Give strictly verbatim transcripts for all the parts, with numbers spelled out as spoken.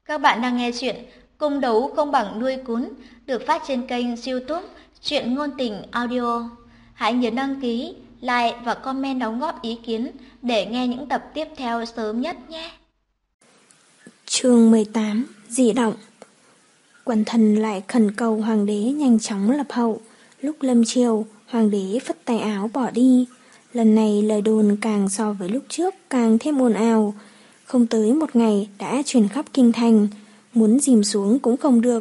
Các bạn đang nghe chuyện Cung đấu không bằng nuôi cún được phát trên kênh YouTube Truyện Ngôn Tình Audio. Hãy nhớ đăng ký, like và comment đóng góp ý kiến để nghe những tập tiếp theo sớm nhất nhé. Chương mười tám. Dị động. Quần thần lại khẩn cầu hoàng đế nhanh chóng lập hậu. Lúc lâm chiều, hoàng đế phất tay áo bỏ đi. Lần này lời đồn càng so với lúc trước càng thêm ồn ào. Không tới một ngày đã truyền khắp kinh thành, muốn dìm xuống cũng không được.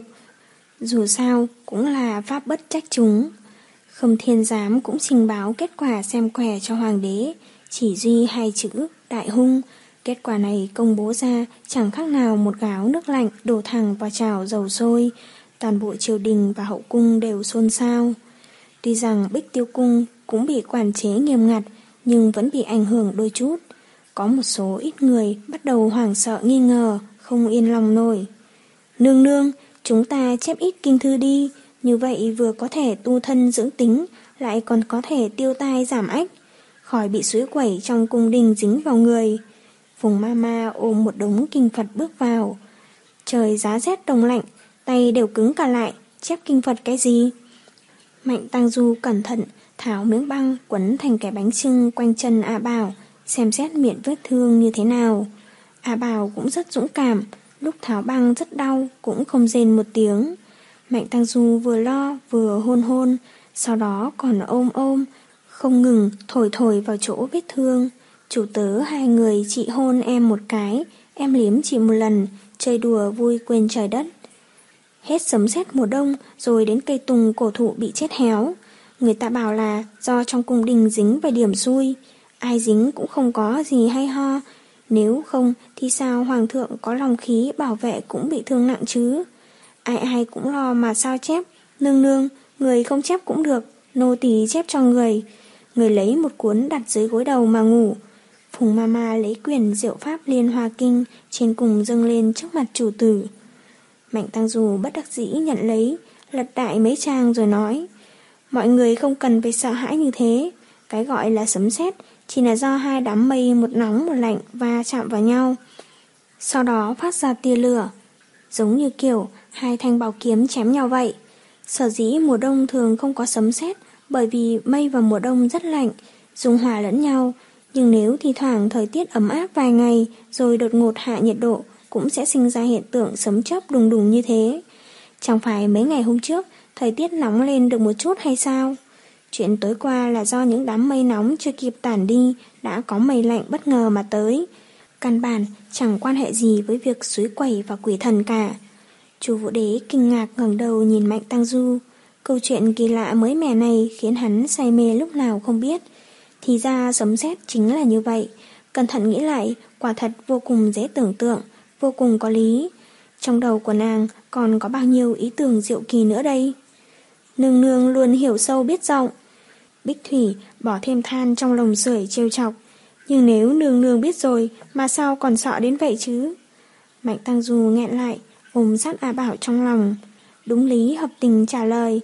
Dù sao cũng là pháp bất trách chúng. Khâm Thiên Giám cũng trình báo kết quả xem quẻ cho hoàng đế, chỉ duy hai chữ đại hung. Kết quả này công bố ra chẳng khác nào một gáo nước lạnh đổ thẳng vào chảo dầu sôi. Toàn bộ triều đình và hậu cung đều xôn xao. Tuy rằng Bích Tiêu Cung cũng bị quản chế nghiêm ngặt, nhưng vẫn bị ảnh hưởng đôi chút. Có một số ít người bắt đầu hoảng sợ nghi ngờ, không yên lòng nổi. Nương nương, chúng ta chép ít kinh thư đi, như vậy vừa có thể tu thân dưỡng tính, lại còn có thể tiêu tai giảm ách, khỏi bị suối quẩy trong cung đình dính vào người. Phùng Mama ôm một đống kinh Phật bước vào. Trời giá rét đông lạnh, tay đều cứng cả lại, chép kinh Phật cái gì? Mạnh Tăng Du cẩn thận tháo miếng băng quấn thành cái bánh chưng quanh chân A Bảo, xem xét miệng vết thương như thế nào. A Bảo cũng rất dũng cảm, lúc tháo băng rất đau, cũng không rên một tiếng. Mạnh Tăng Du vừa lo vừa hôn hôn, sau đó còn ôm ôm, không ngừng thổi thổi vào chỗ vết thương. Chủ tớ hai người chị hôn em một cái, em liếm chị một lần, chơi đùa vui quên trời đất. Hết sấm sét mùa đông rồi đến cây tùng cổ thụ bị chết héo. Người ta bảo là do trong cung đình dính vài điểm xui, ai dính cũng không có gì hay ho. Nếu không thì sao hoàng thượng có lòng khí bảo vệ cũng bị thương nặng chứ. Ai ai cũng lo mà sao chép. Nương nương, người không chép cũng được, nô tỳ chép cho người. Người lấy một cuốn đặt dưới gối đầu mà ngủ. Phùng Mama lấy quyển Diệu Pháp Liên Hoa Kinh trên cùng dâng lên trước mặt chủ tử. Mạnh Tăng Du bất đắc dĩ nhận lấy, lật đại mấy trang rồi nói: mọi người không cần phải sợ hãi như thế. Cái gọi là sấm sét chỉ là do hai đám mây một nóng một lạnh va chạm vào nhau, sau đó phát ra tia lửa, giống như kiểu hai thanh bảo kiếm chém nhau vậy. Sở dĩ mùa đông thường không có sấm sét bởi vì mây vào mùa đông rất lạnh, dung hòa lẫn nhau. Nhưng nếu thi thoảng thời tiết ấm áp vài ngày rồi đột ngột hạ nhiệt độ, cũng sẽ sinh ra hiện tượng sấm chớp đùng đùng như thế. Chẳng phải mấy ngày hôm trước thời tiết nóng lên được một chút hay sao? Chuyện tối qua là do những đám mây nóng chưa kịp tản đi đã có mây lạnh bất ngờ mà tới. Căn bản chẳng quan hệ gì với việc suối quẩy và quỷ thần cả. Chu Vũ Đế kinh ngạc ngẩng đầu nhìn Mạnh Tăng Du. Câu chuyện kỳ lạ mới mẻ này khiến hắn say mê lúc nào không biết. Thì ra sấm sét chính là như vậy. Cẩn thận nghĩ lại, quả thật vô cùng dễ tưởng tượng, vô cùng có lý. Trong đầu của nàng còn có bao nhiêu ý tưởng diệu kỳ nữa đây. Nương nương luôn hiểu sâu biết rộng. Bích Thủy bỏ thêm than trong lồng sưởi trêu chọc. Nhưng nếu nương nương biết rồi mà sao còn sợ đến vậy chứ? Mạnh Tăng Du nghẹn lại, ôm sát A Bảo trong lòng. Đúng lý hợp tình trả lời: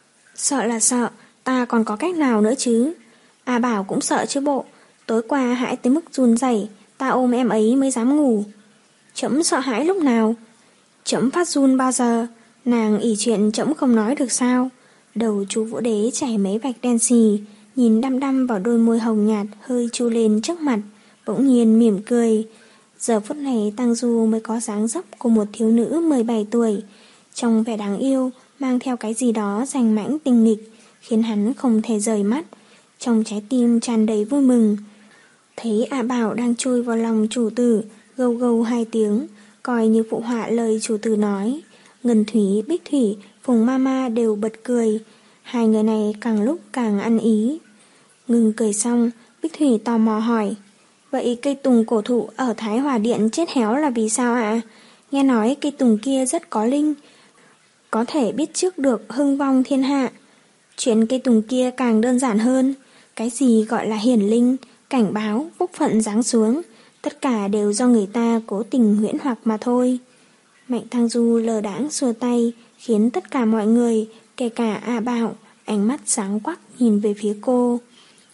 sợ là sợ, ta còn có cách nào nữa chứ? A Bảo cũng sợ chứ bộ. Tối qua hãi tới mức run rẩy, ta ôm em ấy mới dám ngủ. Trẫm sợ hãi lúc nào? Trẫm phát run bao giờ? Nàng ỷ chuyện trẫm không nói được sao? Đầu Chu Vũ Đế chảy mấy vạch đen xì, nhìn đăm đăm vào đôi môi hồng nhạt hơi chu lên trước mặt, bỗng nhiên mỉm cười. Giờ phút này Tăng Du mới có dáng dấp của một thiếu nữ mười bảy tuổi, trong vẻ đáng yêu mang theo cái gì đó rành mãnh tinh nghịch, khiến hắn không thể rời mắt. Trong trái tim tràn đầy vui mừng. Thấy A Bảo đang trôi vào lòng chủ tử, gâu gâu hai tiếng, coi như phụ họa lời chủ tử nói. Ngân Thủy, Bích Thủy, Phùng Mama đều bật cười. Hai người này càng lúc càng ăn ý. Ngừng cười xong, Bích Thủy tò mò hỏi: vậy cây tùng cổ thụ ở Thái Hòa Điện chết héo là vì sao ạ? Nghe nói cây tùng kia rất có linh, có thể biết trước được hưng vong thiên hạ. Chuyện cây tùng kia càng đơn giản hơn. Cái gì gọi là hiển linh, cảnh báo, phúc phận giáng xuống, tất cả đều do người ta cố tình huyễn hoặc mà thôi. Mạnh Tăng Du lờ đãng xua tay, khiến tất cả mọi người, kể cả A Bảo, ánh mắt sáng quắc nhìn về phía cô.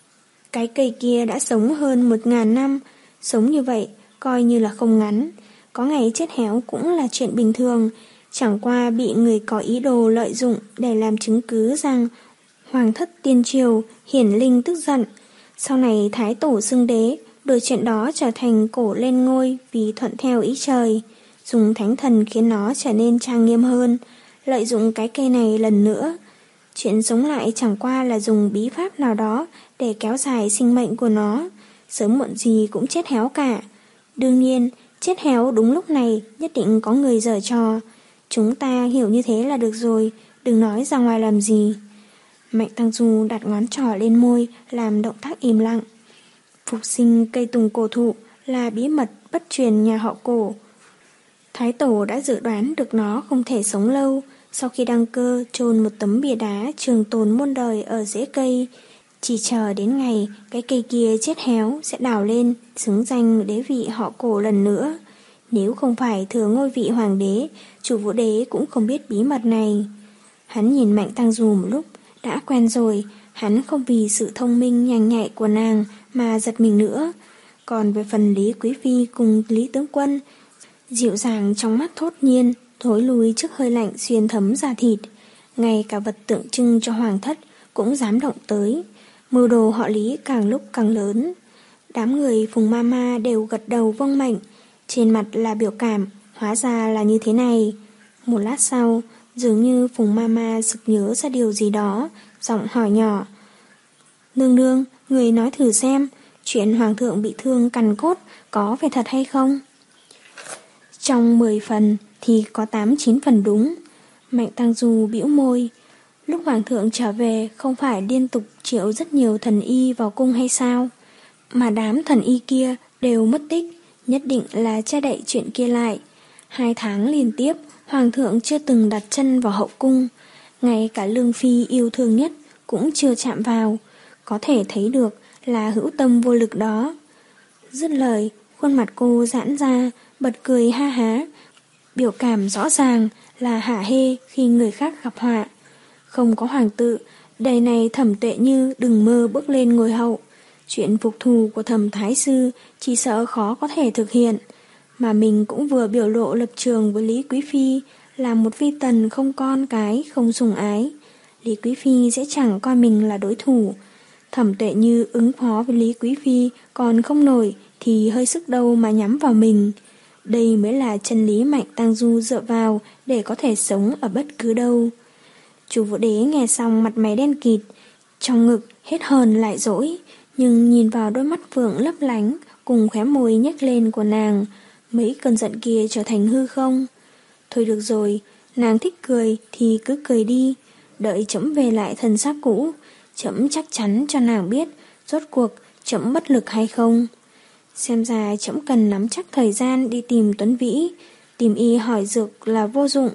Cái cây kia đã sống hơn một ngàn năm, sống như vậy coi như là không ngắn. có ngày chết héo cũng là chuyện bình thường, chẳng qua bị người có ý đồ lợi dụng để làm chứng cứ rằng Hoàng thất tiên triều hiển linh tức giận. Sau này Thái tổ xưng đế, đổi chuyện đó trở thành cổ lên ngôi vì thuận theo ý trời, dùng thánh thần khiến nó trở nên trang nghiêm hơn, lợi dụng cái cây này lần nữa. Chuyện sống lại chẳng qua là dùng bí pháp nào đó để kéo dài sinh mệnh của nó, sớm muộn gì cũng chết héo cả. Đương nhiên, chết héo đúng lúc này nhất định có người giở trò. Chúng ta hiểu như thế là được rồi, đừng nói ra ngoài làm gì. Mạnh Tăng Du đặt ngón trỏ lên môi, làm động tác im lặng. Phục sinh cây tùng cổ thụ là bí mật bất truyền nhà họ Cổ. Thái tổ đã dự đoán được nó không thể sống lâu, sau khi đăng cơ chôn một tấm bia đá trường tồn muôn đời ở rễ cây, chỉ chờ đến ngày cái cây kia chết héo sẽ đào lên, xứng danh đế vị họ Cổ lần nữa. Nếu không phải thừa ngôi vị hoàng đế, chủ vũ đế cũng không biết bí mật này. Hắn nhìn Mạnh Tăng Du một lúc, đã quen rồi, hắn không vì sự thông minh nhanh nhạy của nàng mà giật mình nữa. Còn về phần Lý Quý Phi cùng Lý Tướng Quân, dịu dàng trong mắt thốt nhiên, thối lui trước hơi lạnh xuyên thấm da thịt. Ngay cả vật tượng trưng cho hoàng thất cũng dám động tới. Mưu đồ họ Lý càng lúc càng lớn. Đám người Phùng Mama đều gật đầu vâng mệnh, trên mặt là biểu cảm, hóa ra là như thế này. Một lát sau, dường như Phùng Mama sực nhớ ra điều gì đó, giọng hỏi nhỏ. Nương nương, người nói thử xem, chuyện hoàng thượng bị thương cằn cốt có phải thật hay không? Trong mười phần thì có tám chín phần đúng. Mạnh Tăng Du bĩu môi. Lúc hoàng thượng trở về không phải liên tục triệu rất nhiều thần y vào cung hay sao? Mà đám thần y kia đều mất tích, nhất định là che đậy chuyện kia lại. Hai tháng liên tiếp, hoàng thượng chưa từng đặt chân vào hậu cung. Ngay cả Lương Phi yêu thương nhất cũng chưa chạm vào. Có thể thấy được là hữu tâm vô lực đó. Dứt lời, khuôn mặt cô giãn ra, bật cười ha há. Biểu cảm rõ ràng là hả hê khi người khác gặp họa. Không có hoàng tự, đời này Thẩm Tuệ Như đừng mơ bước lên ngôi hậu. Chuyện phục thù của Thẩm Thái Sư chỉ sợ khó có thể thực hiện. Mà mình cũng vừa biểu lộ lập trường với Lý Quý Phi, là một phi tần không con cái, không sủng ái. Lý Quý Phi sẽ chẳng coi mình là đối thủ. Thẩm Tuệ Như ứng phó với Lý Quý Phi còn không nổi thì hơi sức đâu mà nhắm vào mình. Đây mới là chân lý Mạnh Tăng Du dựa vào để có thể sống ở bất cứ đâu. Chủ vũ đế nghe xong mặt mày đen kịt, trong ngực hết hờn lại dỗi, nhưng nhìn vào đôi mắt phượng lấp lánh cùng khóe môi nhếch lên của nàng, mấy cơn giận kia trở thành hư không. Thôi được rồi, nàng thích cười thì cứ cười đi, đợi trẫm về lại thân xác cũ, trẫm chắc chắn cho nàng biết rốt cuộc trẫm bất lực hay không. Xem ra trẫm cần nắm chắc thời gian đi tìm Tuấn Vĩ, tìm y hỏi dược là vô dụng,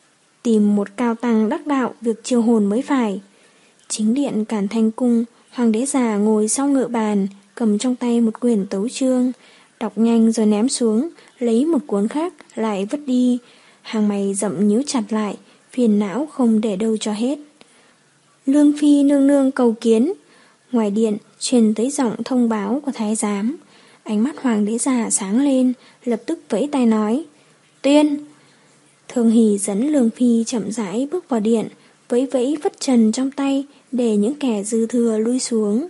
tìm một cao tăng đắc đạo việc chiêu hồn mới phải. Chính điện Cản Thanh Cung, hoàng đế già ngồi sau ngựa bàn, cầm trong tay một quyển tấu chương, đọc nhanh rồi ném xuống, lấy một cuốn khác lại vứt đi, hàng mày rậm nhíu chặt lại, phiền não không để đâu cho hết. Lương Phi nương nương cầu kiến. Ngoài điện truyền tới giọng thông báo của thái giám. Ánh mắt hoàng đế già sáng lên, lập tức vẫy tay nói: Tuyên. Thường Hỷ dẫn Lương Phi chậm rãi bước vào điện, vẫy vẫy phất trần trong tay để những kẻ dư thừa lui xuống.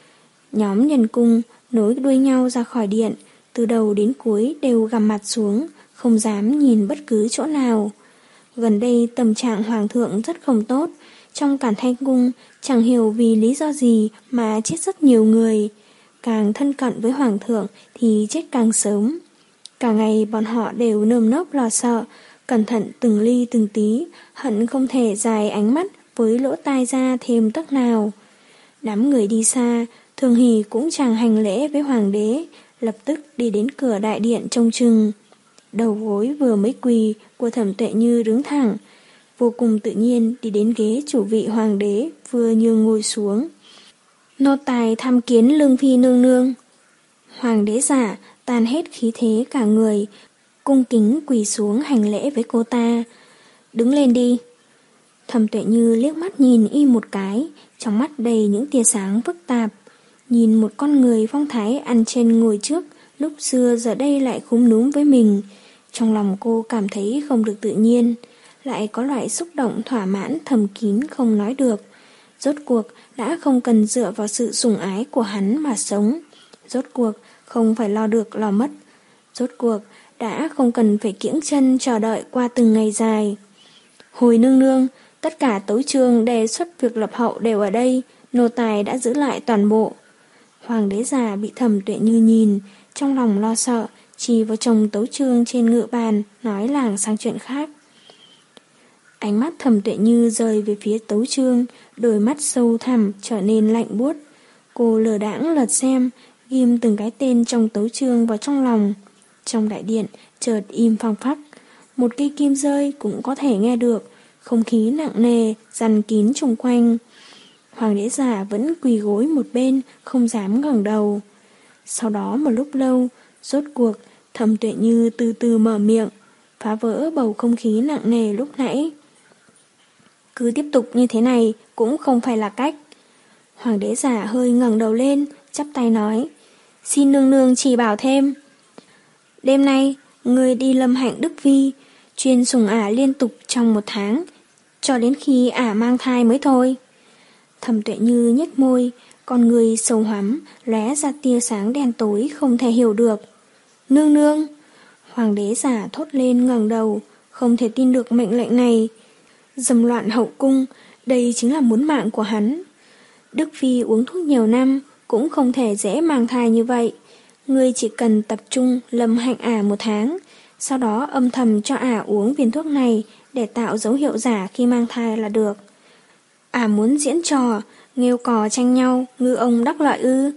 Nhóm nhân cung nối đuôi nhau ra khỏi điện, từ đầu đến cuối đều gằm mặt xuống, không dám nhìn bất cứ chỗ nào. Gần đây tâm trạng hoàng thượng rất không tốt, trong Cản Thanh Cung chẳng hiểu vì lý do gì mà chết rất nhiều người. Càng thân cận với hoàng thượng thì chết càng sớm. Cả ngày bọn họ đều nơm nớp lo sợ, cẩn thận từng ly từng tí, hận không thể dài ánh mắt với lỗ tai ra thêm tấc nào. Đám người đi xa, Thường Hỷ cũng chẳng hành lễ với hoàng đế, lập tức đi đến cửa đại điện trông chừng. Đầu gối vừa mới quỳ của Thẩm Tuệ Như đứng thẳng, vô cùng tự nhiên đi đến ghế chủ vị hoàng đế, vừa như ngồi xuống. Nô tài tham kiến Lương Phi nương nương. Hoàng đế giả tan hết khí thế cả người, cung kính quỳ xuống hành lễ với cô ta. Đứng lên đi. Thẩm Tuệ Như liếc mắt nhìn y một cái, trong mắt đầy những tia sáng phức tạp. Nhìn một con người phong thái ăn trên ngồi trước, lúc xưa giờ đây lại khúm núm với mình. Trong lòng cô cảm thấy không được tự nhiên, lại có loại xúc động thỏa mãn thầm kín không nói được. Rốt cuộc đã không cần dựa vào sự sủng ái của hắn mà sống. Rốt cuộc không phải lo được lo mất. Rốt cuộc đã không cần phải kiễng chân chờ đợi qua từng ngày dài. Hồi nương nương, tất cả tấu chương đề xuất việc lập hậu đều ở đây, nô tài đã giữ lại toàn bộ. Hoàng đế già bị Thẩm Tuệ Như nhìn, trong lòng lo sợ, chỉ vào chồng tấu chương trên ngự bàn, nói làng sang chuyện khác. Ánh mắt Thẩm Tuệ Như rời về phía tấu chương, đôi mắt sâu thẳm trở nên lạnh buốt. Cô lờ đãng lật xem, ghim từng cái tên trong tấu chương vào trong lòng. Trong đại điện, chợt im phăng phắc. Một cây kim rơi cũng có thể nghe được, không khí nặng nề, dằn kín xung quanh. Hoàng đế già vẫn quỳ gối một bên, không dám ngẩng đầu. Sau đó một lúc lâu, rốt cuộc, Thẩm Tuệ Như từ từ mở miệng, phá vỡ bầu không khí nặng nề lúc nãy. Cứ tiếp tục như thế này cũng không phải là cách. Hoàng đế già hơi ngẩng đầu lên, chắp tay nói, xin nương nương chỉ bảo thêm. Đêm nay, người đi lâm hạnh Đức Phi, chuyên sủng ả liên tục trong một tháng, cho đến khi ả mang thai mới thôi. Thẩm Tuệ Như nhếch môi, con người sâu hoắm, lóe ra tia sáng đen tối không thể hiểu được. Nương nương! Hoàng đế giả thốt lên ngẩng đầu, không thể tin được mệnh lệnh này. Dâm loạn hậu cung, đây chính là muốn mạng của hắn. Đức Phi uống thuốc nhiều năm, cũng không thể dễ mang thai như vậy. Ngươi chỉ cần tập trung lâm hạnh ả một tháng, sau đó âm thầm cho ả uống viên thuốc này để tạo dấu hiệu giả khi mang thai là được. Ả muốn diễn trò, nghêu cò tranh nhau, ngư ông đắc lợi ư.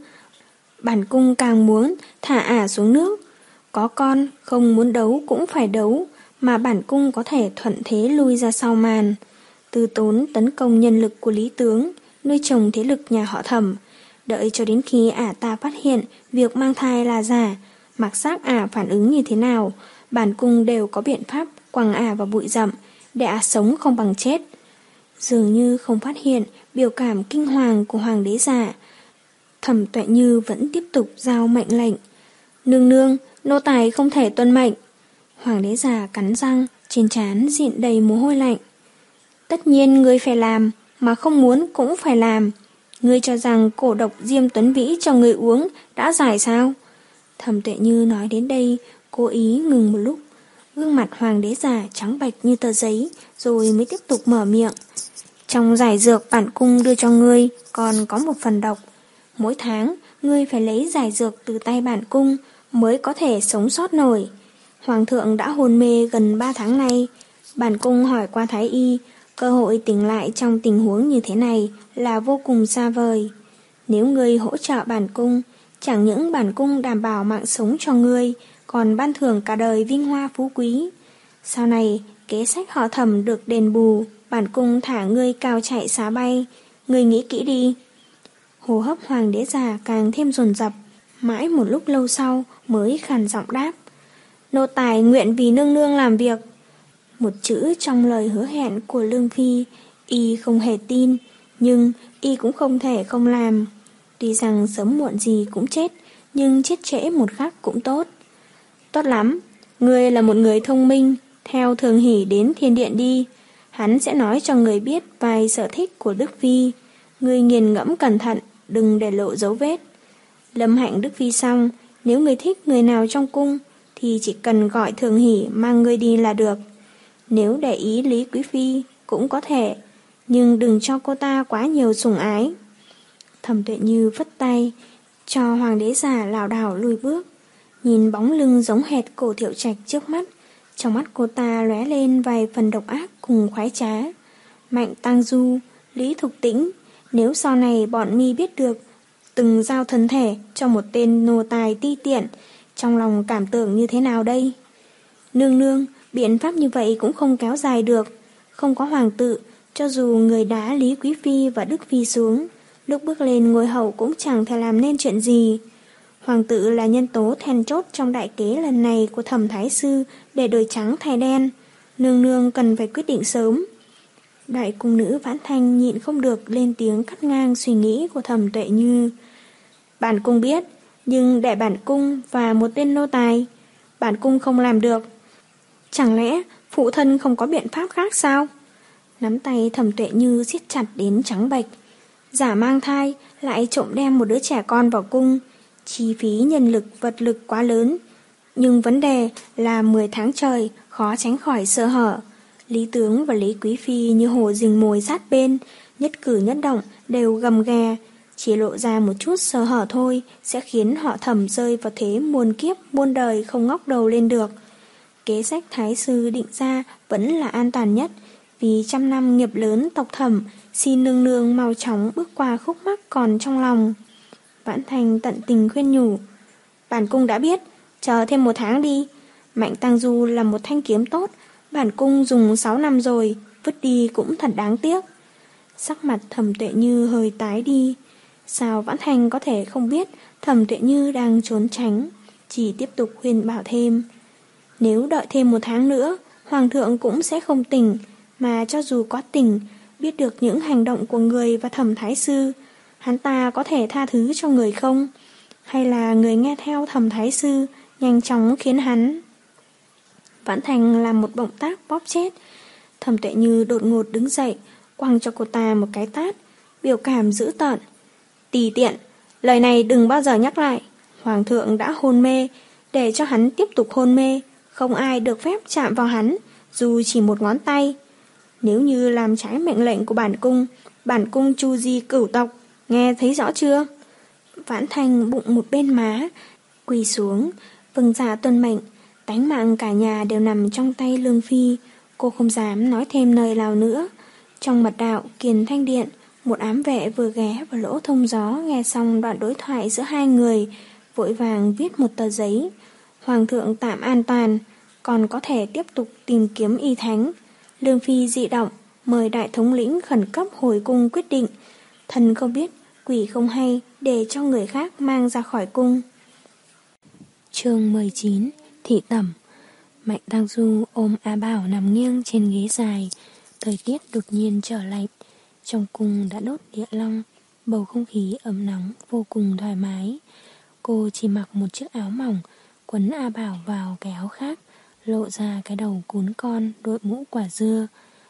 Bản cung càng muốn thả ả xuống nước. Có con, không muốn đấu cũng phải đấu, mà bản cung có thể thuận thế lui ra sau màn. Từ tốn tấn công nhân lực của Lý Tướng, nuôi trồng thế lực nhà họ Thẩm. Đợi cho đến khi ả ta phát hiện việc mang thai là giả, mặc xác ả phản ứng như thế nào, bản cung đều có biện pháp quăng ả vào bụi rậm, để ả sống không bằng chết. Dường như không phát hiện biểu cảm kinh hoàng của hoàng đế già, Thẩm Tuệ Như vẫn tiếp tục giao mệnh lệnh. Nương nương, nô tài không thể tuân mệnh. Hoàng đế già cắn răng, trên trán dịn đầy mồ hôi lạnh. Tất nhiên ngươi phải làm, mà không muốn cũng phải làm. Ngươi cho rằng cổ độc Diêm Tuấn Vĩ cho ngươi uống đã giải sao? Thẩm Tuệ Như nói đến đây, cố ý ngừng một lúc. Gương mặt hoàng đế già trắng bệch như tờ giấy, rồi mới tiếp tục mở miệng. Trong giải dược bản cung đưa cho ngươi còn có một phần độc. Mỗi tháng, ngươi phải lấy giải dược từ tay bản cung mới có thể sống sót nổi. Hoàng thượng đã hôn mê gần ba tháng nay. Bản cung hỏi qua thái y, cơ hội tỉnh lại trong tình huống như thế này là vô cùng xa vời. Nếu ngươi hỗ trợ bản cung, chẳng những bản cung đảm bảo mạng sống cho ngươi, còn ban thưởng cả đời vinh hoa phú quý. Sau này, kế sách họ Thẩm được đền bù, bản cung thả ngươi cao chạy xá bay. Ngươi nghĩ kỹ đi. Hô hấp hoàng đế già càng thêm dồn dập, mãi một lúc lâu sau mới khàn giọng đáp. Nô tài nguyện vì nương nương làm việc. Một chữ trong lời hứa hẹn của Lương Phi, y không hề tin, nhưng y cũng không thể không làm. Tuy rằng sớm muộn gì cũng chết, nhưng chết trễ một khắc cũng tốt. Tốt lắm, ngươi là một người thông minh, theo Thường Hỷ đến thiên điện đi. Hắn sẽ nói cho người biết vài sở thích của Đức Phi. Ngươi nghiền ngẫm cẩn thận, đừng để lộ dấu vết. Lâm hạnh Đức Phi xong, nếu ngươi thích người nào trong cung, thì chỉ cần gọi Thường Hỷ mang ngươi đi là được. Nếu để ý Lý Quý Phi, cũng có thể, nhưng đừng cho cô ta quá nhiều sủng ái. Thẩm Tuệ Như vất tay, cho hoàng đế già lảo đảo lùi bước. Nhìn bóng lưng giống hệt Cổ Thiệu Trạch trước mắt, trong mắt cô ta lóe lên vài phần độc ác cùng khoái trá. Mạnh Tăng Du, Lý Thục Tĩnh, nếu sau này bọn mi biết được từng giao thân thể cho một tên nô tài ti tiện, trong lòng cảm tưởng như thế nào đây? Nương nương, biện pháp như vậy cũng không kéo dài được. Không có hoàng tự, cho dù người đá Lý Quý Phi và Đức Phi xuống, lúc bước lên ngôi hậu cũng chẳng thể làm nên chuyện gì. Hoàng tự là nhân tố then chốt trong đại kế lần này của Thẩm Thái Sư để đổi trắng thay đen. Nương nương cần phải quyết định sớm. Đại cung nữ Vãn Thanh nhịn không được lên tiếng cắt ngang suy nghĩ của Thẩm Tuệ Như. Bản cung biết, nhưng để bản cung và một tên nô tài, bản cung không làm được. Chẳng lẽ phụ thân không có biện pháp khác sao? Nắm tay Thẩm Tuệ Như siết chặt đến trắng bệch. Giả mang thai lại trộm đem một đứa trẻ con vào cung, chi phí nhân lực vật lực quá lớn. Nhưng vấn đề là mười tháng trời khó tránh khỏi sơ hở. Lý tướng và Lý Quý Phi như hổ rình mồi sát bên, nhất cử nhất động đều gầm ghè. Chỉ lộ ra một chút sơ hở thôi sẽ khiến họ Thẩm rơi vào thế muôn kiếp muôn đời không ngóc đầu lên được. Kế sách Thái sư định ra vẫn là an toàn nhất, vì trăm năm nghiệp lớn tộc Thẩm, xin nương nương mau chóng bước qua khúc mắc còn trong lòng. Vãn Thành tận tình khuyên nhủ. Bản cung đã biết, chờ thêm một tháng đi. Mạnh Tăng Du là một thanh kiếm tốt, bản cung dùng sáu năm rồi, vứt đi cũng thật đáng tiếc. Sắc mặt Thẩm Tuệ Như hơi tái đi. Sao Vãn Thành có thể không biết Thẩm Tuệ Như đang trốn tránh, chỉ tiếp tục khuyên bảo thêm. Nếu đợi thêm một tháng nữa, Hoàng thượng cũng sẽ không tỉnh, mà cho dù có tỉnh, biết được những hành động của người và Thẩm Thái sư, hắn ta có thể tha thứ cho người không? Hay là người nghe theo Thẩm Thái sư nhanh chóng khiến hắn? Vãn Thành làm một động tác bóp chết. Thẩm Tuệ Như đột ngột đứng dậy, quăng cho cô ta một cái tát, biểu cảm dữ tợn. Tùy tiện, lời này đừng bao giờ nhắc lại. Hoàng thượng đã hôn mê, để cho hắn tiếp tục hôn mê, không ai được phép chạm vào hắn, dù chỉ một ngón tay. Nếu như làm trái mệnh lệnh của bản cung, bản cung chu di cửu tộc, nghe thấy rõ chưa? Vãn Thành bụng một bên má, quỳ xuống, vâng dạ tuân mệnh. Tánh mạng cả nhà đều nằm trong tay Lương Phi, cô không dám nói thêm lời nào nữa. Trong mật đạo Kiền Thanh Điện, một ám vệ vừa ghé vào lỗ thông gió nghe xong đoạn đối thoại giữa hai người, vội vàng viết một tờ giấy. Hoàng thượng tạm an toàn, còn có thể tiếp tục tìm kiếm y thánh. Lương Phi dị động, mời đại thống lĩnh khẩn cấp hồi cung quyết định. Thần không biết, quỷ không hay, để cho người khác mang ra khỏi cung. Chương mười chín. Thị tẩm. Mạnh Tăng Du ôm A Bảo nằm nghiêng trên ghế dài. Thời tiết đột nhiên trở lạnh. Trong cung đã đốt địa long, bầu không khí ấm nóng vô cùng thoải mái. Cô chỉ mặc một chiếc áo mỏng, quấn A Bảo vào cái áo khác, lộ ra cái đầu cún con, đội mũ quả dưa.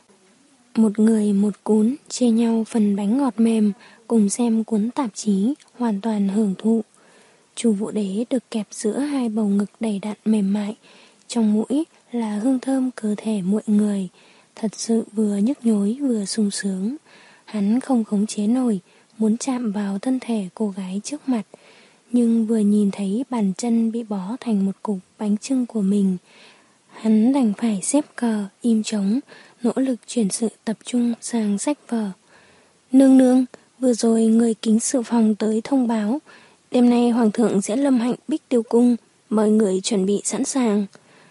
Một người một cún chia nhau phần bánh ngọt mềm, cùng xem cuốn tạp chí, hoàn toàn hưởng thụ. Chu Vũ Đế được kẹp giữa hai bầu ngực đầy đặn mềm mại, trong mũi là hương thơm cơ thể mọi người, thật sự vừa nhức nhối vừa sung sướng. Hắn không khống chế nổi, muốn chạm vào thân thể cô gái trước mặt, nhưng vừa nhìn thấy bàn chân bị bó thành một cục bánh chưng của mình, hắn đành phải xếp cờ, im trống, nỗ lực chuyển sự tập trung sang sách vở. Nương nương, vừa rồi người kính sự phòng tới thông báo, đêm nay Hoàng thượng sẽ lâm hạnh Bích Tiêu Cung, mời người chuẩn bị sẵn sàng.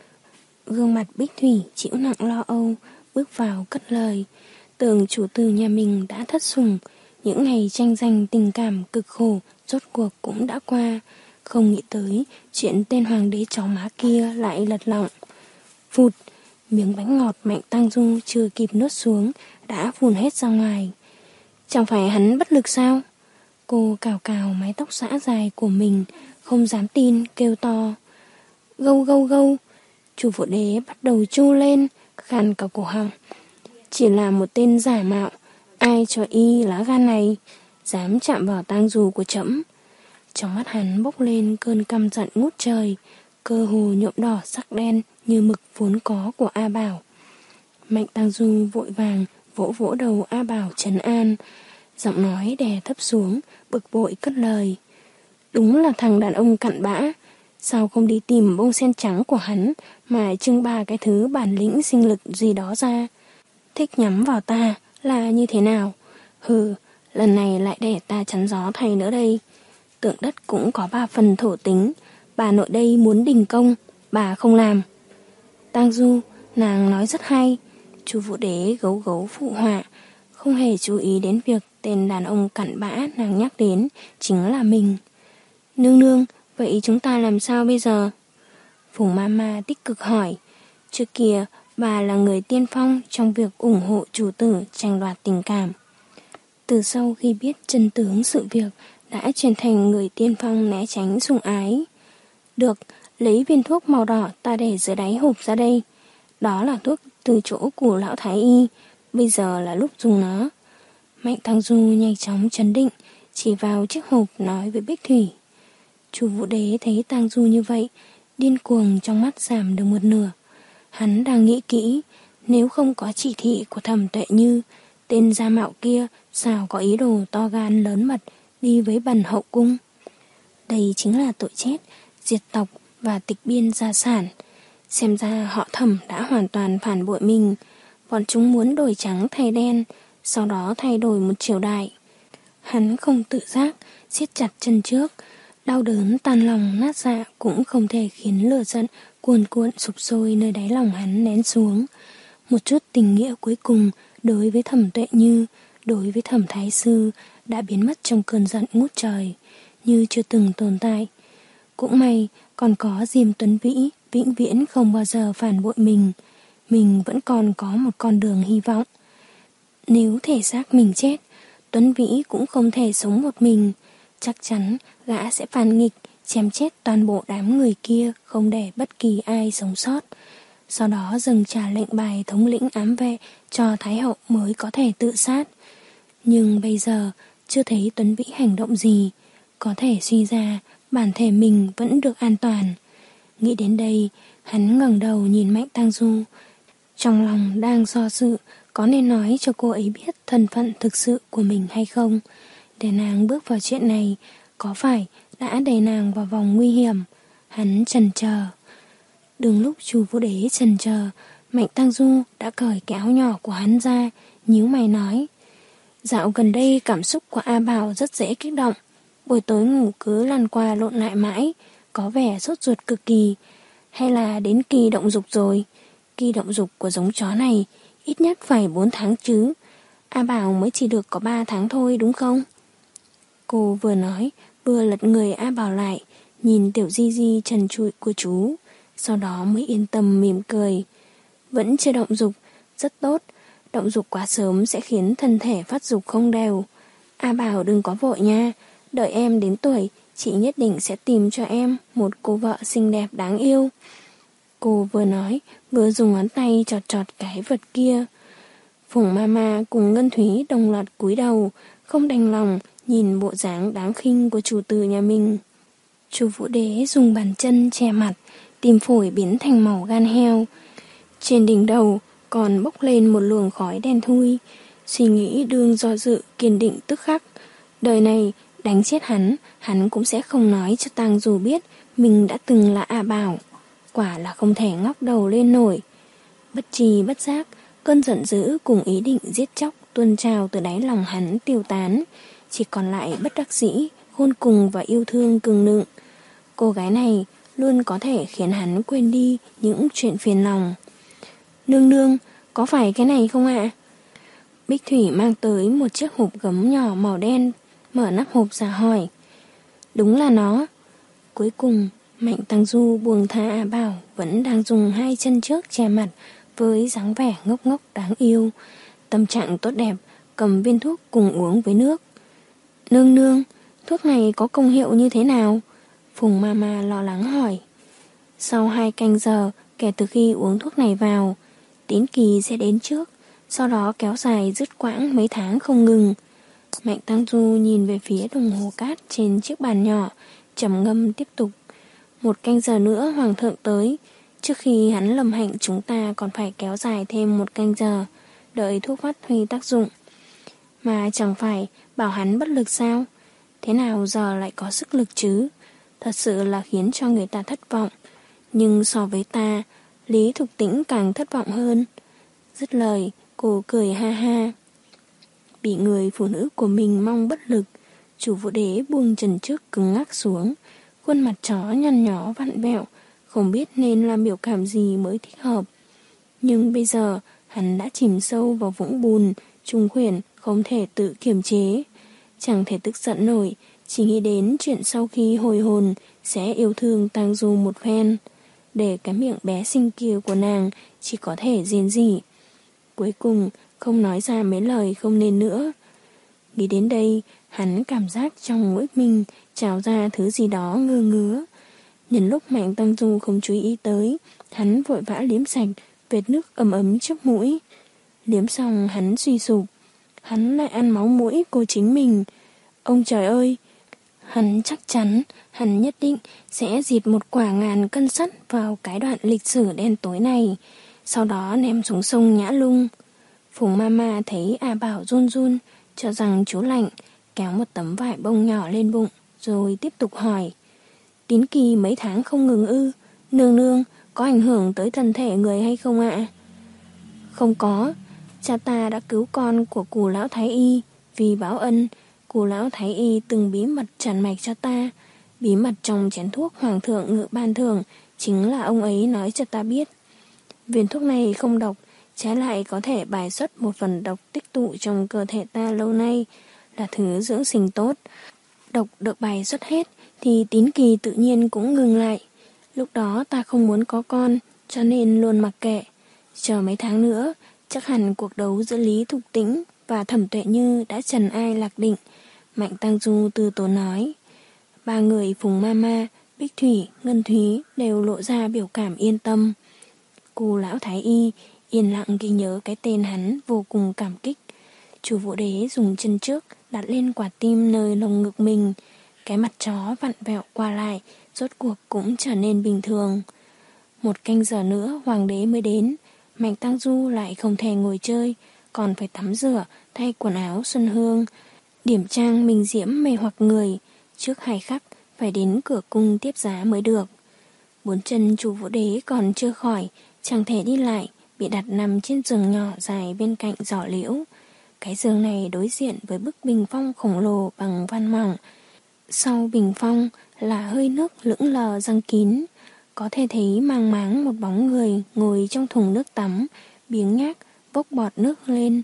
Gương mặt Bích Thủy chịu nặng lo âu, bước vào cất lời. Tưởng chủ tử nhà mình đã thất sủng, những ngày tranh giành tình cảm cực khổ rốt cuộc cũng đã qua, không nghĩ tới chuyện tên hoàng đế chó má kia lại lật lọng. Phụt, miếng bánh ngọt Mạnh Tăng Du chưa kịp nuốt xuống đã phun hết ra ngoài. Chẳng phải hắn bất lực sao? Cô cào cào mái tóc xõa dài của mình, không dám tin, kêu to. Gâu gâu gâu. Chu Vũ Đế bắt đầu chu lên, khàn cả cổ họng. Chỉ là một tên giả mạo, ai cho y lá gan này, dám chạm vào tang dù của trẫm. Trong mắt hắn bốc lên cơn căm giận ngút trời, cơ hồ nhuộm đỏ sắc đen như mực vốn có của A Bảo. Mạnh Tăng Du vội vàng vỗ vỗ đầu A Bảo trấn an, giọng nói đè thấp xuống, bực bội cất lời. Đúng là thằng đàn ông cặn bã, sao không đi tìm bông sen trắng của hắn mà trưng ba cái thứ bản lĩnh sinh lực gì đó ra. Thích nhắm vào ta là như thế nào? Hừ, lần này lại để ta chắn gió thầy nữa đây. Tượng đất cũng có ba phần thổ tính, bà nội đây muốn đình công, bà không làm. Tang Du, nàng nói rất hay. Chu Vũ Đế gấu gấu phụ họa, không hề chú ý đến việc tên đàn ông cặn bã nàng nhắc đến chính là mình. Nương nương, vậy chúng ta làm sao bây giờ? Phùng Mama tích cực hỏi. Trước kia, bà là người tiên phong trong việc ủng hộ chủ tử tranh đoạt tình cảm. Từ sau khi biết chân tướng sự việc, đã chuyển thành người tiên phong né tránh sủng ái. Được, lấy viên thuốc màu đỏ ta để dưới đáy hộp ra đây. Đó là thuốc từ chỗ của lão thái y, bây giờ là lúc dùng nó. Mạnh Tăng Du nhanh chóng trấn định, chỉ vào chiếc hộp nói với Bích Thủy. Chu Vũ Đế thấy Tang Du như vậy, điên cuồng trong mắt giảm được một nửa. Hắn đang nghĩ kỹ, nếu không có chỉ thị của Thẩm Tuệ Như, tên gia mạo kia sao có ý đồ to gan lớn mật đi với Bần hậu cung. Đây chính là tội chết, diệt tộc và tịch biên gia sản. Xem ra họ Thẩm đã hoàn toàn phản bội mình. Bọn chúng muốn đổi trắng thay đen, sau đó thay đổi một triều đại. Hắn không tự giác, siết chặt chân trước, đau đớn tan lòng nát dạ cũng không thể khiến lửa giận cuồn cuộn sụp sôi nơi đáy lòng hắn nén xuống. Một chút tình nghĩa cuối cùng đối với Thẩm Tuệ Như, đối với Thẩm Thái Sư đã biến mất trong cơn giận ngút trời, như chưa từng tồn tại. Cũng may còn có Diêm Tuấn Vĩ vĩnh viễn không bao giờ phản bội mình. Mình vẫn còn có một con đường hy vọng. Nếu thể xác mình chết, Tuấn Vĩ cũng không thể sống một mình. Chắc chắn gã sẽ phản nghịch, chém chết toàn bộ đám người kia, không để bất kỳ ai sống sót. Sau đó dâng trả lệnh bài thống lĩnh ám vệ cho Thái hậu mới có thể tự sát. Nhưng bây giờ chưa thấy Tuấn Vĩ hành động gì. Có thể suy ra bản thể mình vẫn được an toàn. Nghĩ đến đây, hắn ngẩng đầu nhìn Mạnh Tang Du. Trong lòng đang do dự có nên nói cho cô ấy biết thân phận thực sự của mình hay không. Để nàng bước vào chuyện này, có phải đã đẩy nàng vào vòng nguy hiểm? Hắn chần chờ. Đừng lúc Chu Vũ Đế chần chờ, Mạnh Tang Du đã cởi cái áo nhỏ của hắn ra, nhíu mày nói. Dạo gần đây cảm xúc của A Bảo rất dễ kích động. Buổi tối ngủ cứ lăn qua lộn lại mãi, có vẻ sốt ruột cực kỳ. Hay là đến kỳ động dục rồi? Kỳ động dục của giống chó này ít nhất phải bốn tháng chứ. A Bảo mới chỉ được có ba tháng thôi đúng không? Cô vừa nói vừa lật người A Bảo lại, nhìn tiểu di di trần trụi của chú, sau đó mới yên tâm mỉm cười. Vẫn chưa động dục, rất tốt. Động dục quá sớm sẽ khiến thân thể phát dục không đều. A Bảo đừng có vội nha, đợi em đến tuổi, chị nhất định sẽ tìm cho em một cô vợ xinh đẹp đáng yêu. Cô vừa nói vừa dùng ngón tay chọt chọt cái vật kia. Phùng Mama cùng Ngân Thúy đồng loạt cúi đầu, không đành lòng nhìn bộ dáng đáng khinh của chủ tử nhà mình. Chu Vũ Đế dùng bàn chân che mặt, tim phổi biến thành màu gan heo. Trên đỉnh đầu còn bốc lên một luồng khói đen thui. Suy nghĩ đương do dự kiên định tức khắc. Đời này đánh chết hắn, hắn cũng sẽ không nói cho Tang Du biết mình đã từng là A Bảo. Quả là không thể ngóc đầu lên nổi. Bất tri bất giác, cơn giận dữ cùng ý định giết chóc tuôn trào từ đáy lòng hắn tiêu tán, chỉ còn lại bất đắc dĩ, khôn cùng và yêu thương cưng nựng. Cô gái này luôn có thể khiến hắn quên đi những chuyện phiền lòng. Nương nương, có phải cái này không ạ? Bích Thủy mang tới một chiếc hộp gấm nhỏ màu đen, mở nắp hộp ra hỏi. Đúng là nó. Cuối cùng, Mạnh Tăng Du buông tha A Bảo vẫn đang dùng hai chân trước che mặt với dáng vẻ ngốc ngốc đáng yêu. Tâm trạng tốt đẹp, cầm viên thuốc cùng uống với nước. Nương nương, thuốc này có công hiệu như thế nào? Phùng Mama lo lắng hỏi. Sau hai canh giờ kể từ khi uống thuốc này vào, tín kỳ sẽ đến trước, sau đó kéo dài dứt quãng mấy tháng không ngừng. Mạnh Tăng Du nhìn về phía đồng hồ cát trên chiếc bàn nhỏ, trầm ngâm tiếp tục. Một canh giờ nữa hoàng thượng tới, trước khi hắn lâm hạnh chúng ta còn phải kéo dài thêm một canh giờ, đợi thuốc phát huy tác dụng. Mà chẳng phải bảo hắn bất lực sao? Thế nào giờ lại có sức lực chứ? Thật sự là khiến cho người ta thất vọng. Nhưng so với ta, Lý Thục Tĩnh càng thất vọng hơn. Dứt lời, cô cười ha ha. Bị người phụ nữ của mình mong bất lực, Chu Vũ Đế buông chân trước cứng ngắc xuống, khuôn mặt chó nhăn nhó vặn vẹo, không biết nên làm biểu cảm gì mới thích hợp. Nhưng bây giờ, hắn đã chìm sâu vào vũng bùn, trùng khuyển, không thể tự kiềm chế. Chẳng thể tức giận nổi, chỉ nghĩ đến chuyện sau khi hồi hồn sẽ yêu thương Tang Du một phen. Để cái miệng bé xinh kia của nàng chỉ có thể rên rỉ. Cuối cùng không nói ra mấy lời không nên nữa. Nghĩ đến đây, hắn cảm giác trong mũi mình trào ra thứ gì đó ngơ ngứa. Nhân lúc Mạnh Tăng Du không chú ý tới, hắn vội vã liếm sạch vệt nước ấm ấm trước mũi. Liếm xong hắn suy sụp. Hắn lại ăn máu mũi của chính mình. Ông trời ơi! Hắn chắc chắn, hắn nhất định sẽ dịt một quả ngàn cân sắt vào cái đoạn lịch sử đen tối này, sau đó ném xuống sông Nhã Lung. Phùng Mama thấy A Bảo run run, cho rằng chú lạnh, kéo một tấm vải bông nhỏ lên bụng, rồi tiếp tục hỏi. Tín kỳ mấy tháng không ngừng ư? Nương nương, có ảnh hưởng tới thân thể người hay không ạ? Không có, cha ta đã cứu con của Cù Lão Thái Y, vì báo ân, Cù Lão Thái Y từng bí mật tràn mạch cho ta. Bí mật trong chén thuốc Hoàng thượng ngự ban thưởng chính là ông ấy nói cho ta biết. Viên thuốc này không độc, trái lại có thể bài xuất một phần độc tích tụ trong cơ thể ta lâu nay, là thứ dưỡng sinh tốt. Độc được bài xuất hết thì Tín kỳ tự nhiên cũng ngừng lại. Lúc đó ta không muốn có con, cho nên luôn mặc kệ. Chờ mấy tháng nữa, chắc hẳn cuộc đấu giữa Lý Thục Tĩnh và Thẩm Tuệ Như đã trần ai lạc định. Mạnh Tăng Du từ tốn nói. Ba người Phùng Mama, Bích Thủy, Ngân Thúy đều lộ ra biểu cảm yên tâm. Cù Lão Thái Y yên lặng ghi nhớ cái tên hắn, vô cùng cảm kích. Chu Vũ Đế dùng chân trước đặt lên quả tim nơi lồng ngực mình. Cái mặt chó vặn vẹo qua lại, rốt cuộc cũng trở nên bình thường. Một canh giờ nữa Hoàng đế mới đến. Mạnh Tăng Du lại không thể ngồi chơi, còn phải tắm rửa, thay quần áo xuân hương, điểm trang minh diễm mê hoặc người. Trước hai khắc phải đến cửa cung tiếp giá mới được. Bốn chân Chu Vũ Đế còn chưa khỏi, chẳng thể đi lại, bị đặt nằm trên giường nhỏ dài bên cạnh giỏ liễu. Cái giường này đối diện với bức bình phong khổng lồ bằng văn mỏng. Sau bình phong là hơi nước lững lờ răng kín, có thể thấy mang máng một bóng người ngồi trong thùng nước tắm, biếng nhác bốc bọt nước lên.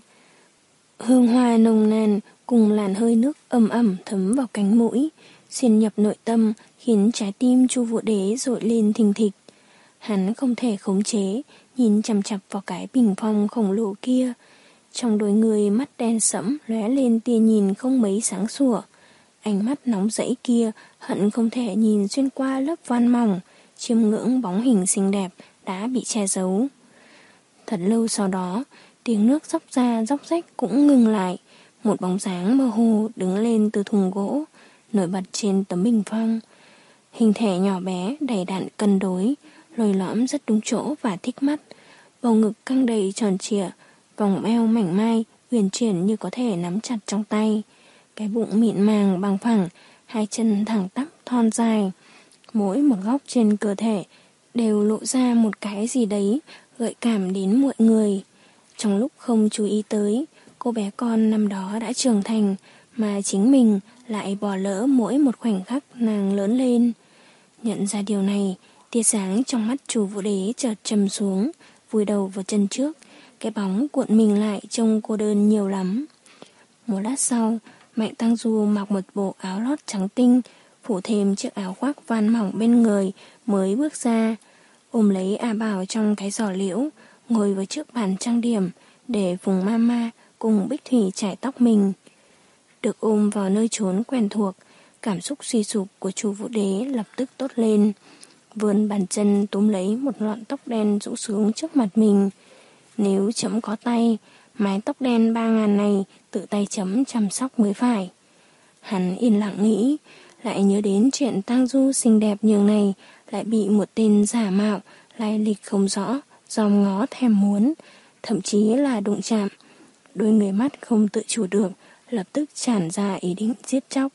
Hương hoa nồng nàn cùng làn hơi nước ẩm ẩm thấm vào cánh mũi, xuyên nhập nội tâm, khiến trái tim Chu Vũ Đế dội lên thình thịch. Hắn không thể khống chế, nhìn chằm chằm vào cái bình phong khổng lồ kia. Trong đôi người mắt đen sẫm lóe lên tia nhìn không mấy sáng sủa. Ánh mắt nóng rẫy kia hận không thể nhìn xuyên qua lớp van mỏng, chiêm ngưỡng bóng hình xinh đẹp đã bị che giấu. Thật lâu sau đó, tiếng nước róc ra róc rách cũng ngừng lại. Một bóng dáng mơ hồ đứng lên từ thùng gỗ, nổi bật trên tấm bình phong. Hình thể nhỏ bé, đầy đặn cân đối, lồi lõm rất đúng chỗ và thích mắt. Bầu ngực căng đầy tròn trịa, vòng eo mảnh mai, uyển chuyển như có thể nắm chặt trong tay. Cái bụng mịn màng bằng phẳng, hai chân thẳng tắp thon dài. Mỗi một góc trên cơ thể đều lộ ra một cái gì đấy gợi cảm đến mọi người. Trong lúc không chú ý tới, cô bé con năm đó đã trưởng thành, mà chính mình lại bỏ lỡ mỗi một khoảnh khắc nàng lớn lên. Nhận ra điều này, tia sáng trong mắt Chu Vũ Đế chợt trầm xuống, vùi đầu vào chân trước, cái bóng cuộn mình lại trông cô đơn nhiều lắm. Một lát sau, Mạnh Tăng Du mặc một bộ áo lót trắng tinh, phủ thêm chiếc áo khoác van mỏng bên người mới bước ra, ôm lấy A Bảo trong cái giỏ liễu, ngồi vào trước bàn trang điểm để Phùng Mama cùng Bích Thủy chải tóc mình. Được ôm vào nơi trốn quen thuộc, cảm xúc suy sụp của Chu Vũ Đế lập tức tốt lên. Vươn bàn chân túm lấy một lọn tóc đen rũ xuống trước mặt mình. Nếu chấm có tay, mái tóc đen ba ngàn này tự tay chấm chăm sóc mới phải. Hắn yên lặng nghĩ, lại nhớ đến chuyện Tang Du xinh đẹp nhường này lại bị một tên giả mạo, lai lịch không rõ, dòm ngó thèm muốn, thậm chí là đụng chạm. Đôi người mắt không tự chủ được, lập tức tràn ra ý định giết chóc.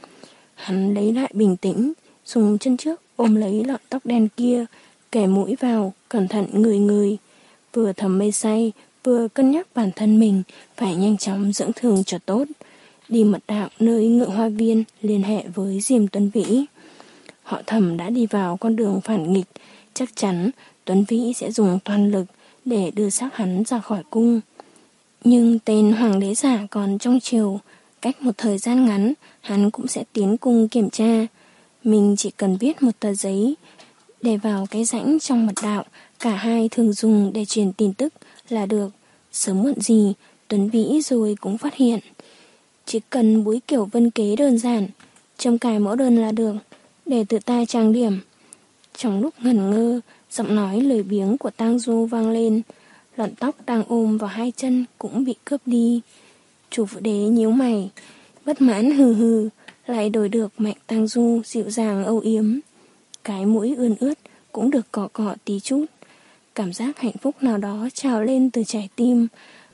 Hắn lấy lại bình tĩnh, dùng chân trước ôm lấy lọn tóc đen kia, kẻ mũi vào, cẩn thận người người. Vừa thầm mê say, vừa cân nhắc bản thân mình phải nhanh chóng dưỡng thương cho tốt. Đi mật đạo nơi Ngự Hoa Viên liên hệ với Diêm Tuấn Vĩ. Họ Thẩm đã đi vào con đường phản nghịch, chắc chắn Tuấn Vĩ sẽ dùng toàn lực để đưa xác hắn ra khỏi cung. Nhưng tên hoàng đế giả còn trong triều, cách một thời gian ngắn hắn cũng sẽ tiến cung kiểm tra. Mình chỉ cần viết một tờ giấy để vào cái rãnh trong mật đạo cả hai thường dùng để truyền tin tức là được. Sớm muộn gì Tuấn Vĩ rồi cũng phát hiện. Chỉ cần búi kiểu vân kế đơn giản, châm cài mẫu đơn là được, để tự tay trang điểm. Trong lúc ngẩn ngơ, Giọng nói lười biếng của Tang Du vang lên. Lọn tóc đang ôm vào hai chân cũng bị cướp đi. Chủ Vũ Đế nhíu mày, bất mãn hừ hừ, lại đổi được Mạnh Tang Du dịu dàng âu yếm. Cái mũi ươn ướt cũng được cọ cọ tí chút. Cảm giác hạnh phúc nào đó trào lên từ trái tim.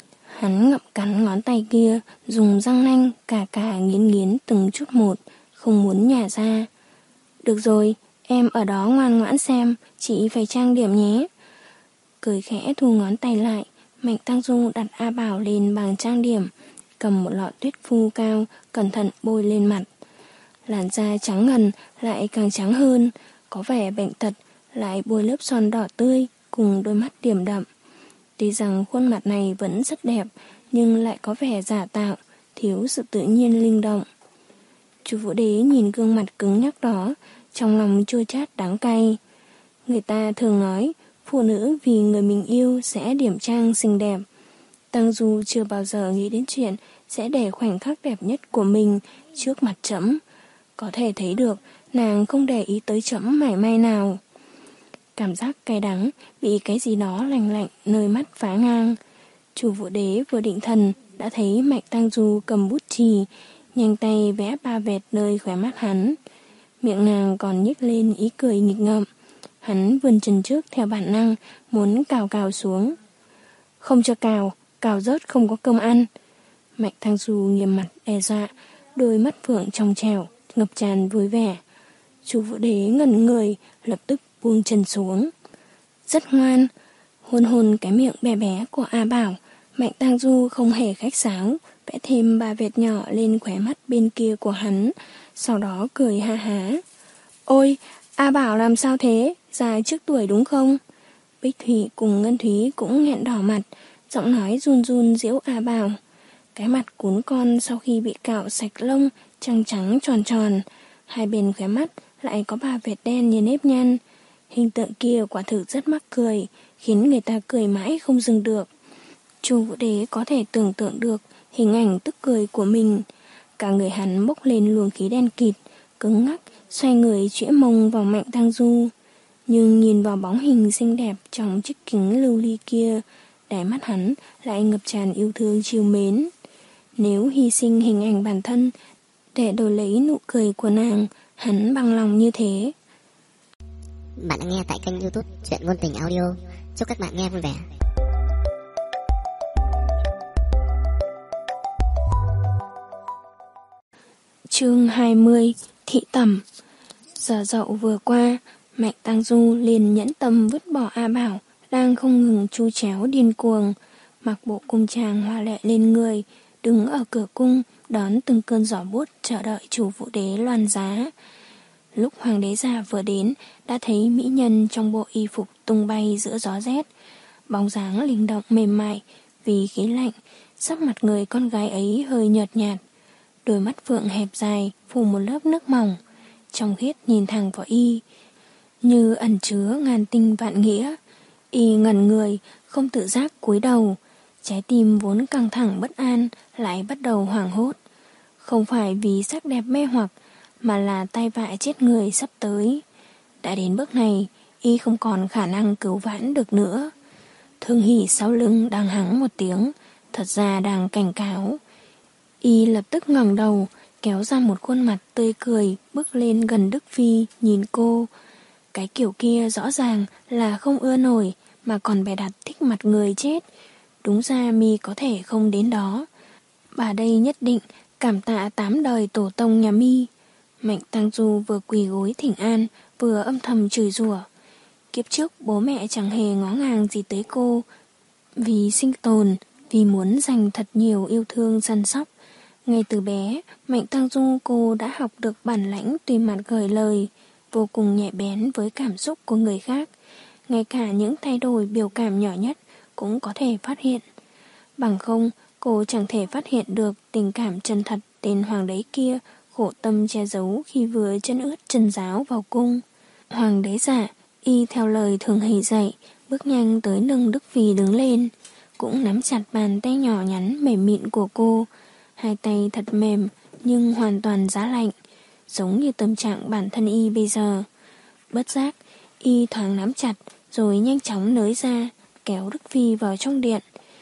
Hắn ngậm cắn ngón tay kia, dùng răng nanh cà cà nghiến nghiến từng chút một, không muốn nhả ra. Được rồi, em ở đó ngoan ngoãn xem, chị phải trang điểm nhé. Cười khẽ thu ngón tay lại, Mạnh Tang Du đặt A Bảo lên bàn trang điểm, cầm một lọ tuyết phu cao, cẩn thận bôi lên mặt. Làn da trắng ngần lại càng trắng hơn, có vẻ bệnh tật, lại bôi lớp son đỏ tươi cùng đôi mắt điểm đậm. Tuy rằng khuôn mặt này vẫn rất đẹp, nhưng lại có vẻ giả tạo, thiếu sự tự nhiên linh động. Chú Vũ Đế nhìn gương mặt cứng nhắc đó, trong lòng chua chát đắng cay. Người ta thường nói, phụ nữ vì người mình yêu sẽ điểm trang xinh đẹp. Tang Du chưa bao giờ nghĩ đến chuyện sẽ để khoảnh khắc đẹp nhất của mình trước mặt trẫm. Có thể thấy được nàng không để ý tới trẫm mảy may nào. Cảm giác cay đắng bị cái gì đó lạnh lạnh nơi mắt phá ngang. Chủ Vũ Đế vừa định thần đã thấy Mạnh Tang Du cầm bút chì, nhanh tay vẽ ba vệt nơi khóe mắt hắn. Miệng nàng còn nhếch lên ý cười nghịch ngợm. Hắn vươn chân trước theo bản năng, muốn cào cào xuống. Không cho cào, cào rớt không có cơm ăn. Mạnh Tang Du nghiêm mặt đe dọa, đôi mắt phượng trong trẻo, ngập tràn vui vẻ. Chủ Vũ Đế ngẩn người, lập tức buông chân xuống. Rất ngoan, hôn hôn cái miệng bé bé của A Bảo, Mạnh Tang Du không hề khách sáo, vẽ thêm ba vệt nhỏ lên khóe mắt bên kia của hắn, sau đó cười ha há. Ôi, A Bảo làm sao thế, già trước tuổi đúng không? Bích Thủy cùng Ngân Thúy cũng nghẹn đỏ mặt, giọng nói run run giễu A Bảo. Cái mặt cún con sau khi bị cạo sạch lông, trắng trắng tròn tròn, hai bên khóe mắt lại có ba vệt đen như nếp nhăn. Hình tượng kia quả thực rất mắc cười, khiến người ta cười mãi không dừng được. Chu Vũ Đế có thể tưởng tượng được hình ảnh tức cười của mình. Cả người hắn bốc lên luồng khí đen kịt, cứng ngắc, xoay người chĩa mông vào Mạnh Tang Du. Nhưng nhìn vào bóng hình xinh đẹp trong chiếc kính lưu ly kia, đáy mắt hắn lại ngập tràn yêu thương trìu mến. Nếu hy sinh hình ảnh bản thân để đổi lấy nụ cười của nàng, hắn bằng lòng như thế. Bạn đã nghe tại kênh YouTube Chuyện Ngôn Tình Audio. Chúc các bạn nghe vui vẻ. Chương hai mươi. Thị tẩm. Giờ dậu vừa qua, Mạnh Tang Du liền nhẫn tâm vứt bỏ A Bảo đang không ngừng chu chéo điên cuồng, mặc bộ cung trang hoa lệ lên người, đứng ở cửa cung đón từng cơn gió buốt chờ đợi chủ Vũ Đế loan giá. Lúc hoàng đế già vừa đến, đã thấy mỹ nhân trong bộ y phục tung bay giữa gió rét, bóng dáng linh động mềm mại vì khí lạnh, sắc mặt người con gái ấy hơi nhợt nhạt, đôi mắt phượng hẹp dài phủ một lớp nước mỏng, trong khiết nhìn thẳng vào y, như ẩn chứa ngàn tinh vạn nghĩa. Y ngẩn người, không tự giác cúi đầu, trái tim vốn căng thẳng bất an lại bắt đầu hoảng hốt, không phải vì sắc đẹp mê hoặc, mà là tai vạ chết người sắp tới. Đã đến bước này, y không còn khả năng cứu vãn được nữa. Thương Hỷ sau lưng đang hắng một tiếng, thật ra đang cảnh cáo. Y lập tức ngẩng đầu, kéo ra một khuôn mặt tươi cười, bước lên gần Đức Phi nhìn cô. Cái kiểu kia rõ ràng là không ưa nổi, mà còn bày đặt thích mặt người chết. Đúng ra mi có thể không đến đó. Bà đây nhất định cảm tạ tám đời tổ tông nhà mi. Mạnh Tang Du vừa quỳ gối thỉnh an, vừa âm thầm chửi rủa. Kiếp trước bố mẹ chẳng hề ngó ngàng gì tới cô. Vì sinh tồn, vì muốn dành thật nhiều yêu thương săn sóc. Ngay từ bé, Mạnh Tang Du cô đã học được bản lãnh tùy mặt gửi lời, vô cùng nhạy bén với cảm xúc của người khác. Ngay cả những thay đổi biểu cảm nhỏ nhất cũng có thể phát hiện. Bằng không, cô chẳng thể phát hiện được tình cảm chân thật tên hoàng đế kia khổ tâm che giấu khi vừa chân ướt chân giáo vào cung. Hoàng đế giả, y theo lời Thường Hỷ dạy, bước nhanh tới lưng Đức Phi đứng lên, cũng nắm chặt bàn tay nhỏ nhắn mềm mịn của cô. Hai tay thật mềm nhưng hoàn toàn giá lạnh, giống như tâm trạng bản thân y bây giờ. Bất giác, y thoáng nắm chặt, rồi nhanh chóng nới ra, kéo Đức Phi vào trong điện.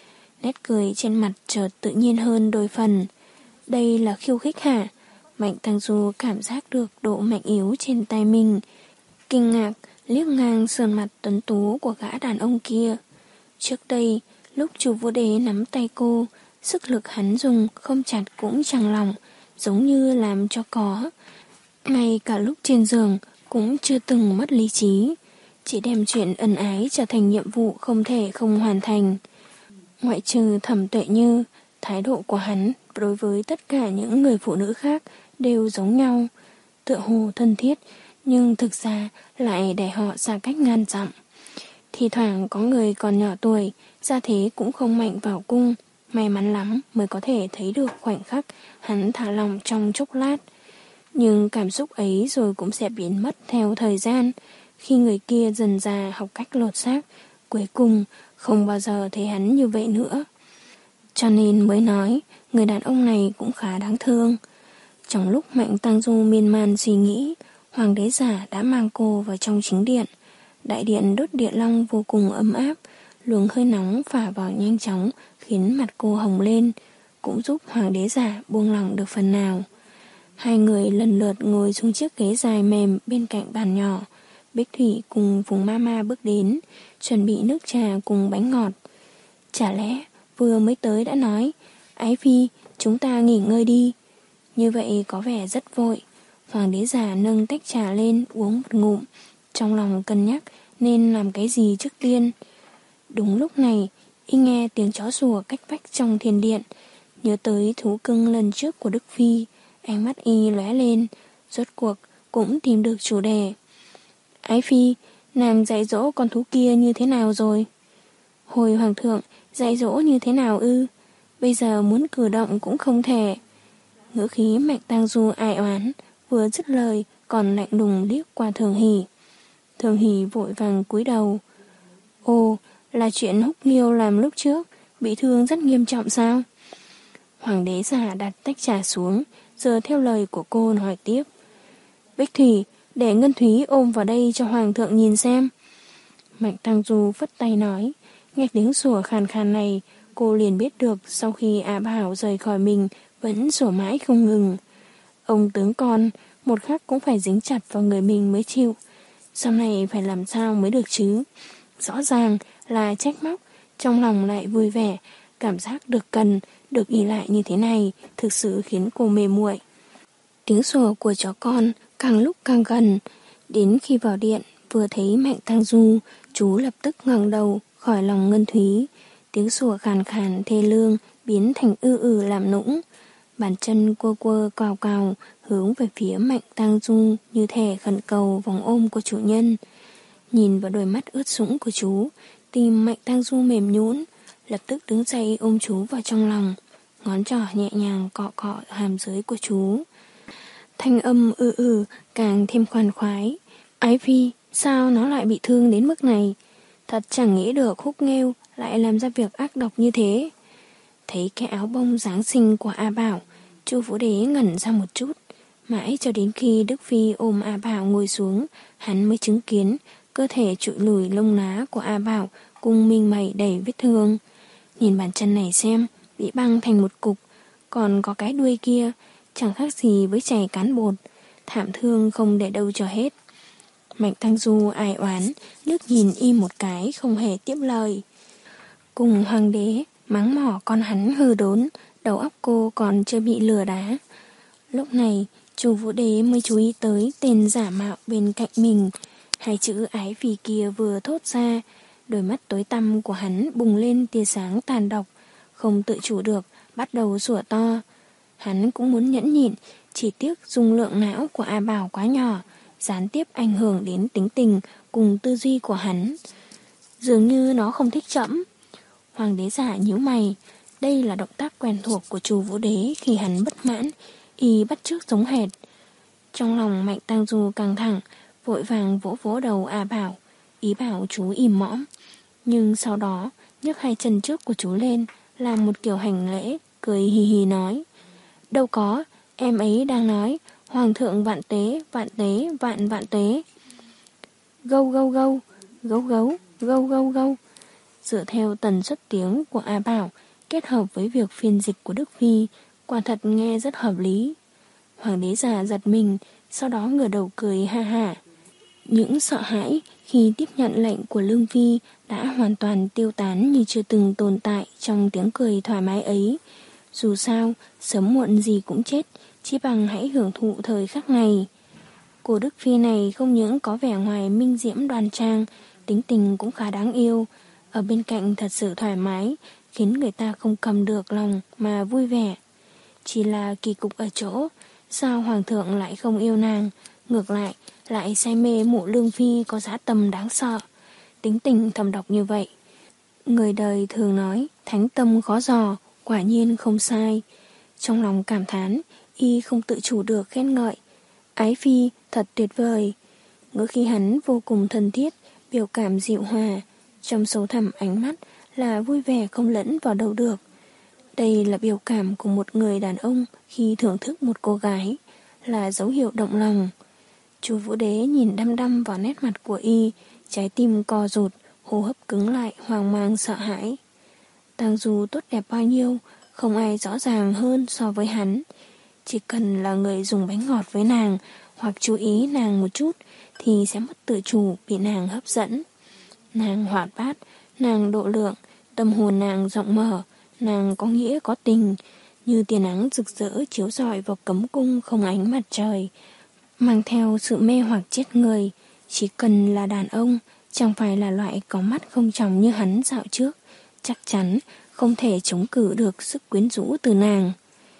Nét cười trên mặt chợt tự nhiên hơn đôi phần. Đây là khiêu khích hả? Mạnh Tăng Du cảm giác được độ mạnh yếu trên tay mình, kinh ngạc liếc ngang sườn mặt tuấn tú của gã đàn ông kia. Trước đây, lúc Chu Vũ Đế nắm tay cô, sức lực hắn dùng không chặt cũng chẳng lòng, giống như làm cho có. Ngay cả lúc trên giường cũng chưa từng mất lý trí, chỉ đem chuyện ân ái trở thành nhiệm vụ không thể không hoàn thành. Ngoại trừ Thẩm Tuệ Như, thái độ của hắn đối với tất cả những người phụ nữ khác đều giống nhau, tựa hồ thân thiết, nhưng thực ra lại để họ xa cách ngàn dặm. Thì thoảng có người còn nhỏ tuổi, gia thế cũng không mạnh vào cung, may mắn lắm mới có thể thấy được khoảnh khắc hắn thả lỏng trong chốc lát. Nhưng cảm xúc ấy rồi cũng sẽ biến mất theo thời gian, khi người kia dần dà học cách lột xác, cuối cùng không bao giờ thấy hắn như vậy nữa. Cho nên mới nói, người đàn ông này cũng khá đáng thương. Trong lúc Mạnh Tăng Du miên man suy nghĩ, hoàng đế giả đã mang cô vào trong chính điện. Đại điện đốt địa long vô cùng ấm áp, luồng hơi nóng phả vào nhanh chóng khiến mặt cô hồng lên, cũng giúp hoàng đế giả buông lỏng được phần nào. Hai người lần lượt ngồi xuống chiếc ghế dài mềm bên cạnh bàn nhỏ. Bích Thủy cùng Phùng Mama bước đến, chuẩn bị nước trà cùng bánh ngọt. Chả lẽ vừa mới tới đã nói, Ái Phi, chúng ta nghỉ ngơi đi. Như vậy có vẻ rất vội. Hoàng đế già nâng tách trà lên uống một ngụm, trong lòng cân nhắc nên làm cái gì trước tiên. Đúng lúc này, y nghe tiếng chó sủa cách vách trong thiền điện, nhớ tới thú cưng lần trước của Đức Phi, ánh mắt y lóe lên, rốt cuộc cũng tìm được chủ đề. Ái Phi, nàng dạy dỗ con thú kia như thế nào rồi? Hồi hoàng thượng, dạy dỗ như thế nào ư? Bây giờ muốn cử động cũng không thể. Ngữ khí Mạnh Tăng Du ai oán, vừa dứt lời còn lạnh lùng liếc qua Thường Hỷ. Thường Hỷ vội vàng cúi đầu. Ồ, là chuyện Húc Liêu làm lúc trước, bị thương rất nghiêm trọng sao? Hoàng đế già đặt tách trà xuống, giờ theo lời của cô hỏi tiếp. Bích Thủy, để Ngân Thúy ôm vào đây cho hoàng thượng nhìn xem. Mạnh Tăng Du phất tay nói. Nghe tiếng sủa khàn khàn này, cô liền biết được sau khi A Bảo rời khỏi mình vẫn sủa mãi không ngừng. Ông tướng con, một khắc cũng phải dính chặt vào người mình mới chịu. Sau này phải làm sao mới được chứ? Rõ ràng là trách móc, trong lòng lại vui vẻ, cảm giác được cần, được ỷ lại như thế này, thực sự khiến cô mê muội. Tiếng sủa của chó con càng lúc càng gần, đến khi vào điện, vừa thấy Mạnh Tăng Du, chú lập tức ngẩng đầu khỏi lòng Ngân Thúy. Tiếng sủa khàn khàn thê lương biến thành ư ử làm nũng. Bàn chân quơ quơ cào cào hướng về phía Mạnh Tăng Du như thể khẩn cầu vòng ôm của chủ nhân. Nhìn vào đôi mắt ướt sũng của chú, tim Mạnh Tăng Du mềm nhũn, lập tức đứng dậy ôm chú vào trong lòng, ngón trỏ nhẹ nhàng cọ cọ hàm dưới của chú. Thanh âm ư ử càng thêm khoan khoái. Ái Phi, sao nó lại bị thương đến mức này? Thật chẳng nghĩ được Húc Nghêu lại làm ra việc ác độc như thế. Thấy cái áo bông Giáng sinh của A Bảo, Chu Vũ Đế ngẩn ra một chút. Mãi cho đến khi Đức Phi ôm A Bảo ngồi xuống, hắn mới chứng kiến cơ thể trụi lùi lông lá của A Bảo cùng mình mẩy đầy vết thương. Nhìn bàn chân này xem, bị băng thành một cục, còn có cái đuôi kia, chẳng khác gì với chày cán bột, thảm thương không để đâu cho hết. Mạnh Tăng Du ai oán, liếc nhìn y một cái không hề tiếp lời. Cùng hoàng đế mắng mỏ con hắn hư đốn, đầu óc cô còn chưa bị lừa đá. Lúc này, Chu Vũ Đế mới chú ý tới tên giả mạo bên cạnh mình. Hai chữ Ái Phi kia vừa thốt ra, đôi mắt tối tăm của hắn bùng lên tia sáng tàn độc, không tự chủ được, bắt đầu sủa to. Hắn cũng muốn nhẫn nhịn, chỉ tiếc dung lượng não của A Bảo quá nhỏ, gián tiếp ảnh hưởng đến tính tình cùng tư duy của hắn. Dường như nó không thích trẫm. Hoàng đế giả nhíu mày, đây là động tác quen thuộc của Chu Vũ Đế khi hắn bất mãn, y bắt chước giống hệt. Trong lòng Mạnh Tăng Du căng thẳng, vội vàng vỗ vỗ đầu A Bảo, ý bảo chú im mõm. Nhưng sau đó, nhấc hai chân trước của chú lên, làm một kiểu hành lễ, cười hì hì nói. Đâu có, em ấy đang nói, Hoàng thượng vạn tế, vạn tế, vạn vạn tế. Gâu gâu gâu, gâu gấu, gâu gâu gâu. Dựa theo tần suất tiếng của A Bảo kết hợp với việc phiên dịch của Đức Phi, quả thật nghe rất hợp lý. Hoàng đế già giật mình, sau đó ngửa đầu cười ha hả. Những sợ hãi khi tiếp nhận lệnh của Lương Phi đã hoàn toàn tiêu tán như chưa từng tồn tại trong tiếng cười thoải mái ấy. Dù sao, sớm muộn gì cũng chết, chỉ bằng hãy hưởng thụ thời khắc này. Cô Đức Phi này không những có vẻ ngoài minh diễm đoan trang, tính tình cũng khá đáng yêu, ở bên cạnh thật sự thoải mái, khiến người ta không cầm được lòng mà vui vẻ. Chỉ là kỳ cục ở chỗ, sao Hoàng thượng lại không yêu nàng, ngược lại lại say mê mụ Lương Phi có dã tâm đáng sợ, tính tình thầm độc như vậy. Người đời thường nói thánh tâm khó dò, quả nhiên không sai. Trong lòng cảm thán, y không tự chủ được khen ngợi. Ái Phi thật tuyệt vời. Ngữ khi hắn vô cùng thân thiết, biểu cảm dịu hòa, trong sâu thẳm ánh mắt là vui vẻ không lẫn vào đâu được. Đây là biểu cảm của một người đàn ông khi thưởng thức một cô gái, là dấu hiệu động lòng. Chu Vũ Đế nhìn đăm đăm vào nét mặt của y, trái tim co rụt, hô hấp cứng lại, hoang mang sợ hãi. Tang Du tốt đẹp bao nhiêu, không ai rõ ràng hơn so với hắn. Chỉ cần là người dùng bánh ngọt với nàng, hoặc chú ý nàng một chút, thì sẽ mất tự chủ bị nàng hấp dẫn. Nàng hoạt bát, nàng độ lượng, tâm hồn nàng rộng mở, nàng có nghĩa có tình, như tia nắng rực rỡ chiếu rọi vào cấm cung không ánh mặt trời, mang theo sự mê hoặc chết người. Chỉ cần là đàn ông, chẳng phải là loại có mắt không tròng như hắn dạo trước, chắc chắn không thể chống cự được sức quyến rũ từ nàng.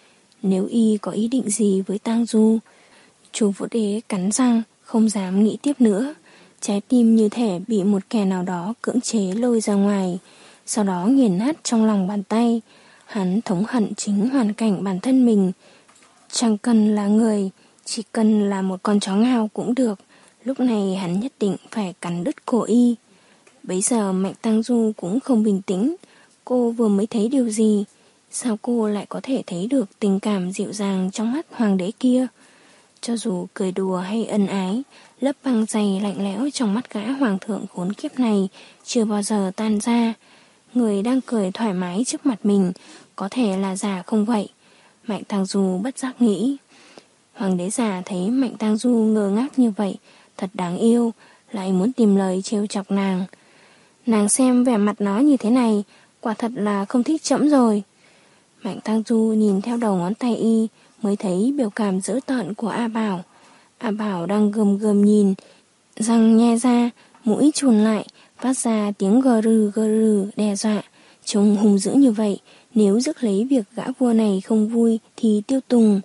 Nếu y có ý định gì với Tang Du, Chu Vũ Đế cắn răng, không dám nghĩ tiếp nữa. Trái tim như thể bị một kẻ nào đó cưỡng chế lôi ra ngoài, sau đó nghiền nát trong lòng bàn tay. Hắn thống hận chính hoàn cảnh bản thân mình. Chẳng cần là người, chỉ cần là một con chó ngao cũng được. Lúc này hắn nhất định phải cắn đứt cổ y. Bấy giờ Mạnh Tang Du cũng không bình tĩnh. Cô vừa mới thấy điều gì? Sao cô lại có thể thấy được tình cảm dịu dàng trong mắt hoàng đế kia? Cho dù cười đùa hay ân ái, lớp băng dày lạnh lẽo trong mắt gã hoàng thượng khốn kiếp này chưa bao giờ tan ra. Người đang cười thoải mái trước mặt mình có thể là già không vậy? Mạnh Tang Du bất giác nghĩ. Hoàng đế già thấy Mạnh Tang Du ngơ ngác như vậy, thật đáng yêu, lại muốn tìm lời trêu chọc nàng. Nàng xem vẻ mặt nó như thế này, quả thật là không thích trẫm rồi. Mạnh Tang Du nhìn theo đầu ngón tay y, mới thấy biểu cảm dữ tợn của A Bảo. A Bảo đang gầm gầm nhìn, răng nhe ra, mũi chùn lại, phát ra tiếng gờ rừ gờ rừ đe dọa. Trông hung dữ như vậy, nếu rước lấy việc gã vua này không vui thì tiêu tùng.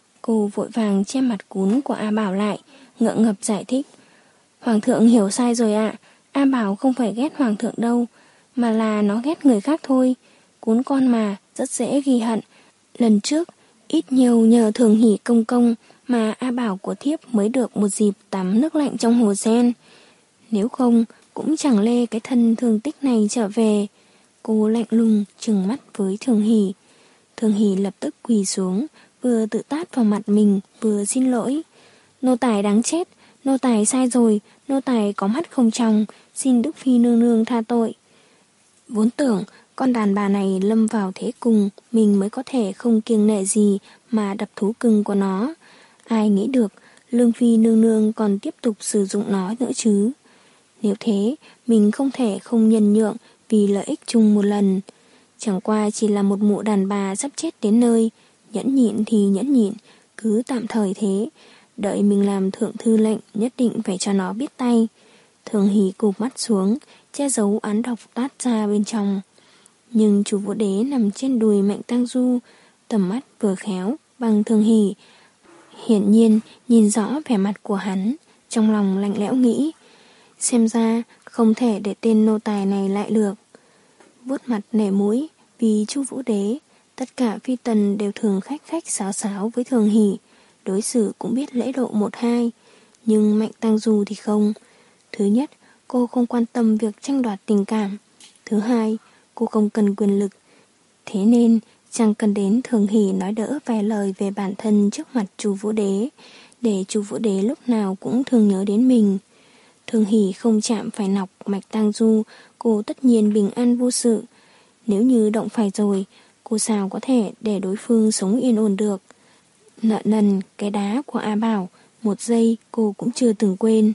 Cô vội vàng che mặt cún của A Bảo lại, ngượng ngập giải thích. Hoàng thượng hiểu sai rồi ạ, A Bảo không phải ghét hoàng thượng đâu, mà là nó ghét người khác thôi. Cún con mà, rất dễ ghi hận. Lần trước, ít nhiều nhờ Thường Hỷ công công mà A Bảo của thiếp mới được một dịp tắm nước lạnh trong hồ sen. Nếu không, cũng chẳng lê cái thân thương tích này trở về. Cô lạnh lùng trừng mắt với Thường Hỷ. Thường Hỷ lập tức quỳ xuống, vừa tự tát vào mặt mình, vừa xin lỗi. Nô tài đáng chết, nô tài sai rồi, nô tài có mắt không tròng, xin Đức Phi nương nương tha tội. Vốn tưởng con đàn bà này lâm vào thế cùng, mình mới có thể không kiêng nể gì mà đập thú cưng của nó. Ai nghĩ được, Lương Phi nương nương còn tiếp tục sử dụng nó nữa chứ. Nếu thế, mình không thể không nhân nhượng vì lợi ích chung một lần. Chẳng qua chỉ là một mụ đàn bà sắp chết đến nơi, nhẫn nhịn thì nhẫn nhịn, cứ tạm thời thế. Đợi mình làm thượng thư lệnh nhất định phải cho nó biết tay. Thường Hỷ cụp mắt xuống, che giấu án độc toát ra bên trong. Nhưng Chu Vũ Đế nằm trên đùi Mạnh Tang Du, tầm mắt vừa khéo bằng Thường Hỷ. Hiển nhiên nhìn rõ vẻ mặt của hắn, trong lòng lạnh lẽo nghĩ, xem ra không thể để tên nô tài này lại được. Vuốt mặt nể mũi, vì Chu Vũ Đế, tất cả phi tần đều thường khách khách sáo sáo với Thường Hỷ, đối xử cũng biết lễ độ một hai, nhưng Mạnh Tang Du thì không. Thứ nhất, cô không quan tâm việc tranh đoạt tình cảm. Thứ hai, cô không cần quyền lực. Thế nên, chẳng cần đến Thường Hỷ nói đỡ vài lời về bản thân trước mặt Chu Vũ Đế, để Chu Vũ Đế lúc nào cũng thường nhớ đến mình. Thường Hỷ không chạm phải nọc mạch tang du, cô tất nhiên bình an vô sự. Nếu như động phải rồi, cô sao có thể để đối phương sống yên ổn được. Nợ nần cái đá của A Bảo, một giây cô cũng chưa từng quên.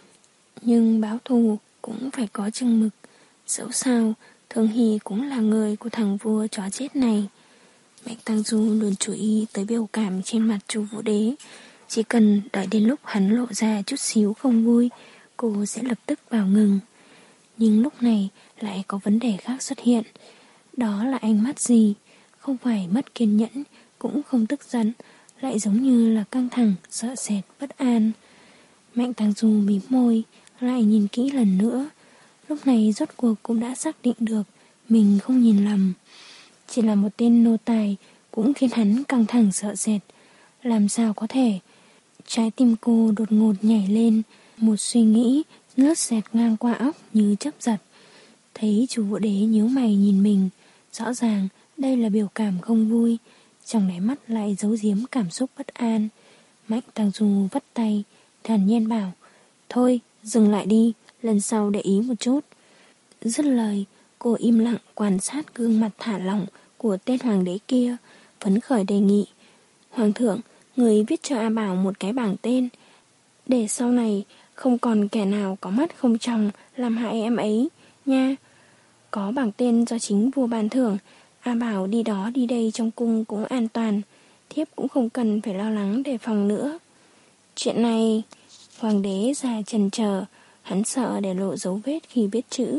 Nhưng báo thù cũng phải có chừng mực. Dẫu sao, Thường Hỷ cũng là người của thằng vua chó chết này. Mạch Tang Du luôn chú ý tới biểu cảm trên mặt Chu Vũ Đế. Chỉ cần đợi đến lúc hắn lộ ra chút xíu không vui, cô sẽ lập tức bảo ngừng. Nhưng lúc này lại có vấn đề khác xuất hiện. Đó là ánh mắt gì? Không phải mất kiên nhẫn, cũng không tức giận, lại giống như là căng thẳng, sợ sệt, bất an. Mạnh Tang Du mím môi, lại nhìn kỹ lần nữa. Lúc này rốt cuộc cũng đã xác định được mình không nhìn lầm. Chỉ là một tên nô tài cũng khiến hắn căng thẳng sợ sệt. Làm sao có thể? Trái tim cô đột ngột nhảy lên, một suy nghĩ lướt xẹt ngang qua óc như chớp giật. Thấy Chu Vũ Đế nhíu mày nhìn mình, rõ ràng đây là biểu cảm không vui, trong đáy mắt lại giấu giếm cảm xúc bất an. Mạnh Tang Du vắt tay, thản nhiên bảo: "Thôi, dừng lại đi, lần sau để ý một chút." Dứt lời, cô im lặng quan sát gương mặt thả lỏng của tên hoàng đế kia, phấn khởi đề nghị: "Hoàng thượng, người viết cho A Bảo một cái bảng tên, để sau này không còn kẻ nào có mắt không tròng làm hại em ấy, nha. Có bảng tên do chính vua ban thưởng, A Bảo đi đó đi đây trong cung cũng an toàn, thiếp cũng không cần phải lo lắng đề phòng nữa." Chuyện này, hoàng đế già chần chờ, hắn sợ để lộ dấu vết khi viết chữ.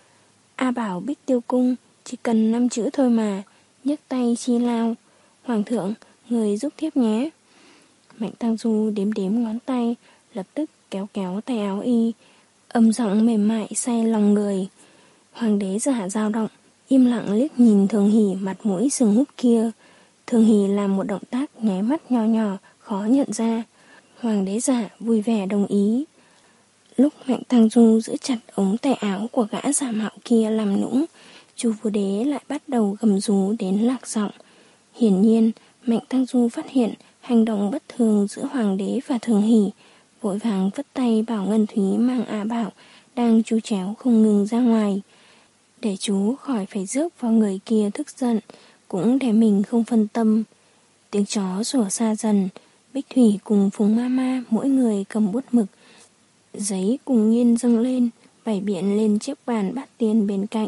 A Bảo Bích Tiêu Cung, chỉ cần năm chữ thôi mà, nhấc tay chi lao. Hoàng thượng, người giúp thiếp nhé. Mạnh Tang Du đếm đếm ngón tay, lập tức kéo kéo tay áo y, âm giọng mềm mại say lòng người. Hoàng đế giả dao động, im lặng liếc nhìn Thường Hỷ mặt mũi sừng húp kia. Thường Hỷ làm một động tác nháy mắt nho nhỏ, khó nhận ra. Hoàng đế giả vui vẻ đồng ý. Lúc Mạnh Tang Du giữ chặt ống tay áo của gã giả mạo kia làm nũng, Chu Vũ Đế lại bắt đầu gầm rú đến lạc giọng. Hiển nhiên, Mạnh Tang Du phát hiện hành động bất thường giữa hoàng đế và Thường Hỷ, vội vàng vất tay bảo Ngân Thúy mang A Bảo đang chú chéo không ngừng ra ngoài. Để chú khỏi phải rước vào người kia tức giận, cũng để mình không phân tâm. Tiếng chó sủa xa dần, Bích Thủy cùng Phùng Mama mỗi người cầm bút mực, giấy cùng nghiên dâng lên, bày biện lên chiếc bàn bát tiên bên cạnh.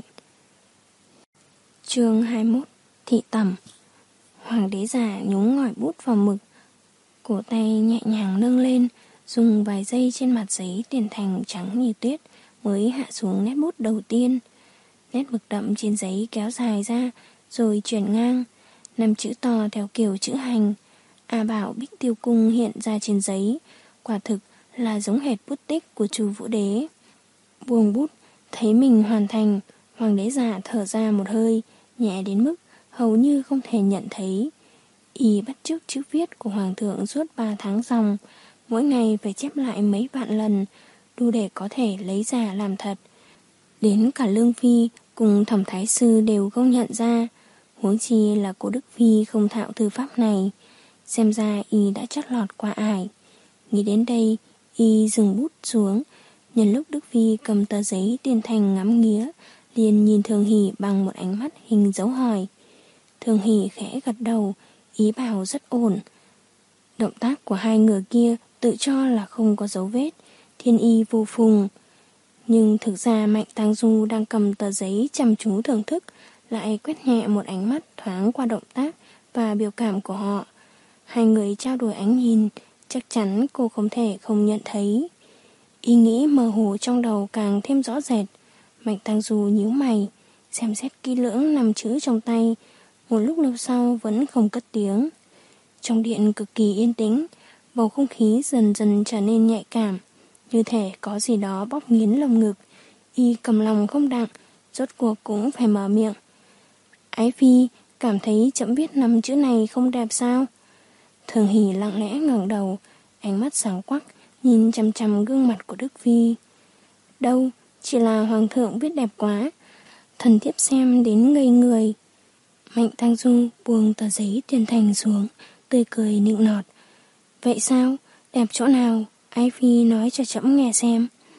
Chương hai mươi mốt. Thị tẩm. Hoàng đế già nhúng ngòi bút vào mực, cổ tay nhẹ nhàng nâng lên, dùng vài giây trên mặt giấy tiền thành trắng như tuyết mới hạ xuống nét bút đầu tiên. Nét mực đậm trên giấy kéo dài ra, rồi chuyển ngang, năm chữ to theo kiểu chữ hành. A Bảo Bích Tiêu Cung hiện ra trên giấy, quả thực là giống hệt bút tích của Chu Vũ Đế. Buông bút, thấy mình hoàn thành, hoàng đế già thở ra một hơi, nhẹ đến mức hầu như không thể nhận thấy. Y bắt chước chữ viết của hoàng thượng suốt ba tháng dòng, mỗi ngày phải chép lại mấy vạn lần, đủ để có thể lấy giả làm thật. Đến cả Lương Phi cùng Thẩm Thái Sư đều công nhận ra, huống chi là cô Đức Phi không thạo thư pháp này. Xem ra Y đã chót lọt qua ải. Nghĩ đến đây, Y dừng bút xuống, nhân lúc Đức Phi cầm tờ giấy tiền thành ngắm nghía, liền nhìn Thường Hỷ bằng một ánh mắt hình dấu hỏi. Thường Hỷ khẽ gật đầu, ý bảo rất ổn. Động tác của hai người kia tự cho là không có dấu vết, thiên y vô phùng. Nhưng thực ra Mạnh Tang Du đang cầm tờ giấy chăm chú thưởng thức, lại quét nhẹ một ánh mắt thoáng qua động tác và biểu cảm của họ. Hai người trao đổi ánh nhìn, chắc chắn cô không thể không nhận thấy. Ý nghĩ mơ hồ trong đầu càng thêm rõ rệt. Mạnh Tang Du nhíu mày, xem xét kỹ lưỡng năm chữ trong tay, một lúc lâu sau vẫn không cất tiếng. Trong điện cực kỳ yên tĩnh, bầu không khí dần dần trở nên nhạy cảm, như thể có gì đó bóp nghiến lồng ngực. Y cầm lòng không đặng, rốt cuộc cũng phải mở miệng. Ái Phi, cảm thấy chậm viết năm chữ này không đẹp sao? Thường Hỷ lặng lẽ ngẩng đầu, ánh mắt sáng quắc, nhìn chằm chằm gương mặt của Đức Phi. Đâu, chỉ là hoàng thượng viết đẹp quá, thần thiếp xem đến ngây người. Mạnh Tang Du buông tờ giấy tiền thành xuống, tươi cười nịnh nọt. Vậy sao? Đẹp chỗ nào? Ái Phi nói cho trẫm nghe xem.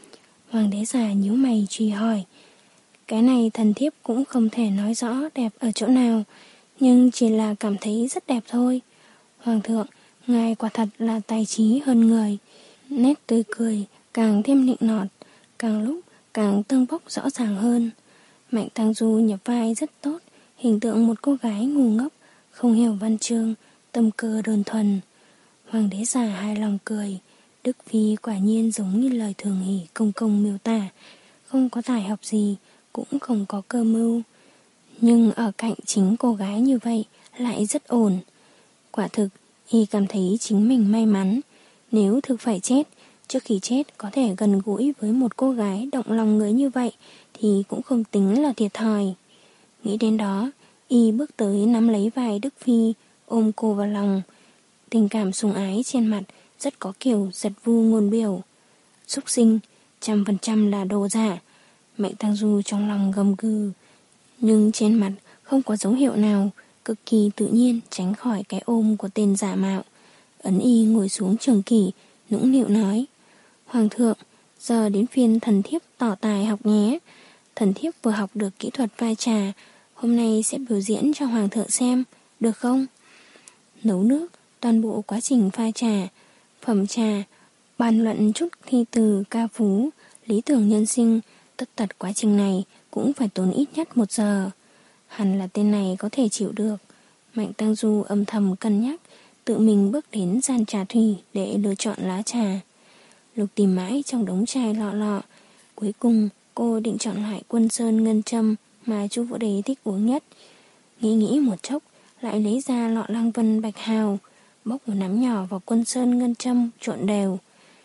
Hoàng đế già nhíu mày truy hỏi. Cái này thần thiếp cũng không thể nói rõ đẹp ở chỗ nào, nhưng chỉ là cảm thấy rất đẹp thôi. Hoàng thượng, ngài quả thật là tài trí hơn người. Nét tươi cười càng thêm nịnh nọt, càng lúc càng tâng bốc rõ ràng hơn. Mạnh Tăng Du nhập vai rất tốt, hình tượng một cô gái ngu ngốc, không hiểu văn chương, tâm cơ đơn thuần. Hoàng đế già hài lòng cười. Đức Phi quả nhiên giống như lời Thường Hỷ công công miêu tả, không có tài học gì, cũng không có cơ mưu. Nhưng ở cạnh chính cô gái như vậy lại rất ổn. Quả thực, y cảm thấy chính mình may mắn. Nếu thực phải chết, trước khi chết có thể gần gũi với một cô gái động lòng người như vậy thì cũng không tính là thiệt thòi. Nghĩ đến đó, y bước tới nắm lấy vai Đức Phi, ôm cô vào lòng. Tình cảm sủng ái trên mặt rất có kiểu giật vu ngôn biểu. Súc sinh, trăm phần trăm là đồ giả. Mạnh Tăng Du trong lòng gầm gừ, nhưng trên mặt không có dấu hiệu nào, cực kỳ tự nhiên tránh khỏi cái ôm của tên giả mạo. Ấn y ngồi xuống trường kỷ, nũng nịu nói: Hoàng thượng, giờ đến phiên thần thiếp tỏ tài học nhé. Thần thiếp vừa học được kỹ thuật pha trà, hôm nay sẽ biểu diễn cho hoàng thượng xem, được không? Nấu nước, toàn bộ quá trình pha trà, phẩm trà, bàn luận chút thi từ ca phú, lý tưởng nhân sinh, tất tật quá trình này cũng phải tốn ít nhất một giờ. Hẳn là tên này có thể chịu được. Mạnh Tăng Du âm thầm cân nhắc, tự mình bước đến gian trà thủy để lựa chọn lá trà. Lục tìm mãi trong đống chai lọ lọ, cuối cùng cô định chọn loại Quân Sơn ngân châm mà chú Vũ Đế thích uống nhất. Nghĩ nghĩ một chốc, lại lấy ra lọ Lăng Vân Bạch Hào, bốc một nắm nhỏ vào Quân Sơn ngân châm trộn đều.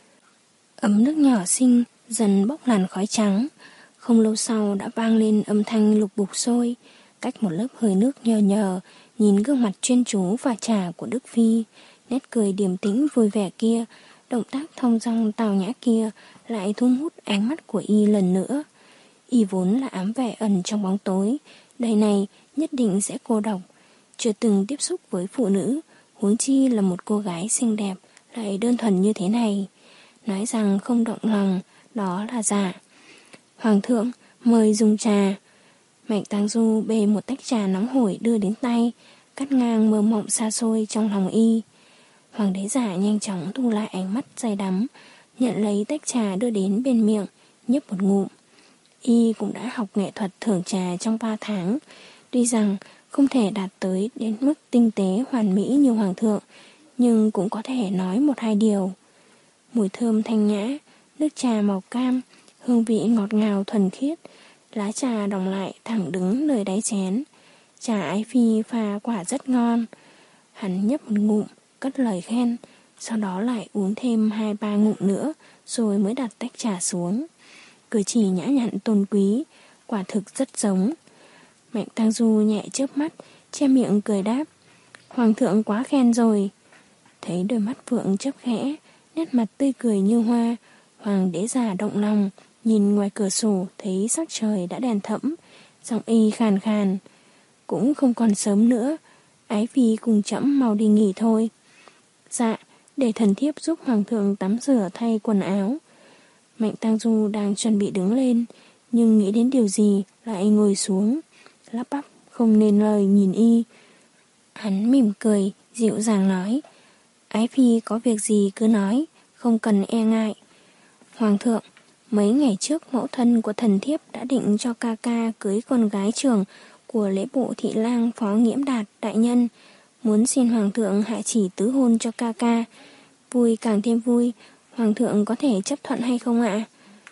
Ấm nước nhỏ xinh dần bốc làn khói trắng. Không lâu sau đã vang lên âm thanh lục bục sôi. Cách một lớp hơi nước nhờ nhờ, nhìn gương mặt chuyên chú và trà của Đức Phi, nét cười điềm tĩnh vui vẻ kia, động tác thong dong tào nhã kia lại thu hút ánh mắt của y lần nữa. Y vốn là ám vẻ ẩn trong bóng tối, đời này nhất định sẽ cô độc, chưa từng tiếp xúc với phụ nữ, huống chi là một cô gái xinh đẹp lại đơn thuần như thế này. Nói rằng không động lòng, đó là giả. Hoàng thượng, mời dùng trà. Mạnh Tăng Du bê một tách trà nóng hổi đưa đến tay, cắt ngang mơ mộng xa xôi trong lòng y. Hoàng đế giả nhanh chóng thu lại ánh mắt say đắm, nhận lấy tách trà đưa đến bên miệng, nhấp một ngụm. Y cũng đã học nghệ thuật thưởng trà trong ba tháng, tuy rằng không thể đạt tới đến mức tinh tế hoàn mỹ như hoàng thượng, nhưng cũng có thể nói một hai điều. Mùi thơm thanh nhã, nước trà màu cam, hương vị ngọt ngào thuần khiết, lá trà đọng lại thẳng đứng nơi đáy chén. Trà Ái Phi pha quả rất ngon. Hắn nhấp một ngụm, cất lời khen, sau đó lại uống thêm hai ba ngụm nữa, rồi mới đặt tách trà xuống. Cử chỉ nhã nhặn tôn quý, quả thực rất giống. Mạnh Tăng Du nhẹ chớp mắt, che miệng cười đáp: Hoàng thượng quá khen rồi. Thấy đôi mắt Phượng chớp khẽ, nét mặt tươi cười như hoa, hoàng đế già động lòng, nhìn ngoài cửa sổ thấy sắc trời đã đèn thẫm, giọng y khàn khàn: Cũng không còn sớm nữa, Ái Phi cùng trẫm mau đi nghỉ thôi. Dạ, để thần thiếp giúp hoàng thượng tắm rửa thay quần áo. Mạnh Tăng Du đang chuẩn bị đứng lên, nhưng nghĩ đến điều gì lại ngồi xuống, lắp bắp không nên lời nhìn y. Hắn mỉm cười, dịu dàng nói: Ái Phi có việc gì cứ nói, không cần e ngại. Hoàng thượng, mấy ngày trước mẫu thân của thần thiếp đã định cho ca ca cưới con gái trưởng của lễ bộ thị lang Phó Nghiễm Đạt đại nhân, muốn xin hoàng thượng hạ chỉ tứ hôn cho ca ca. Vui càng thêm vui, hoàng thượng có thể chấp thuận hay không ạ?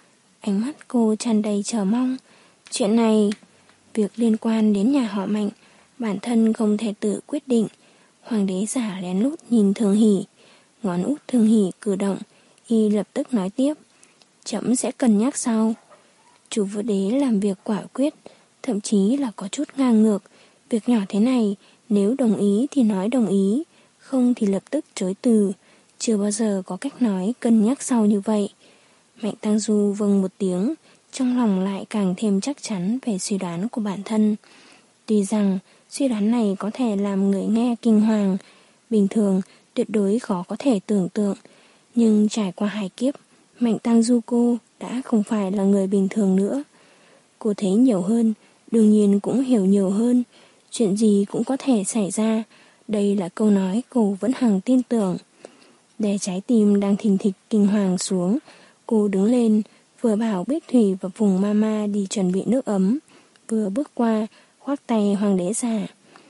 Ánh mắt cô tràn đầy chờ mong. Chuyện này, việc liên quan đến nhà họ Mạnh, bản thân không thể tự quyết định. Hoàng đế giả lén lút nhìn Thường Hỷ, ngón út Thường Hỷ cử động, y lập tức nói tiếp: Trẫm sẽ cân nhắc sau. Chủ Vũ Đế làm việc quả quyết, thậm chí là có chút ngang ngược. Việc nhỏ thế này, nếu đồng ý thì nói đồng ý, không thì lập tức chối từ. Chưa bao giờ có cách nói cân nhắc sau như vậy. Mạnh Tăng Du vâng một tiếng, trong lòng lại càng thêm chắc chắn về suy đoán của bản thân. Tuy rằng suy đoán này có thể làm người nghe kinh hoàng, bình thường tuyệt đối khó có thể tưởng tượng, nhưng trải qua hai kiếp, Mạnh Tăng Du cô đã không phải là người bình thường nữa. Cô thấy nhiều hơn, đương nhiên cũng hiểu nhiều hơn. Chuyện gì cũng có thể xảy ra. Đây là câu nói cô vẫn hằng tin tưởng. Đè trái tim đang thình thịch kinh hoàng xuống, cô đứng lên, vừa bảo Bích Thủy và Phùng Mama đi chuẩn bị nước ấm, vừa bước qua, khoác tay Hoàng đế già.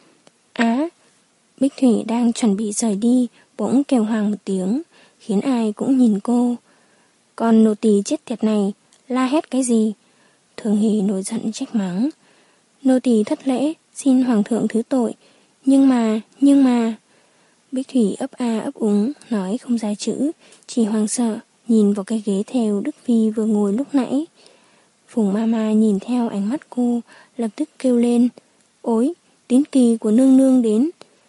Á! Bích Thủy đang chuẩn bị rời đi, bỗng kêu hoàng một tiếng, khiến ai cũng nhìn cô. Con nô tỳ chết tiệt này, la hét cái gì? Thường Hỷ nổi giận trách mắng. Nô tỳ thất lễ, xin hoàng thượng thứ tội. Nhưng mà, nhưng mà... Bích Thủy ấp a ấp úng, nói không ra chữ, chỉ hoang sợ, nhìn vào cái ghế theo Đức Phi vừa ngồi lúc nãy. Phùng Mama nhìn theo ánh mắt cô, lập tức kêu lên. Ôi, tín kỳ của nương nương đến.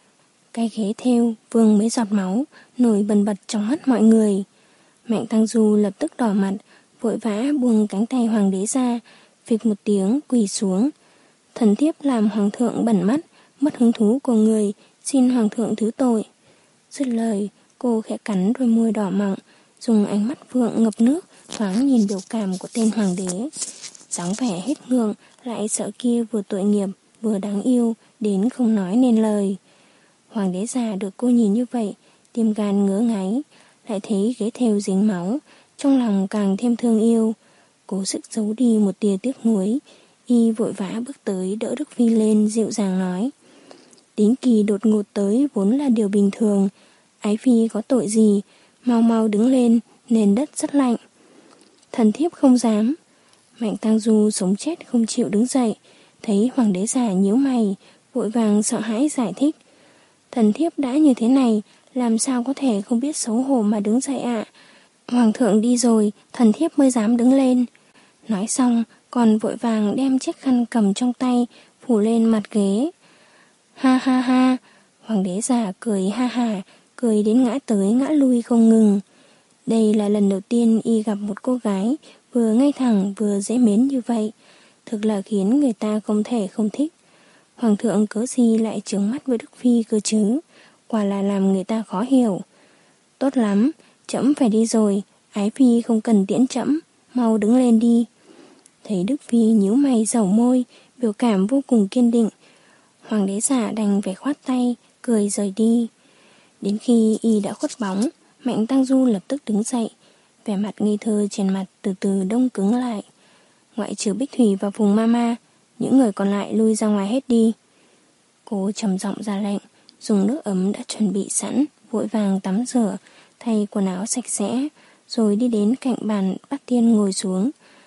Cái ghế theo vương mấy giọt máu, nổi bần bật trong mắt mọi người. Mạnh Tăng Du lập tức đỏ mặt, vội vã buông cánh tay hoàng đế ra, phịch một tiếng quỳ xuống. Thần thiếp làm hoàng thượng bẩn mắt, mất hứng thú của người, xin hoàng thượng thứ tội. Dứt lời, cô khẽ cắn đôi môi đỏ mọng, dùng ánh mắt vượng ngập nước thoáng nhìn biểu cảm của tên hoàng đế. Dáng vẻ hết ngượng, lại sợ kia vừa tội nghiệp, vừa đáng yêu, đến không nói nên lời. Hoàng đế già được cô nhìn như vậy, tim gan ngứa ngáy, lại thấy ghế thêu dính máu, trong lòng càng thêm thương yêu. Cố sức giấu đi một tia tiếc nuối, y vội vã bước tới đỡ Đức Phi lên, dịu dàng nói. Tín kỳ đột ngột tới vốn là điều bình thường, ái phi có tội gì, mau mau đứng lên, nền đất rất lạnh. Thần thiếp không dám. Mạnh Tăng Du sống chết không chịu đứng dậy, thấy hoàng đế già nhíu mày, vội vàng sợ hãi giải thích. Thần thiếp đã như thế này, làm sao có thể không biết xấu hổ mà đứng dậy ạ? Hoàng thượng đi rồi, thần thiếp mới dám đứng lên. Nói xong, còn vội vàng đem chiếc khăn cầm trong tay, phủ lên mặt ghế. Ha ha ha, hoàng đế già cười ha ha, cười đến ngã tới ngã lui không ngừng. Đây là lần đầu tiên y gặp một cô gái vừa ngây thẳng vừa dễ mến như vậy, thực là khiến người ta không thể không thích. Hoàng thượng cớ gì lại trướng mắt với Đức Phi cơ chứ, quả là làm người ta khó hiểu. Tốt lắm, trẫm phải đi rồi, ái phi không cần tiễn trẫm, mau đứng lên đi. Thấy Đức Phi nhíu mày dẩu môi, biểu cảm vô cùng kiên định. Hoàng đế giả đành phải khoát tay, cười rời đi. Đến khi y đã khuất bóng, Mạnh Tăng Du lập tức đứng dậy, vẻ mặt ngây thơ trên mặt từ từ đông cứng lại. Ngoại trừ Bích Thủy và Phùng Mama, những người còn lại lui ra ngoài hết đi. Cô trầm giọng ra lệnh, dùng nước ấm đã chuẩn bị sẵn, vội vàng tắm rửa, thay quần áo sạch sẽ, rồi đi đến cạnh bàn bắt tiên ngồi xuống.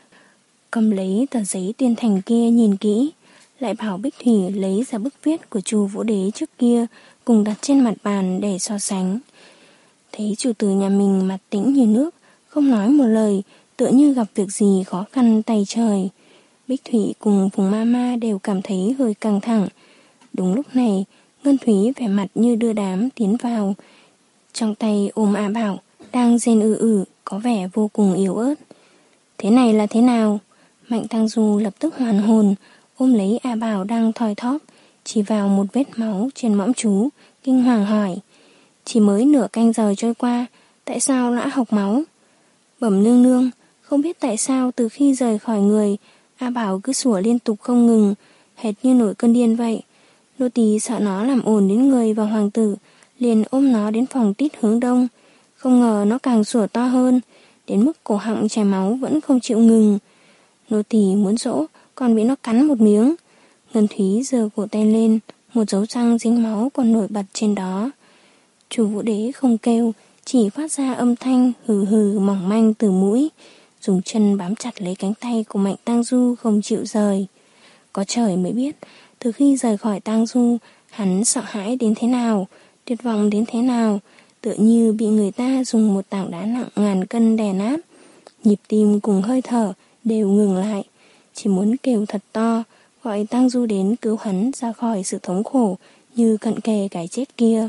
Cầm lấy tờ giấy tuyên thành kia nhìn kỹ, lại bảo Bích Thủy lấy ra bức viết của Chu Vũ Đế trước kia, cùng đặt trên mặt bàn để so sánh. Thấy chủ tử nhà mình mặt tĩnh như nước, không nói một lời, tựa như gặp việc gì khó khăn tay trời. Bích Thủy cùng Phùng Mama đều cảm thấy hơi căng thẳng. Đúng lúc này, Ngân Thúy vẻ mặt như đưa đám tiến vào. Trong tay ôm A Bảo, đang rên ư ử, có vẻ vô cùng yếu ớt. Thế này là thế nào? Mạnh Tăng Du lập tức hoàn hồn, ôm lấy A Bảo đang thoi thóp, chỉ vào một vết máu trên mõm chú, kinh hoàng hỏi. Chỉ mới nửa canh giờ trôi qua, tại sao đã hộc máu? Bẩm nương nương, không biết tại sao từ khi rời khỏi người, A Bảo cứ sủa liên tục không ngừng, hệt như nổi cơn điên vậy. Nô tỳ sợ nó làm ồn đến người và hoàng tử, liền ôm nó đến phòng tít hướng đông. Không ngờ nó càng sủa to hơn, đến mức cổ họng chảy máu vẫn không chịu ngừng. Nô tỳ muốn dỗ, còn bị nó cắn một miếng. Ngân Thúy giơ cổ tay lên, một dấu răng dính máu còn nổi bật trên đó. Chu Vũ Đế không kêu, chỉ phát ra âm thanh hừ hừ mỏng manh từ mũi, dùng chân bám chặt lấy cánh tay của Mạnh Tăng Du không chịu rời. Có trời mới biết, từ khi rời khỏi Tang Du, hắn sợ hãi đến thế nào, tuyệt vọng đến thế nào, tựa như bị người ta dùng một tảng đá nặng ngàn cân đè nát. Nhịp tim cùng hơi thở đều ngừng lại, chỉ muốn kêu thật to, gọi Tang Du đến cứu hắn ra khỏi sự thống khổ như cận kề cái chết kia.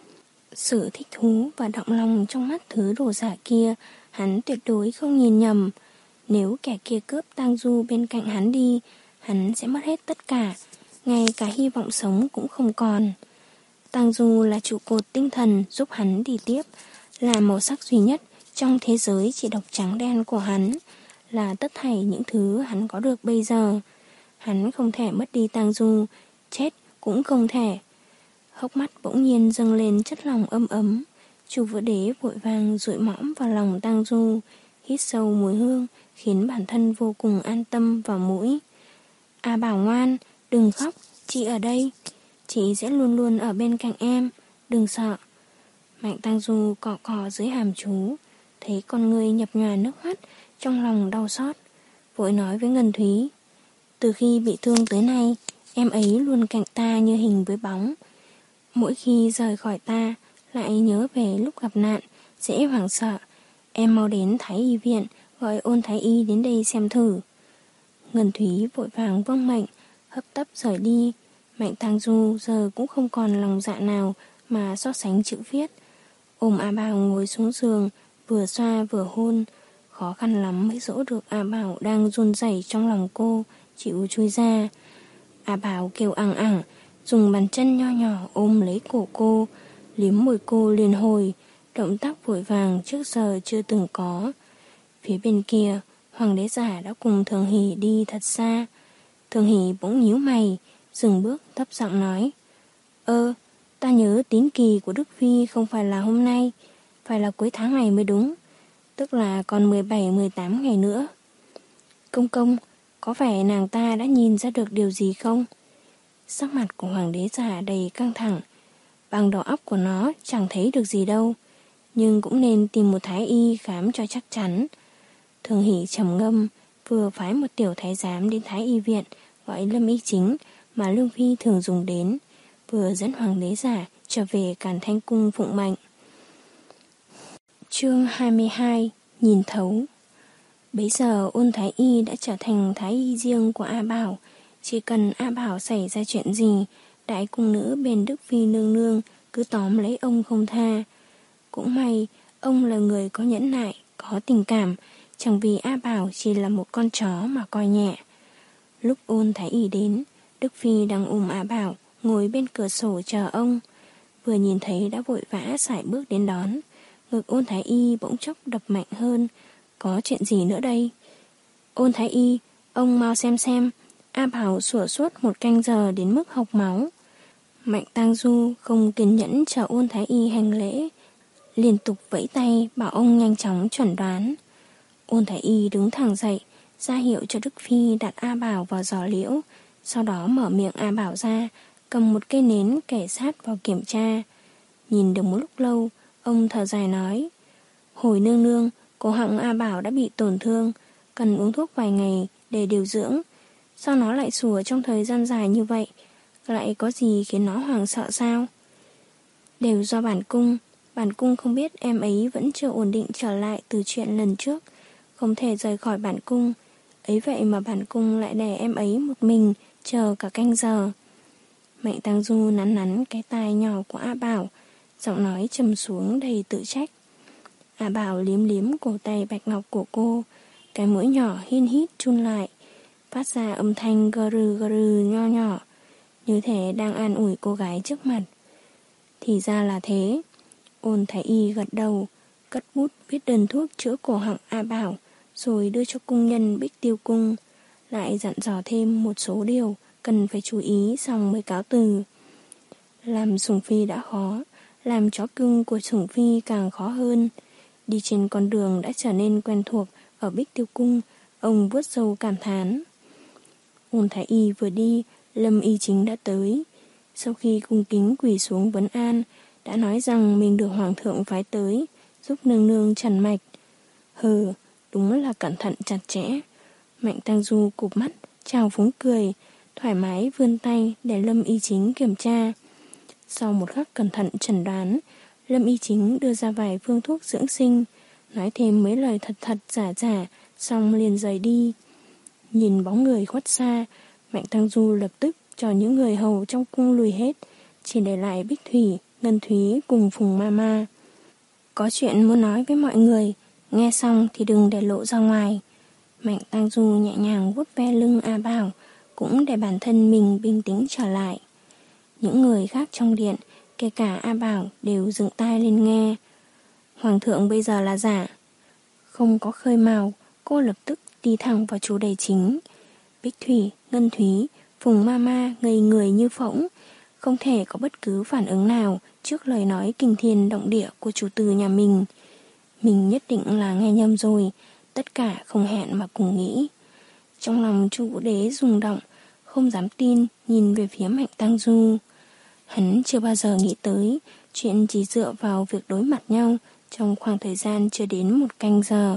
Sự thích thú và động lòng trong mắt thứ đồ giả kia, hắn tuyệt đối không nhìn nhầm. Nếu kẻ kia cướp Tang Du bên cạnh hắn đi, hắn sẽ mất hết tất cả, ngay cả hy vọng sống cũng không còn. Tang Du là trụ cột tinh thần giúp hắn đi tiếp, là màu sắc duy nhất trong thế giới chỉ độc trắng đen của hắn, là tất thảy những thứ hắn có được bây giờ. Hắn không thể mất đi Tang Du, chết cũng không thể. Hốc mắt bỗng nhiên dâng lên chất lòng ấm ấm. Chu Vũ Đế vội vàng dụi mõm vào lòng Tang Du, hít sâu mùi hương khiến bản thân vô cùng an tâm vào mũi. A Bảo ngoan, đừng khóc, chị ở đây. Chị sẽ luôn luôn ở bên cạnh em, đừng sợ. Mạnh Tang Du cọ cọ dưới hàm chú, thấy con người nhập nhòa nước mắt, trong lòng đau xót, vội nói với Ngân Thúy. Từ khi bị thương tới nay, em ấy luôn cạnh ta như hình với bóng. Mỗi khi rời khỏi ta, lại nhớ về lúc gặp nạn, dễ hoảng sợ. Em mau đến Thái Y viện, gọi Ôn Thái Y đến đây xem thử. Ngân Thúy vội vàng vâng mệnh, hấp tấp rời đi. Mạnh Tang Du giờ cũng không còn lòng dạ nào mà so sánh chữ viết. Ôm A Bảo ngồi xuống giường, vừa xoa vừa hôn. Khó khăn lắm mới dỗ được A Bảo đang run rẩy trong lòng cô, chịu chui ra. A Bảo kêu ẳng ẳng, dùng bàn chân nho nhỏ ôm lấy cổ cô, liếm môi cô liền hồi, động tác vội vàng trước giờ chưa từng có. Phía bên kia, Hoàng đế giả đã cùng Thường Hỷ đi thật xa. Thường Hỷ bỗng nhíu mày, dừng bước thấp giọng nói. Ơ, ta nhớ tín kỳ của Đức Phi không phải là hôm nay, phải là cuối tháng này mới đúng, tức là còn mười bảy mười tám ngày nữa. Công công, có vẻ nàng ta đã nhìn ra được điều gì không? Sắc mặt của Hoàng đế giả đầy căng thẳng. Bằng đầu óc của nó chẳng thấy được gì đâu, nhưng cũng nên tìm một thái y khám cho chắc chắn. Thường Hỷ trầm ngâm, vừa phái một tiểu thái giám đến Thái Y viện gọi Lâm Y Chính mà Lương Phi thường dùng đến, vừa dẫn Hoàng đế giả trở về Càn Thanh cung phụng mệnh. Chương hai mươi hai. Nhìn thấu. Bấy giờ Ôn Thái Y đã trở thành Thái Y riêng của A Bảo. Chỉ cần A Bảo xảy ra chuyện gì, đại cung nữ bên Đức Phi nương nương cứ tóm lấy ông không tha. Cũng may, ông là người có nhẫn nại, có tình cảm, chẳng vì A Bảo chỉ là một con chó mà coi nhẹ. Lúc Ôn Thái Y đến, Đức Phi đang ôm A Bảo, ngồi bên cửa sổ chờ ông. Vừa nhìn thấy đã vội vã sải bước đến đón. Ngực Ôn Thái Y bỗng chốc đập mạnh hơn. Có chuyện gì nữa đây? Ôn Thái Y, ông mau xem xem. A Bảo sủa suốt một canh giờ đến mức hộc máu. Mạnh Tang Du không kiên nhẫn chờ Ôn Thái Y hành lễ, liên tục vẫy tay bảo ông nhanh chóng chuẩn đoán. Ôn Thái Y đứng thẳng dậy, ra hiệu cho Đức Phi đặt A Bảo vào giỏ liễu, sau đó mở miệng A Bảo ra, cầm một cây nến kẻ sát vào kiểm tra. Nhìn được một lúc lâu, ông thở dài nói. Hồi nương nương, cổ họng A Bảo đã bị tổn thương, cần uống thuốc vài ngày để điều dưỡng. Sao nó lại sủa trong thời gian dài như vậy? Lại có gì khiến nó hoảng sợ sao? Đều do bản cung. Bản cung không biết em ấy vẫn chưa ổn định trở lại từ chuyện lần trước, không thể rời khỏi bản cung. Ấy vậy mà bản cung lại để em ấy một mình chờ cả canh giờ. Mạnh Tang Du nắn nắn cái tai nhỏ của A Bảo, giọng nói trầm xuống đầy tự trách. A Bảo liếm liếm cổ tay bạch ngọc của cô, cái mũi nhỏ hin hít chun lại, phát ra âm thanh gờ rừ gờ rừ nho nhỏ, như thể đang an ủi cô gái trước mặt. Thì ra là thế. Ôn Thái Y gật đầu, cất bút viết đơn thuốc chữa cổ họng A Bảo, rồi đưa cho cung nhân Bích Tiêu Cung, lại dặn dò thêm một số điều cần phải chú ý xong mới cáo từ. Làm sủng phi đã khó, làm chó cưng của sủng phi càng khó hơn. Đi trên con đường đã trở nên quen thuộc ở Bích Tiêu Cung, ông vuốt râu cảm thán. Ôn Thái Y vừa đi, Lâm Y Chính đã tới. Sau khi cung kính quỳ xuống vấn an, đã nói rằng mình được hoàng thượng phái tới, giúp nương nương trần mạch. Hừ, đúng là cẩn thận chặt chẽ. Mạnh Tang Du cụp mắt, chào phúng cười, thoải mái vươn tay để Lâm Y Chính kiểm tra. Sau một khắc cẩn thận chẩn đoán, Lâm Y Chính đưa ra vài phương thuốc dưỡng sinh, nói thêm mấy lời thật thật giả giả, xong liền rời đi. Nhìn bóng người khuất xa, Mạnh Tang Du lập tức cho những người hầu trong cung lùi hết, chỉ để lại Bích Thủy, Ngân Thúy cùng Phùng Mama. Có chuyện muốn nói với mọi người, nghe xong thì đừng để lộ ra ngoài. Mạnh Tang Du nhẹ nhàng vuốt ve lưng A Bảo, cũng để bản thân mình bình tĩnh trở lại. Những người khác trong điện, kể cả A Bảo, đều dựng tai lên nghe. Hoàng thượng bây giờ là giả. Không có khơi mào, cô lập tức đi thẳng vào chủ đề chính. Bích Thủy, Ngân Thúy, Phùng Mama ngây người như phỗng, không thể có bất cứ phản ứng nào trước lời nói kinh thiên động địa của chủ từ nhà mình. Mình nhất định là nghe nhầm rồi, tất cả không hẹn mà cùng nghĩ. Trong lòng Chu Vũ Đế rung động, không dám tin nhìn về phía Mạnh Tang Du. Hắn chưa bao giờ nghĩ tới chuyện chỉ dựa vào việc đối mặt nhau trong khoảng thời gian chưa đến một canh giờ.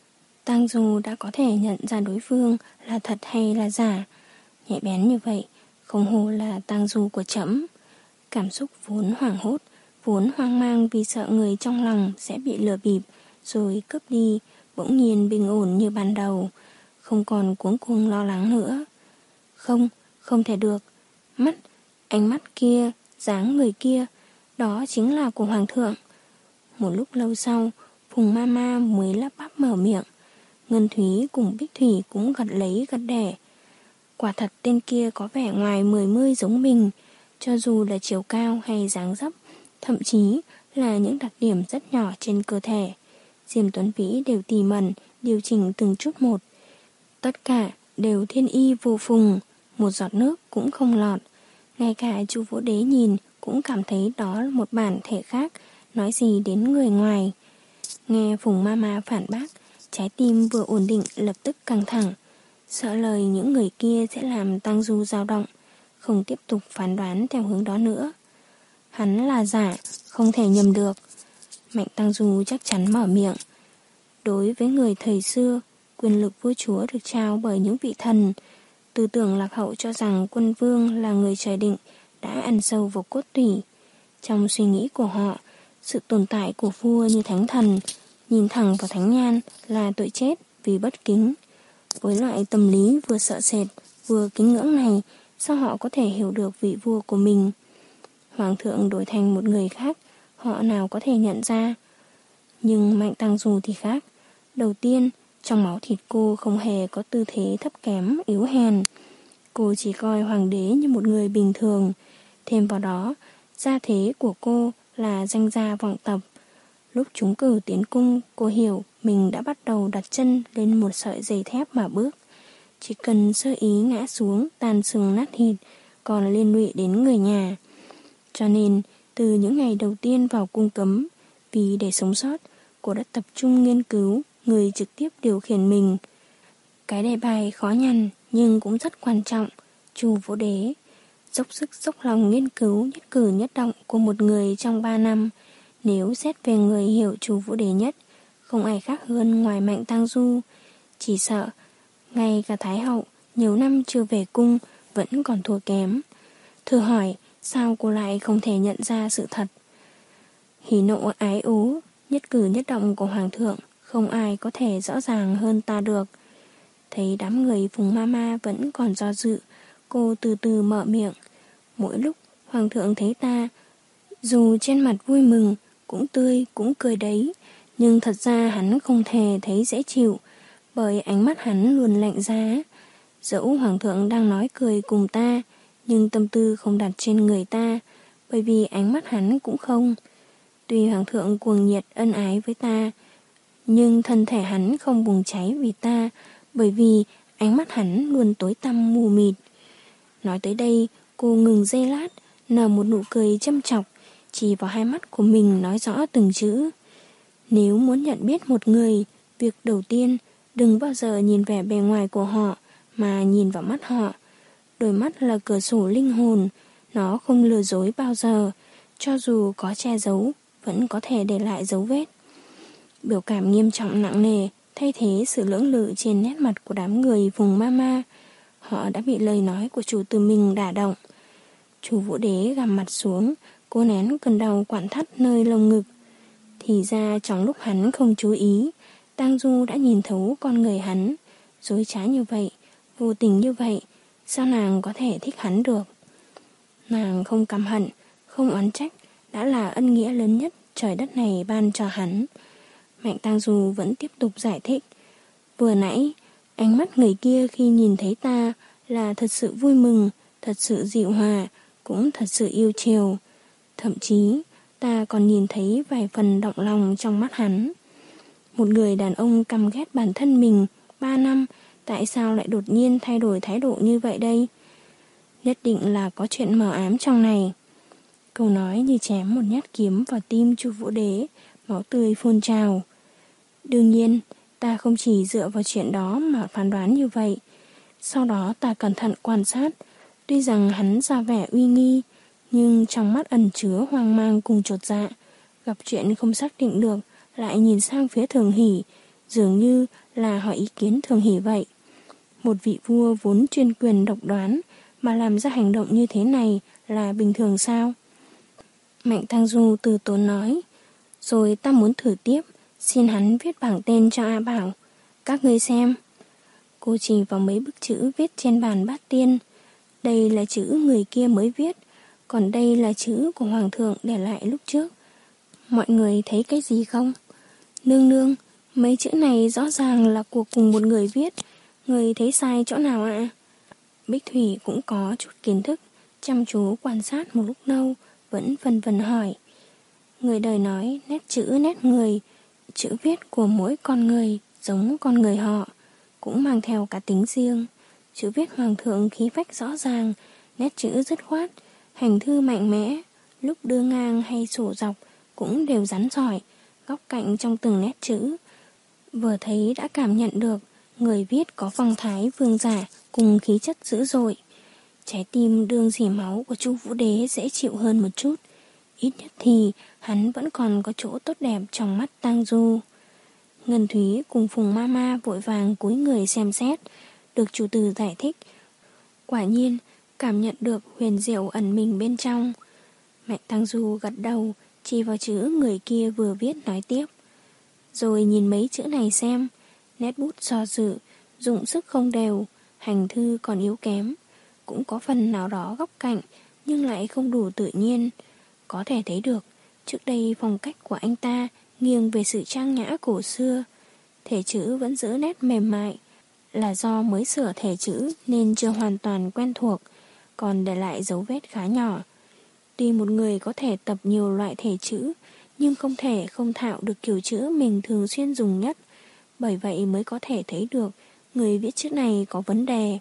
Tang Du đã có thể nhận ra đối phương là thật hay là giả. Nhạy bén như vậy, không hổ là Tang Du của trẫm. Cảm xúc vốn hoảng hốt, vốn hoang mang vì sợ người trong lòng sẽ bị lừa bịp rồi cướp đi, bỗng nhiên bình ổn như ban đầu, không còn cuống cuồng lo lắng nữa. Không, không thể được. Mắt, ánh mắt kia, dáng người kia, đó chính là của Hoàng thượng. Một lúc lâu sau, Phùng Mama mới lắp bắp mở miệng. Ngân Thúy cùng Bích Thủy cũng gật lấy gật đẻ. Quả thật tên kia có vẻ ngoài mười mươi giống mình, cho dù là chiều cao hay dáng dấp, thậm chí là những đặc điểm rất nhỏ trên cơ thể. Diêm Tuấn Vĩ đều tỉ mẩn điều chỉnh từng chút một. Tất cả đều thiên y vô phùng, một giọt nước cũng không lọt. Ngay cả Chu Vũ Đế nhìn cũng cảm thấy đó là một bản thể khác, nói gì đến người ngoài. Nghe Phùng Mama phản bác, trái tim vừa ổn định lập tức căng thẳng, sợ lời những người kia sẽ làm Tang Du dao động, không tiếp tục phán đoán theo hướng đó nữa. Hắn là giả, không thể nhầm được. Mạnh Tang Du chắc chắn mở miệng. Đối với người thời xưa, quyền lực vua chúa được trao bởi những vị thần. Tư tưởng lạc hậu cho rằng quân vương là người trời định đã ăn sâu vào cốt tủy. Trong suy nghĩ của họ, sự tồn tại của vua như thánh thần, nhìn thẳng vào thánh nhan là tội chết vì bất kính. Với loại tâm lý vừa sợ sệt vừa kính ngưỡng này, sao họ có thể hiểu được vị vua của mình? Hoàng thượng đổi thành một người khác, họ nào có thể nhận ra. Nhưng Mạnh Tang Du thì khác. Đầu tiên, trong máu thịt cô không hề có tư thế thấp kém, yếu hèn. Cô chỉ coi hoàng đế như một người bình thường. Thêm vào đó, gia thế của cô là danh gia vọng tộc. Lúc trúng cử tiến cung, cô hiểu mình đã bắt đầu đặt chân lên một sợi dây thép mà bước. Chỉ cần sơ ý ngã xuống, tan xương nát thịt, còn liên lụy đến người nhà. Cho nên, từ những ngày đầu tiên vào cung cấm, vì để sống sót, cô đã tập trung nghiên cứu người trực tiếp điều khiển mình. Cái đề bài khó nhằn nhưng cũng rất quan trọng. Chu Vũ Đế dốc sức dốc lòng nghiên cứu nhất cử nhất động của một người trong ba năm. Nếu xét về người hiểu Chu Vũ Đế nhất, không ai khác hơn ngoài Mạnh Tang Du. Chỉ sợ, ngay cả Thái hậu nhiều năm chưa về cung vẫn còn thua kém. Thử hỏi, sao cô lại không thể nhận ra sự thật? Hỉ nộ ái ố, nhất cử nhất động của Hoàng thượng, không ai có thể rõ ràng hơn ta được. Thấy đám người Phùng Mama vẫn còn do dự, cô từ từ mở miệng. Mỗi lúc Hoàng thượng thấy ta, dù trên mặt vui mừng, cũng tươi, cũng cười đấy, nhưng thật ra hắn không thể thấy dễ chịu, bởi ánh mắt hắn luôn lạnh giá. Dẫu Hoàng thượng đang nói cười cùng ta, nhưng tâm tư không đặt trên người ta, bởi vì ánh mắt hắn cũng không. Tuy Hoàng thượng cuồng nhiệt ân ái với ta, nhưng thân thể hắn không bùng cháy vì ta, bởi vì ánh mắt hắn luôn tối tăm mù mịt. Nói tới đây, cô ngừng giây lát, nở một nụ cười châm chọc, chỉ vào hai mắt của mình nói rõ từng chữ. Nếu muốn nhận biết một người, việc đầu tiên, đừng bao giờ nhìn vẻ bề ngoài của họ, mà nhìn vào mắt họ. Đôi mắt là cửa sổ linh hồn, nó không lừa dối bao giờ, cho dù có che giấu, vẫn có thể để lại dấu vết. Biểu cảm nghiêm trọng nặng nề, thay thế sự lưỡng lự trên nét mặt của đám người Phùng Mama. Họ đã bị lời nói của chủ từ mình đả động. Chu Vũ Đế gằm mặt xuống, cố nén cơn đau quặn thắt nơi lồng ngực. Thì ra trong lúc hắn không chú ý, Tang Du đã nhìn thấu con người hắn. Dối trá như vậy, vô tình như vậy, sao nàng có thể thích hắn được? Nàng không căm hận, không oán trách, đã là ân nghĩa lớn nhất trời đất này ban cho hắn. Mạnh Tang Du vẫn tiếp tục giải thích. Vừa nãy, ánh mắt người kia khi nhìn thấy ta là thật sự vui mừng, thật sự dịu hòa, cũng thật sự yêu chiều. Thậm chí, ta còn nhìn thấy vài phần động lòng trong mắt hắn. Một người đàn ông căm ghét bản thân mình ba năm, tại sao lại đột nhiên thay đổi thái độ như vậy đây? Nhất định là có chuyện mờ ám trong này. Câu nói như chém một nhát kiếm vào tim Chu Vũ Đế, máu tươi phun trào. Đương nhiên, ta không chỉ dựa vào chuyện đó mà phán đoán như vậy. Sau đó ta cẩn thận quan sát, tuy rằng hắn ra vẻ uy nghi, nhưng trong mắt ẩn chứa hoang mang cùng chột dạ. Gặp chuyện không xác định được, lại nhìn sang phía Thường Hỷ, dường như là hỏi ý kiến Thường Hỷ vậy. Một vị vua vốn chuyên quyền độc đoán, mà làm ra hành động như thế này là bình thường sao? Mạnh Tăng Du từ tốn nói, rồi ta muốn thử tiếp, xin hắn viết bảng tên cho A Bảo. Các ngươi xem. Cô chỉ vào mấy bức chữ viết trên bàn bát tiên. Đây là chữ người kia mới viết, còn đây là chữ của Hoàng thượng để lại lúc trước. Mọi người thấy cái gì không? Nương nương, mấy chữ này rõ ràng là của cùng một người viết. Người thấy sai chỗ nào ạ? Bích Thủy cũng có chút kiến thức, chăm chú quan sát một lúc lâu, vẫn vần vần hỏi. Người đời nói nét chữ nét người, chữ viết của mỗi con người giống con người họ, cũng mang theo cả tính riêng. Chữ viết Hoàng thượng khí phách rõ ràng, nét chữ dứt khoát, hành thư mạnh mẽ, lúc đưa ngang hay sổ dọc cũng đều rắn rỏi, góc cạnh trong từng nét chữ. Vừa thấy đã cảm nhận được người viết có phong thái vương giả cùng khí chất dữ dội. Trái tim đương dỉ máu của Chu Vũ Đế dễ chịu hơn một chút. Ít nhất thì hắn vẫn còn có chỗ tốt đẹp trong mắt Tang Du. Ngân Thúy cùng Phùng Ma Ma vội vàng cúi người xem xét, được chủ tử giải thích. Quả nhiên, cảm nhận được huyền diệu ẩn mình bên trong. Mạnh Tang Du gật đầu, chỉ vào chữ người kia vừa viết nói tiếp. Rồi nhìn mấy chữ này xem, nét bút do dự, dụng sức không đều, hành thư còn yếu kém. Cũng có phần nào đó góc cạnh, nhưng lại không đủ tự nhiên. Có thể thấy được, trước đây phong cách của anh ta nghiêng về sự trang nhã cổ xưa. Thể chữ vẫn giữ nét mềm mại, là do mới sửa thể chữ nên chưa hoàn toàn quen thuộc, còn để lại dấu vết khá nhỏ. Tuy một người có thể tập nhiều loại thể chữ, nhưng không thể không thạo được kiểu chữ mình thường xuyên dùng nhất. Bởi vậy mới có thể thấy được người viết chữ này có vấn đề.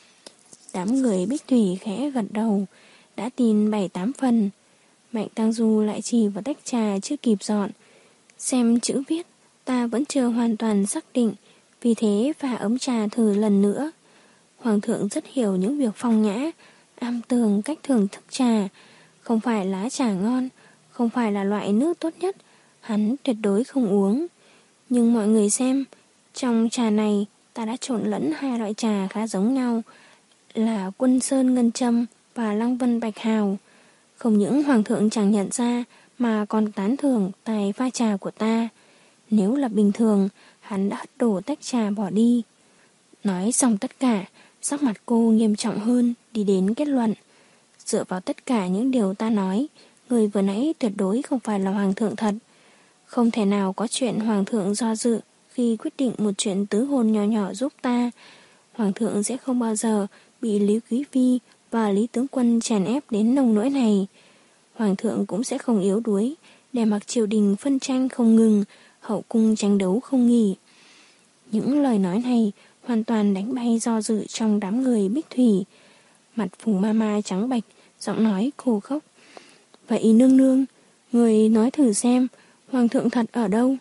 Đám người Bích Thủy khẽ gật đầu, đã tin bảy tám phần. Mạnh Tăng Du lại chỉ vào tách trà chưa kịp dọn. Xem chữ viết, ta vẫn chưa hoàn toàn xác định, vì thế pha ấm trà thử lần nữa. Hoàng thượng rất hiểu những việc phong nhã, am tường cách thưởng thức trà. Không phải lá trà ngon, không phải là loại nước tốt nhất, hắn tuyệt đối không uống. Nhưng mọi người xem, trong trà này ta đã trộn lẫn hai loại trà khá giống nhau, là Quân Sơn Ngân Châm và Lăng Vân Bạch Hào. Không những Hoàng thượng chẳng nhận ra mà còn tán thưởng tài pha trà của ta. Nếu là bình thường, hắn đã hất đổ tách trà bỏ đi. Nói xong tất cả, sắc mặt cô nghiêm trọng hơn, đi đến kết luận. Dựa vào tất cả những điều ta nói, người vừa nãy tuyệt đối không phải là Hoàng thượng thật. Không thể nào có chuyện Hoàng thượng do dự khi quyết định một chuyện tứ hôn nhỏ nhỏ giúp ta. Hoàng thượng sẽ không bao giờ bị Lý Quý Phi và Lý Tướng Quân chèn ép đến nông nỗi này. Hoàng thượng cũng sẽ không yếu đuối, để mặc triều đình phân tranh không ngừng, hậu cung tranh đấu không nghỉ. Những lời nói này hoàn toàn đánh bay do dự trong đám người Bích Thủy. Mặt Phùng Ma Ma trắng bệch, giọng nói khô khốc. Vậy nương nương, người nói thử xem, Hoàng thượng thật ở đâu?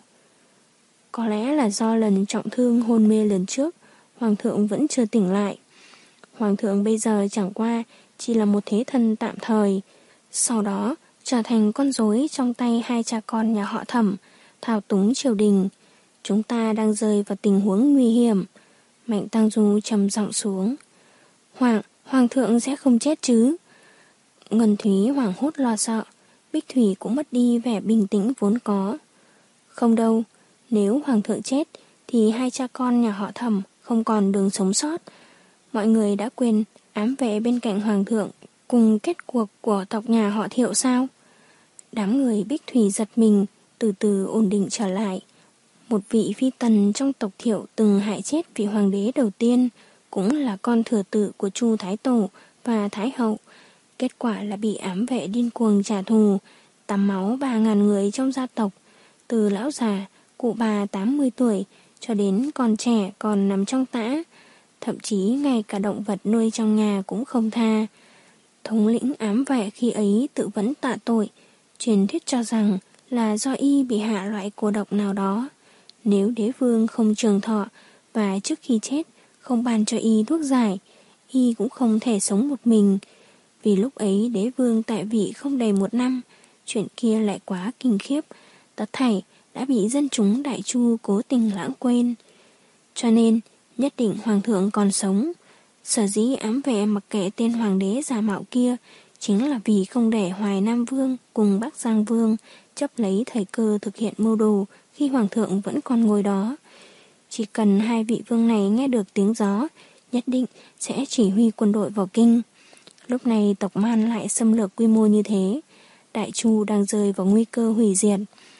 Có lẽ là do lần trọng thương hôn mê lần trước, Hoàng thượng vẫn chưa tỉnh lại. Hoàng thượng bây giờ chẳng qua chỉ là một thế thân tạm thời, sau đó trở thành con rối trong tay hai cha con nhà họ Thẩm, thao túng triều đình. Chúng ta đang rơi vào tình huống nguy hiểm. Mạnh Tăng Du trầm giọng xuống. Hoàng, Hoàng thượng sẽ không chết chứ? Ngân Thúy hoảng hốt lo sợ, Bích Thủy cũng mất đi vẻ bình tĩnh vốn có. Không đâu, nếu Hoàng thượng chết thì hai cha con nhà họ Thẩm không còn đường sống sót. Mọi người đã quên ám vệ bên cạnh Hoàng thượng cùng kết cuộc của tộc nhà họ Thiệu sao? Đám người Bích Thủy giật mình, từ từ ổn định trở lại. Một vị phi tần trong tộc Thiệu từng hại chết vị hoàng đế đầu tiên, cũng là con thừa tự của Chu Thái Tổ và Thái Hậu. Kết quả là bị ám vệ điên cuồng trả thù, tắm máu ba ngàn người trong gia tộc, từ lão già, cụ bà tám mươi tuổi cho đến con trẻ còn nằm trong tã, thậm chí ngay cả động vật nuôi trong nhà cũng không tha. Thống lĩnh ám vệ khi ấy tự vấn tạ tội, truyền thuyết cho rằng là do y bị hạ loại cô độc nào đó. Nếu đế vương không trường thọ và trước khi chết không ban cho y thuốc giải, y cũng không thể sống một mình. Vì lúc ấy đế vương tại vị không đầy một năm, chuyện kia lại quá kinh khiếp, tất thảy đã bị dân chúng Đại Chu cố tình lãng quên. Cho nên, nhất định hoàng thượng còn sống. Sở dĩ ám vệ mặc kệ tên hoàng đế giả mạo kia chính là vì không để Hoài Nam Vương cùng Bắc Giang Vương chấp lấy thời cơ thực hiện mưu đồ khi hoàng thượng vẫn còn ngồi đó. Chỉ cần hai vị vương này nghe được tiếng gió, nhất định sẽ chỉ huy quân đội vào kinh. Lúc này tộc Man lại xâm lược quy mô như thế, Đại Chu đang rơi vào nguy cơ hủy diệt.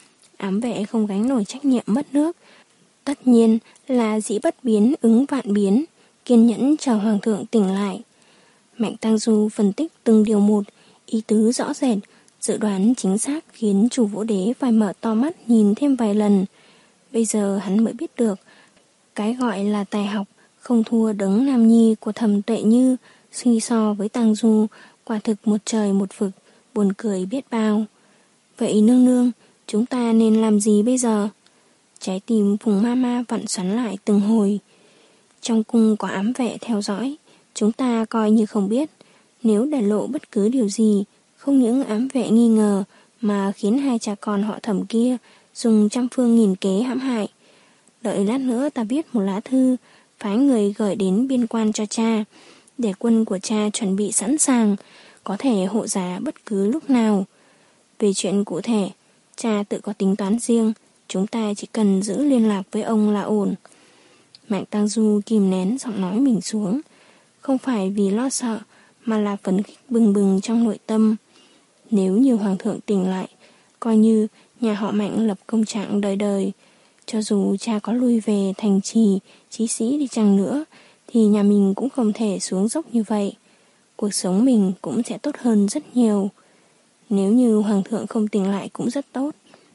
Ám vệ không gánh nổi trách nhiệm mất nước, tất nhiên là dĩ bất biến ứng vạn biến, kiên nhẫn chờ hoàng thượng tỉnh lại. Mạnh Tăng Du phân tích từng điều một, ý tứ rõ rệt, dự đoán chính xác khiến chủ Vũ Đế phải mở to mắt nhìn thêm vài lần. Bây giờ hắn mới biết được, cái gọi là tài học không thua Đấng Nam Nhi của Thẩm Tuệ Như, suy so với Tăng Du, quả thực một trời một vực, buồn cười biết bao. Vậy nương nương, chúng ta nên làm gì bây giờ? Trái tim Phùng Ma Ma vặn xoắn lại từng hồi. Trong cung có ám vệ theo dõi, chúng ta coi như không biết. Nếu để lộ bất cứ điều gì, không những ám vệ nghi ngờ mà khiến hai cha con họ Thẩm kia dùng trăm phương nghìn kế hãm hại. Đợi lát nữa ta viết một lá thư, phái người gửi đến biên quan cho cha, để quân của cha chuẩn bị sẵn sàng, có thể hộ giá bất cứ lúc nào. Về chuyện cụ thể, cha tự có tính toán riêng, chúng ta chỉ cần giữ liên lạc với ông là ổn. Mạnh Tăng Du kìm nén giọng nói mình xuống, không phải vì lo sợ, mà là phấn khích bừng bừng trong nội tâm. Nếu như hoàng thượng tỉnh lại, coi như nhà họ Mạnh lập công trạng đời đời. Cho dù cha có lui về thành trì, chí sĩ đi chăng nữa, thì nhà mình cũng không thể xuống dốc như vậy. Cuộc sống mình cũng sẽ tốt hơn rất nhiều. Nếu như hoàng thượng không tỉnh lại cũng rất tốt.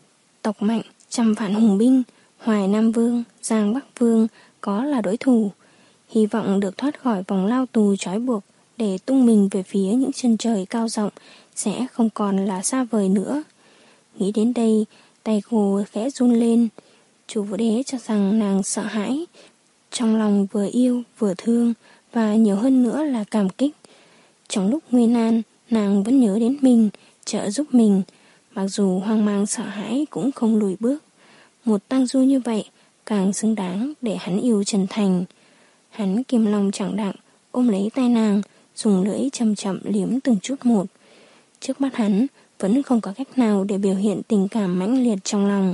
Tộc Mạnh, trăm vạn hùng binh, Hoài Nam Vương, Giang Bắc Vương có là đối thủ. Hy vọng được thoát khỏi vòng lao tù trói buộc để tung mình về phía những chân trời cao rộng sẽ không còn là xa vời nữa. Nghĩ đến đây, tay cô khẽ run lên. Chủ Vũ Đế cho rằng nàng sợ hãi, trong lòng vừa yêu vừa thương và nhiều hơn nữa là cảm kích. Trong lúc nguy nan, nàng vẫn nhớ đến mình, trợ giúp mình, mặc dù hoang mang sợ hãi cũng không lùi bước. Một Tăng Du như vậy càng xứng đáng để hắn yêu chân thành. Hắn kiềm lòng chẳng đặng, ôm lấy tay nàng, dùng lưỡi chậm chậm liếm từng chút một. Trước mắt hắn vẫn không có cách nào để biểu hiện tình cảm mãnh liệt trong lòng.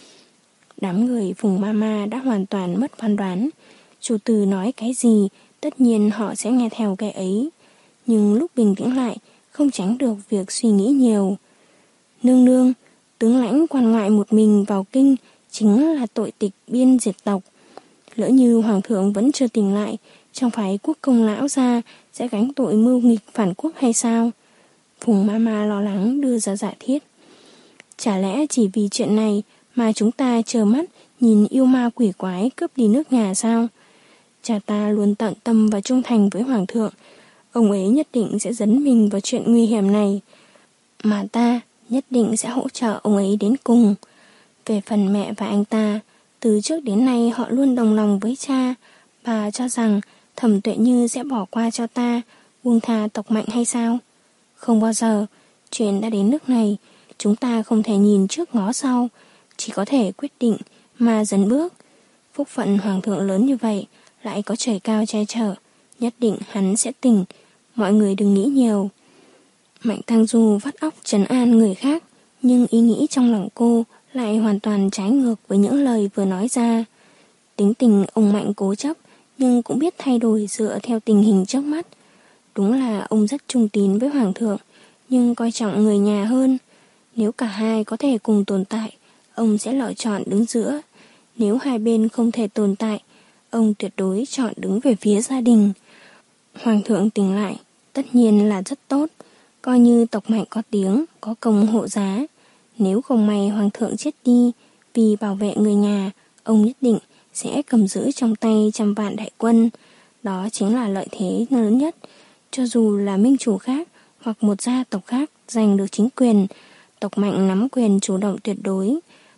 Đám người Phùng Ma Ma đã hoàn toàn mất phán đoán. Chủ tử nói cái gì, tất nhiên họ sẽ nghe theo cái ấy. Nhưng lúc bình tĩnh lại, không tránh được việc suy nghĩ nhiều. Nương nương, tướng lãnh quan ngoại một mình vào kinh chính là tội tịch biên diệt tộc. Lỡ như hoàng thượng vẫn chưa tỉnh lại, chẳng phải quốc công lão gia sẽ gánh tội mưu nghịch phản quốc hay sao? Phùng Ma Ma lo lắng đưa ra giả thiết. Chả lẽ chỉ vì chuyện này mà chúng ta chờ mắt nhìn yêu ma quỷ quái cướp đi nước nhà sao? Cha ta luôn tận tâm và trung thành với hoàng thượng, ông ấy nhất định sẽ dấn mình vào chuyện nguy hiểm này, mà ta nhất định sẽ hỗ trợ ông ấy đến cùng. Về phần mẹ và anh ta, từ trước đến nay họ luôn đồng lòng với cha. Bà cho rằng Thẩm Tuệ Như sẽ bỏ qua cho ta, buông tha tộc Mạnh hay sao? Không bao giờ. Chuyện đã đến nước này, chúng ta không thể nhìn trước ngó sau, chỉ có thể quyết định mà dần bước. Phúc phận hoàng thượng lớn như vậy, lại có trời cao che chở, nhất định hắn sẽ tỉnh. Mọi người đừng nghĩ nhiều. Mạnh Tăng Du vắt óc trấn an người khác, nhưng ý nghĩ trong lòng cô lại hoàn toàn trái ngược với những lời vừa nói ra. Tính tình ông Mạnh cố chấp, nhưng cũng biết thay đổi dựa theo tình hình trước mắt. Đúng là ông rất trung tín với hoàng thượng, nhưng coi trọng người nhà hơn. Nếu cả hai có thể cùng tồn tại, ông sẽ lựa chọn đứng giữa. Nếu hai bên không thể tồn tại, ông tuyệt đối chọn đứng về phía gia đình. Hoàng thượng tỉnh lại, tất nhiên là rất tốt, coi như tộc Mạnh có tiếng, có công hộ giá. Nếu không may hoàng thượng chết đi, vì bảo vệ người nhà, ông nhất định sẽ cầm giữ trong tay trăm vạn đại quân. Đó chính là lợi thế lớn nhất. Cho dù là minh chủ khác hoặc một gia tộc khác giành được chính quyền, tộc mạnh nắm quyền chủ động tuyệt đối,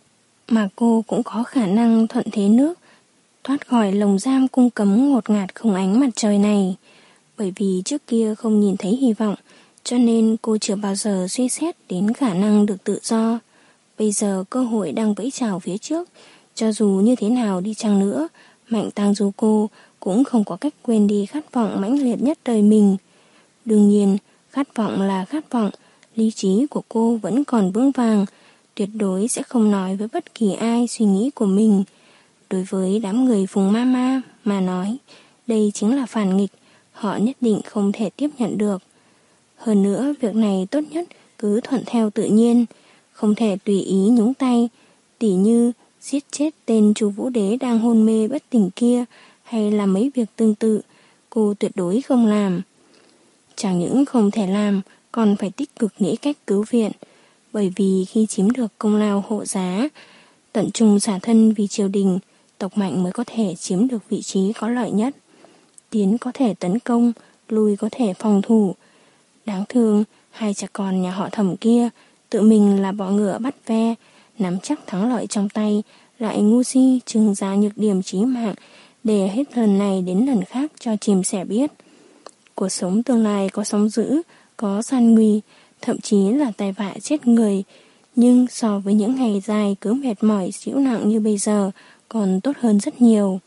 mà cô cũng có khả năng thuận thế nước, thoát khỏi lồng giam cung cấm ngột ngạt không ánh mặt trời này. Bởi vì trước kia không nhìn thấy hy vọng, cho nên cô chưa bao giờ suy xét đến khả năng được tự do. Bây giờ cơ hội đang vẫy chào phía trước, cho dù như thế nào đi chăng nữa, Mạnh Tang Du cô cũng không có cách quên đi khát vọng mãnh liệt nhất đời mình. Đương nhiên, khát vọng là khát vọng, lý trí của cô vẫn còn vững vàng, tuyệt đối sẽ không nói với bất kỳ ai suy nghĩ của mình. Đối với đám người Phùng Mama mà nói, đây chính là phản nghịch, họ nhất định không thể tiếp nhận được. Hơn nữa, việc này tốt nhất cứ thuận theo tự nhiên, không thể tùy ý nhúng tay, tỉ như giết chết tên Chu Vũ Đế đang hôn mê bất tỉnh kia, hay là mấy việc tương tự, cô tuyệt đối không làm. Chẳng những không thể làm, còn phải tích cực nghĩ cách cứu viện, bởi vì khi chiếm được công lao hộ giá, tận trung xả thân vì triều đình, tộc mạnh mới có thể chiếm được vị trí có lợi nhất. Tiến có thể tấn công, lui có thể phòng thủ. Đáng thương, hai cha con nhà họ Thẩm kia, tự mình là bọ ngựa bắt ve, nắm chắc thắng lợi trong tay, lại ngu si trưng ra nhược điểm chí mạng, để hết lần này đến lần khác cho chim sẻ biết. Cuộc sống tương lai có sóng dữ, có gian nguy, thậm chí là tai vạ chết người, nhưng so với những ngày dài cứ mệt mỏi chịu nặng như bây giờ, còn tốt hơn rất nhiều.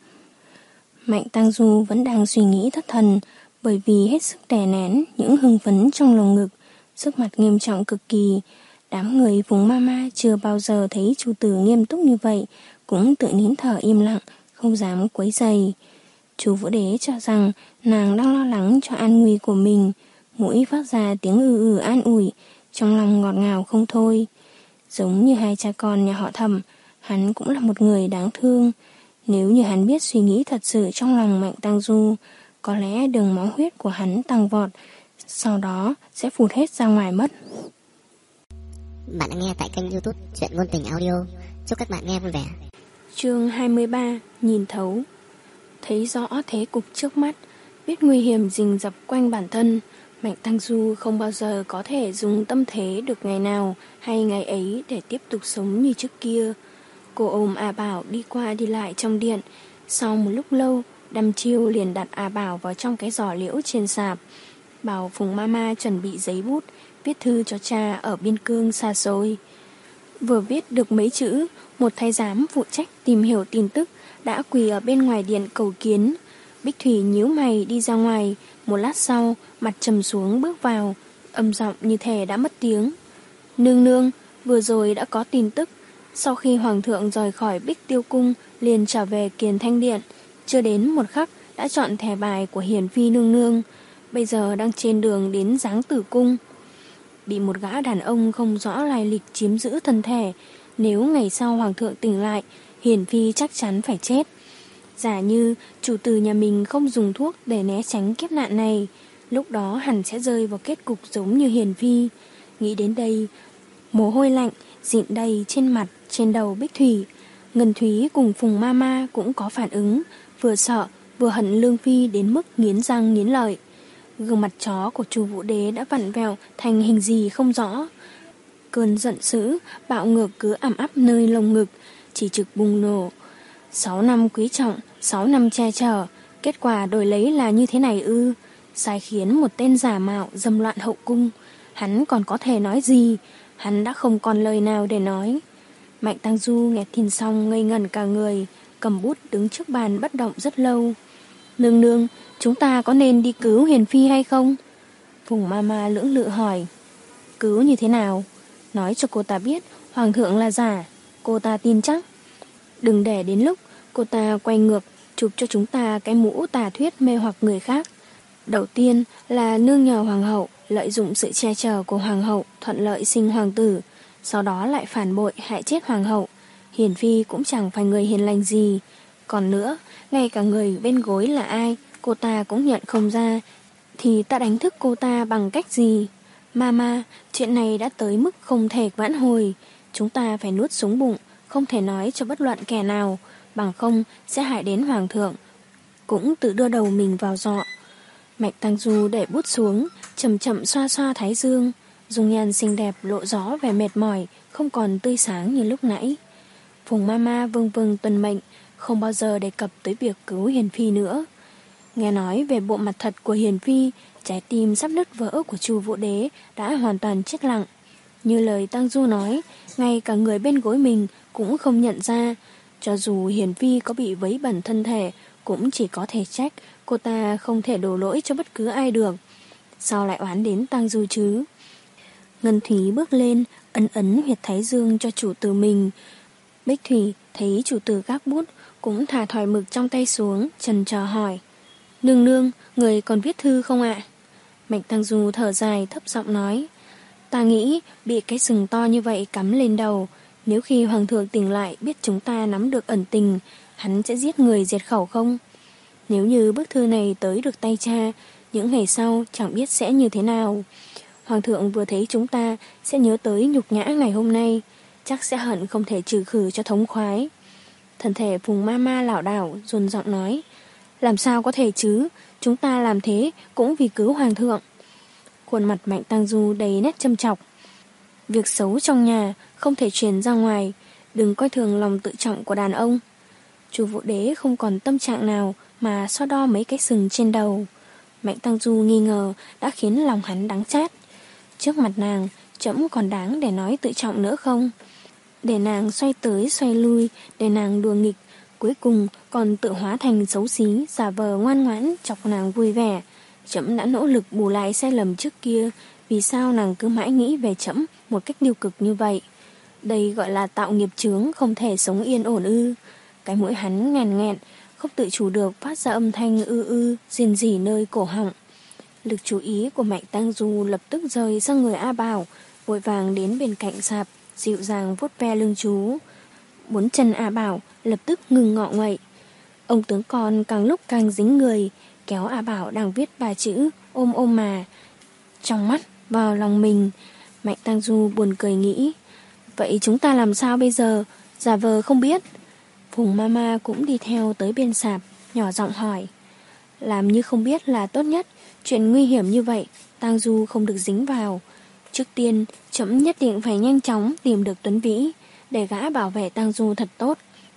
Mạnh Tang Du vẫn đang suy nghĩ thất thần, bởi vì hết sức đè nén những hưng phấn trong lồng ngực, sức mặt nghiêm trọng cực kỳ. Đám người Phùng Mama chưa bao giờ thấy chủ tử nghiêm túc như vậy, cũng tự nín thở im lặng, không dám quấy rầy. Chu Vũ Đế cho rằng nàng đang lo lắng cho an nguy của mình, mũi phát ra tiếng ư ư an ủi, trong lòng ngọt ngào không thôi. Giống như hai cha con nhà họ Thẩm, hắn cũng là một người đáng thương. Nếu như hắn biết suy nghĩ thật sự trong lòng Mạnh Tang Du, có lẽ đường máu huyết của hắn tăng vọt, sau đó sẽ phụt hết ra ngoài mất. Bạn đang nghe tại kênh YouTube Truyện Ngôn Tình Audio. Chúc các bạn nghe vui vẻ. Chương hai mươi ba. Nhìn thấu. Thấy rõ thế cục trước mắt, biết nguy hiểm rình rập quanh bản thân, Mạnh Tang Du không bao giờ có thể dùng tâm thế được ngày nào hay ngày ấy để tiếp tục sống như trước kia. Cô ôm A Bảo đi qua đi lại trong điện. Sau một lúc lâu, Đăm Chiêu liền đặt A Bảo vào trong cái giỏ liễu trên sạp, bảo Phùng Mama chuẩn bị giấy bút, viết thư cho cha ở biên cương xa xôi. Vừa viết được mấy chữ, một thái giám phụ trách tìm hiểu tin tức đã quỳ ở bên ngoài điện cầu kiến. Bích Thủy nhíu mày đi ra ngoài, một lát sau, mặt trầm xuống bước vào, âm giọng như thể đã mất tiếng. Nương nương, vừa rồi đã có tin tức. Sau khi hoàng thượng rời khỏi Bích Tiêu Cung, liền trở về Kiền Thanh Điện, chưa đến một khắc đã chọn thẻ bài của Hiền Phi nương nương, bây giờ đang trên đường đến Giáng Tử Cung. Bị một gã đàn ông không rõ lai lịch chiếm giữ thân thể, nếu ngày sau hoàng thượng tỉnh lại, Hiền Phi chắc chắn phải chết. Giả như chủ tử nhà mình không dùng thuốc để né tránh kiếp nạn này, lúc đó hẳn sẽ rơi vào kết cục giống như Hiền Phi. Nghĩ đến đây, mồ hôi lạnh dịn đầy trên mặt, trên đầu Bích Thủy. Ngân Thúy cùng Phùng Mama cũng có phản ứng, vừa sợ vừa hận Lương Phi đến mức nghiến răng nghiến lợi. Gương mặt chó của Chu Vũ Đế đã vặn vẹo thành hình gì không rõ. Cơn giận dữ bạo ngược cứ ẩm áp nơi lồng ngực, chỉ trực bùng nổ. Sáu năm quý trọng, sáu năm che chở, kết quả đổi lấy là như thế này ư? Sai khiến một tên giả mạo dâm loạn hậu cung, hắn còn có thể nói gì? Hắn đã không còn lời nào để nói. Mạnh Tang Du nghe tin xong ngây ngẩn cả người, cầm bút đứng trước bàn bất động rất lâu. Nương nương, chúng ta có nên đi cứu Hiền Phi hay không? Phùng Mama lưỡng lự hỏi. Cứu như thế nào? Nói cho cô ta biết hoàng thượng là giả, cô ta tin chắc. Đừng để đến lúc cô ta quay ngược chụp cho chúng ta cái mũ tà thuyết mê hoặc người khác. Đầu tiên là nương nhờ hoàng hậu, lợi dụng sự che chở của hoàng hậu thuận lợi sinh hoàng tử, sau đó lại phản bội hại chết hoàng hậu. Hiền Phi cũng chẳng phải người hiền lành gì. Còn nữa, ngay cả người bên gối là ai cô ta cũng nhận không ra, thì ta đánh thức cô ta bằng cách gì? Mama, chuyện này đã tới mức không thể vãn hồi. Chúng ta phải nuốt xuống bụng, không thể nói cho bất luận kẻ nào, bằng không sẽ hại đến hoàng thượng. Cũng tự đưa đầu mình vào giọ. Mạnh Tăng Du để bút xuống, chậm chậm xoa xoa thái dương, dung nhan xinh đẹp lộ rõ vẻ mệt mỏi, không còn tươi sáng như lúc nãy. Phùng Mama vâng vâng tuân mệnh, không bao giờ đề cập tới việc cứu Hiền Phi nữa. Nghe nói về bộ mặt thật của Hiền Phi, trái tim sắp nứt vỡ của Chu Vũ Đế đã hoàn toàn chết lặng. Như lời Tăng Du nói, ngay cả người bên gối mình cũng không nhận ra. Cho dù Hiền Phi có bị vấy bẩn thân thể, cũng chỉ có thể trách cô ta không thể đổ lỗi cho bất cứ ai được. Sao lại oán đến Tăng Du chứ? Ngân Thúy bước lên, ấn ấn huyệt thái dương cho chủ tử mình. Bích Thủy thấy chủ tử gác bút, cũng thả thỏi mực trong tay xuống, chần chờ hỏi. Nương nương, người còn viết thư không ạ? Mạnh Tăng Du thở dài thấp giọng nói. Ta nghĩ bị cái sừng to như vậy cắm lên đầu, nếu khi hoàng thượng tỉnh lại biết chúng ta nắm được ẩn tình, hắn sẽ giết người diệt khẩu không? Nếu như bức thư này tới được tay cha, những ngày sau chẳng biết sẽ như thế nào. Hoàng thượng vừa thấy chúng ta sẽ nhớ tới nhục nhã ngày hôm nay, chắc sẽ hận không thể trừ khử cho thống khoái. Thân thể Phùng Mama lảo đảo, dồn giọng nói. Làm sao có thể chứ, chúng ta làm thế cũng vì cứu hoàng thượng. Khuôn mặt Mạnh Tăng Du đầy nét châm chọc. Việc xấu trong nhà không thể truyền ra ngoài, đừng coi thường lòng tự trọng của đàn ông. Chu Vũ Đế không còn tâm trạng nào mà so đo mấy cái sừng trên đầu. Mạnh Tăng Du nghi ngờ đã khiến lòng hắn đắng chát. Trước mặt nàng, trẫm còn đáng để nói tự trọng nữa không? Để nàng xoay tới xoay lui, để nàng đùa nghịch, cuối cùng còn tự hóa thành xấu xí, giả vờ ngoan ngoãn chọc nàng vui vẻ. Trẫm đã nỗ lực bù lại sai lầm trước kia, vì sao nàng cứ mãi nghĩ về trẫm một cách tiêu cực như vậy? Đây gọi là tạo nghiệp chướng, không thể sống yên ổn ư? Cái mũi hắn nghèn nghẹn, không tự chủ được phát ra âm thanh ư ư, rền rỉ nơi cổ họng. Lực chú ý của Mạnh Tăng Du lập tức rời sang người A Bảo, vội vàng đến bên cạnh sạp, dịu dàng vuốt ve lưng chú. Bốn chân A Bảo lập tức ngừng ngọ nguậy. Ông tướng con càng lúc càng dính người, kéo A Bảo đang viết ba chữ ôm ôm mà. Trong mắt vào lòng mình, Mạnh Tăng Du buồn cười nghĩ. Vậy chúng ta làm sao bây giờ? Giả vờ không biết. Phùng Mama cũng đi theo tới bên sạp, nhỏ giọng hỏi. Làm như không biết là tốt nhất, chuyện nguy hiểm như vậy, Tăng Du không được dính vào. Trước tiên, trẫm nhất định phải nhanh chóng tìm được Tuấn Vĩ, để gã bảo vệ Tăng Du thật tốt.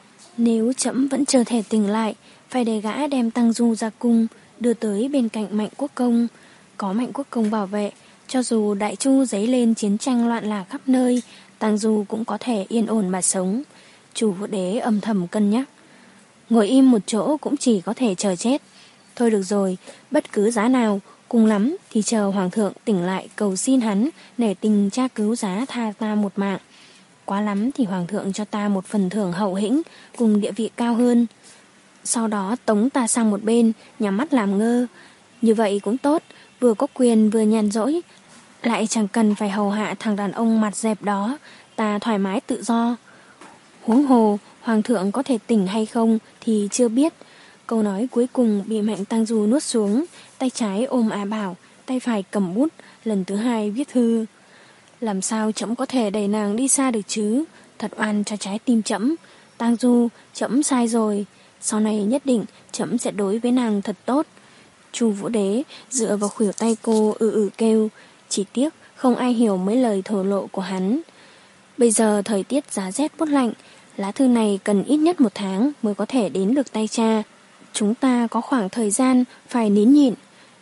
Nếu trẫm vẫn chưa thể tỉnh lại, phải để gã đem Tăng Du ra cung, đưa tới bên cạnh Mạnh Quốc Công. Có Mạnh Quốc Công bảo vệ, cho dù Đại Chu dấy lên chiến tranh loạn lạc khắp nơi, Tăng Du cũng có thể yên ổn mà sống. Chu Vũ Đế âm thầm cân nhắc. Ngồi im một chỗ cũng chỉ có thể chờ chết. Thôi được rồi, bất cứ giá nào, cùng lắm thì chờ hoàng thượng tỉnh lại cầu xin hắn để tình cha cứu giá tha ta một mạng. Quá lắm thì hoàng thượng cho ta một phần thưởng hậu hĩnh cùng địa vị cao hơn. Sau đó tống ta sang một bên, nhắm mắt làm ngơ. Như vậy cũng tốt, vừa có quyền vừa nhàn rỗi, lại chẳng cần phải hầu hạ thằng đàn ông mặt dẹp đó, ta thoải mái tự do. Huống hồ, hoàng thượng có thể tỉnh hay không thì chưa biết. Câu nói cuối cùng bị Mạnh Tăng Du nuốt xuống, tay trái ôm A Bảo, tay phải cầm bút, lần thứ hai viết thư. Làm sao trẫm có thể đẩy nàng đi xa được chứ? Thật oan cho trái tim trẫm. Tăng Du, trẫm sai rồi. Sau này nhất định trẫm sẽ đối với nàng thật tốt. Chu Vũ Đế dựa vào khuỷu tay cô ư ử kêu, chỉ tiếc không ai hiểu mấy lời thổ lộ của hắn. Bây giờ thời tiết giá rét buốt lạnh, lá thư này cần ít nhất một tháng mới có thể đến được tay cha. Chúng ta có khoảng thời gian phải nín nhịn.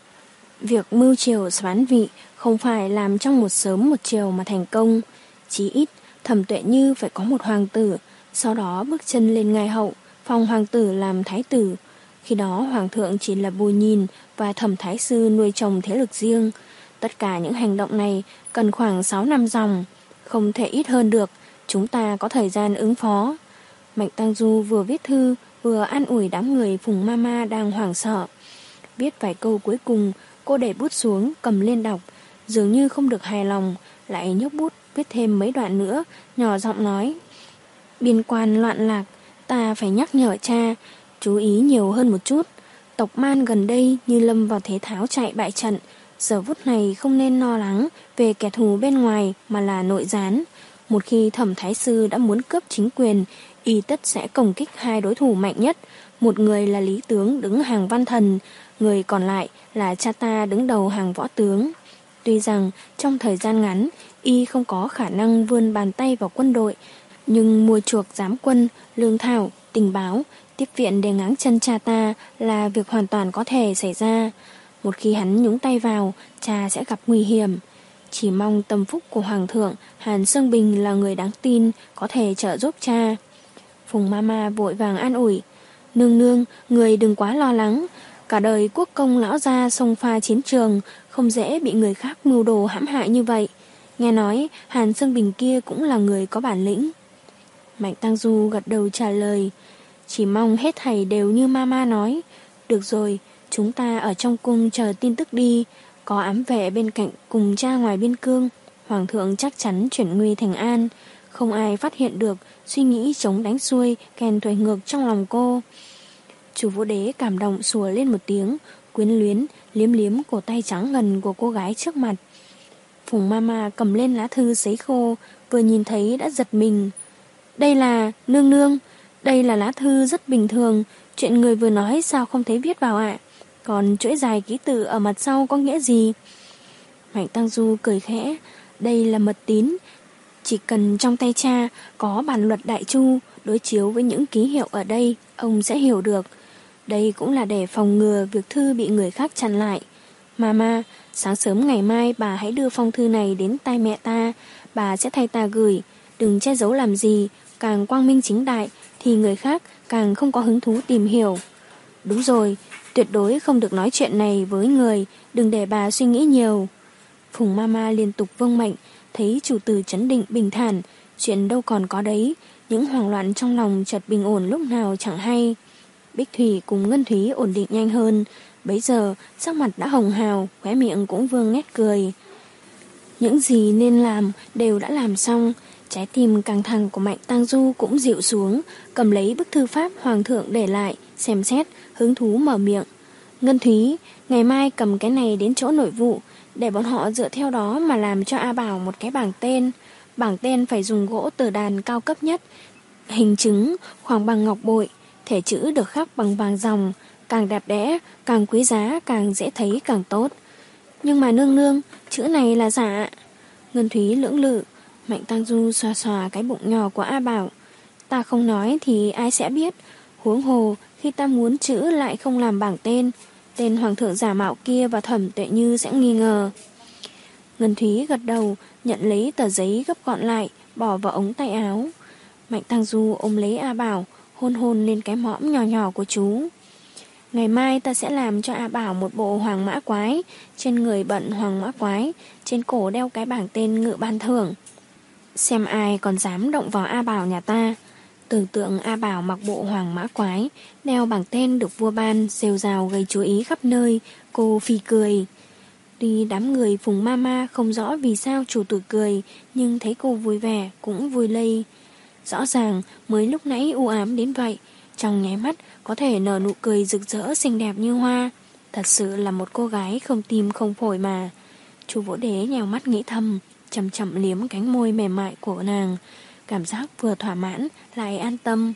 Việc mưu triều xoán vị không phải làm trong một sớm một chiều mà thành công. Chí ít, Thẩm Tuệ Như phải có một hoàng tử, sau đó bước chân lên ngai hậu, phong hoàng tử làm thái tử. Khi đó hoàng thượng chỉ là bù nhìn và Thẩm thái sư nuôi chồng thế lực riêng. Tất cả những hành động này cần khoảng sáu năm dòng, không thể ít hơn được, chúng ta có thời gian ứng phó. Mạnh Tăng Du vừa viết thư, vừa an ủi đám người Phùng Mama đang hoảng sợ. Viết vài câu cuối cùng, cô để bút xuống, cầm lên đọc, dường như không được hài lòng, lại nhấc bút viết thêm mấy đoạn nữa, nhỏ giọng nói. Biên quan loạn lạc, ta phải nhắc nhở cha, chú ý nhiều hơn một chút. Tộc Man gần đây như lâm vào thế tháo chạy bại trận, giờ phút này không nên lo lắng về kẻ thù bên ngoài mà là nội gián. Một khi Thẩm Thái Sư đã muốn cướp chính quyền, y tất sẽ công kích hai đối thủ mạnh nhất. Một người là Lý Tướng đứng hàng văn thần, người còn lại là cha ta đứng đầu hàng võ tướng. Tuy rằng trong thời gian ngắn, y không có khả năng vươn bàn tay vào quân đội, nhưng mua chuộc giám quân, lương thảo, tình báo, tiếp viện để ngáng chân cha ta là việc hoàn toàn có thể xảy ra. Một khi hắn nhúng tay vào, cha sẽ gặp nguy hiểm. Chỉ mong tâm phúc của Hoàng thượng Hàn Sương Bình là người đáng tin, có thể trợ giúp cha. Phùng Mama vội vàng an ủi. Nương nương, người đừng quá lo lắng. Cả đời quốc công lão gia xông pha chiến trường, không dễ bị người khác mưu đồ hãm hại như vậy. Nghe nói Hàn Sương Bình kia cũng là người có bản lĩnh. Mạnh Tăng Du gật đầu trả lời. Chỉ mong hết thảy đều như Mama nói. Được rồi, chúng ta ở trong cung chờ tin tức đi. Có ám vệ bên cạnh cùng cha ngoài biên cương, Hoàng thượng chắc chắn chuyển nguy thành an. Không ai phát hiện được suy nghĩ chống đánh xuôi kèn thuẩy ngược trong lòng cô. Chủ Vũ Đế cảm động sủa lên một tiếng, quyến luyến liếm liếm cổ tay trắng ngần của cô gái trước mặt. Phùng Mama cầm lên lá thư sấy khô, vừa nhìn thấy đã giật mình. Đây là, nương nương, đây là lá thư rất bình thường, chuyện người vừa nói sao không thấy viết vào ạ? Còn chuỗi dài ký tự ở mặt sau có nghĩa gì? Mạnh Tăng Du cười khẽ, đây là mật tín. Chỉ cần trong tay cha có bản luật đại chu, đối chiếu với những ký hiệu ở đây, ông sẽ hiểu được. Đây cũng là để phòng ngừa việc thư bị người khác chặn lại. Mama, sáng sớm ngày mai bà hãy đưa phong thư này đến tay mẹ ta, bà sẽ thay ta gửi. Đừng che giấu làm gì, càng quang minh chính đại thì người khác càng không có hứng thú tìm hiểu. Đúng rồi, tuyệt đối không được nói chuyện này với người, đừng để bà suy nghĩ nhiều. Phùng Mama liên tục vâng mệnh, thấy chủ tử trấn định bình thản, chuyện đâu còn có đấy, những hoảng loạn trong lòng chợt bình ổn lúc nào chẳng hay. Bích Thủy cùng Ngân Thúy ổn định nhanh hơn, bấy giờ sắc mặt đã hồng hào, khóe miệng cũng vương nét cười. Những gì nên làm đều đã làm xong, trái tim căng thẳng của Mạnh Tăng Du cũng dịu xuống, cầm lấy bức thư pháp Hoàng thượng để lại, xem xét, hứng thú mở miệng. Ngân Thúy, ngày mai cầm cái này đến chỗ nội vụ, để bọn họ dựa theo đó mà làm cho A Bảo một cái bảng tên. Bảng tên phải dùng gỗ từ đàn cao cấp nhất, hình chứng khoảng bằng ngọc bội, thể chữ được khắc bằng vàng ròng, càng đẹp đẽ, càng quý giá, càng dễ thấy càng tốt. Nhưng mà nương nương, chữ này là giả. Ngân Thúy lưỡng lự. Mạnh Tăng Du xoa xoa cái bụng nhỏ của A Bảo. Ta không nói thì ai sẽ biết, huống hồ khi ta muốn chữ lại không làm bảng tên, tên hoàng thượng giả mạo kia và Thẩm Tuệ Như sẽ nghi ngờ. Ngân Thúy gật đầu, nhận lấy tờ giấy gấp gọn lại, bỏ vào ống tay áo. Mạnh Tăng Du ôm lấy A Bảo, hôn hôn lên cái mõm nhỏ nhỏ của chú. Ngày mai ta sẽ làm cho A Bảo một bộ hoàng mã quái, trên người bận hoàng mã quái, trên cổ đeo cái bảng tên ngự ban thưởng. Xem ai còn dám động vào A Bảo nhà ta. Tưởng tượng A Bảo mặc bộ hoàng mã quái, đeo bảng tên được vua ban, rêu rào gây chú ý khắp nơi, cô phì cười. Tuy đám người Phùng Mama không rõ vì sao chủ tử cười, nhưng thấy cô vui vẻ cũng vui lây. Rõ ràng mới lúc nãy u ám đến vậy, trong nháy mắt có thể nở nụ cười rực rỡ xinh đẹp như hoa. Thật sự là một cô gái không tim không phổi mà. Chu Vũ Đế nhèo mắt nghĩ thầm, chậm chậm liếm cánh môi mềm mại của nàng, cảm giác vừa thỏa mãn lại an tâm.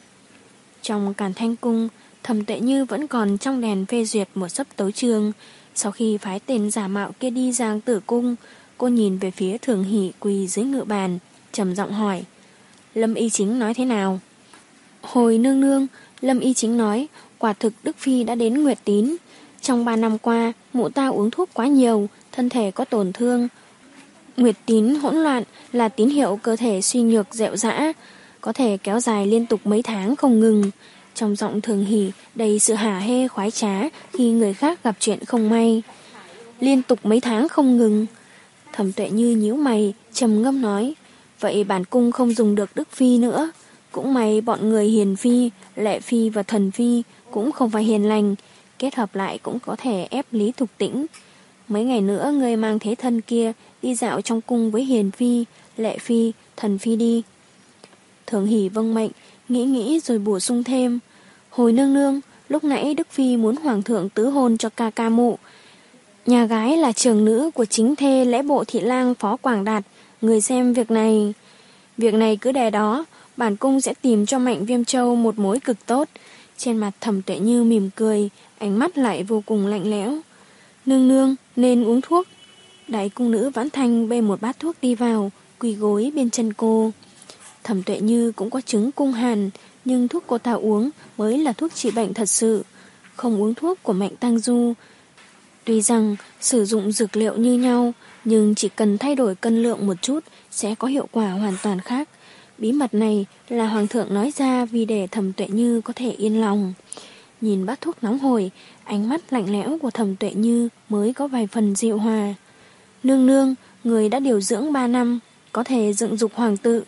Trong Càn Thanh Cung, Thẩm Tuệ Như vẫn còn trong đèn phê duyệt một sấp tấu chương. Sau khi phái tên giả mạo kia đi Giang Tử Cung, cô nhìn về phía Thường Hỷ quỳ dưới ngự bàn, trầm giọng hỏi: Lâm Y Chính nói thế nào? Hồi nương nương, Lâm Y Chính nói quả thực Đức Phi đã đến Nguyệt Tín. Trong ba năm qua, mụ ta uống thuốc quá nhiều, thân thể có tổn thương. Nguyệt Tín hỗn loạn là tín hiệu cơ thể suy nhược dẹo dã, có thể kéo dài liên tục mấy tháng không ngừng. Trong giọng Thường Hỷ đầy sự hả hê khoái trá khi người khác gặp chuyện không may. Liên tục mấy tháng không ngừng. Thẩm Tuệ Như nhíu mày, trầm ngâm nói: Vậy bản cung không dùng được Đức Phi nữa. Cũng may bọn người Hiền Phi, Lệ Phi và Thần Phi cũng không phải hiền lành, kết hợp lại cũng có thể ép Lý Thục Tĩnh. Mấy ngày nữa người mang thế thân kia đi dạo trong cung với Hiền Phi, Lệ Phi, Thần Phi đi. Thường Hỷ vâng mệnh, nghĩ nghĩ rồi bổ sung thêm: Hồi nương nương, lúc nãy Đức Phi muốn hoàng thượng tứ hôn cho ca ca mụ. Nhà gái là trưởng nữ của chính thê lễ bộ thị lang Phó Quảng Đạt, người xem việc này. Việc này cứ để đó, bản cung sẽ tìm cho Mạnh Viêm Châu một mối cực tốt. Trên mặt Thẩm Tuệ Như mỉm cười, ánh mắt lại vô cùng lạnh lẽo. Nương nương, nên uống thuốc. Đại cung nữ Vãn Thanh bê một bát thuốc đi vào, quỳ gối bên chân cô. Thẩm Tuệ Như cũng có chứng cung hàn, nhưng thuốc cô ta uống mới là thuốc trị bệnh thật sự, không uống thuốc của Mạnh Tăng Du. Tuy rằng sử dụng dược liệu như nhau, nhưng chỉ cần thay đổi cân lượng một chút sẽ có hiệu quả hoàn toàn khác. Bí mật này là Hoàng thượng nói ra vì để Thẩm Tuệ Như có thể yên lòng. Nhìn bát thuốc nóng hổi, ánh mắt lạnh lẽo của Thẩm Tuệ Như mới có vài phần dịu hòa. Nương nương, người đã điều dưỡng ba năm, có thể dựng dục hoàng tự.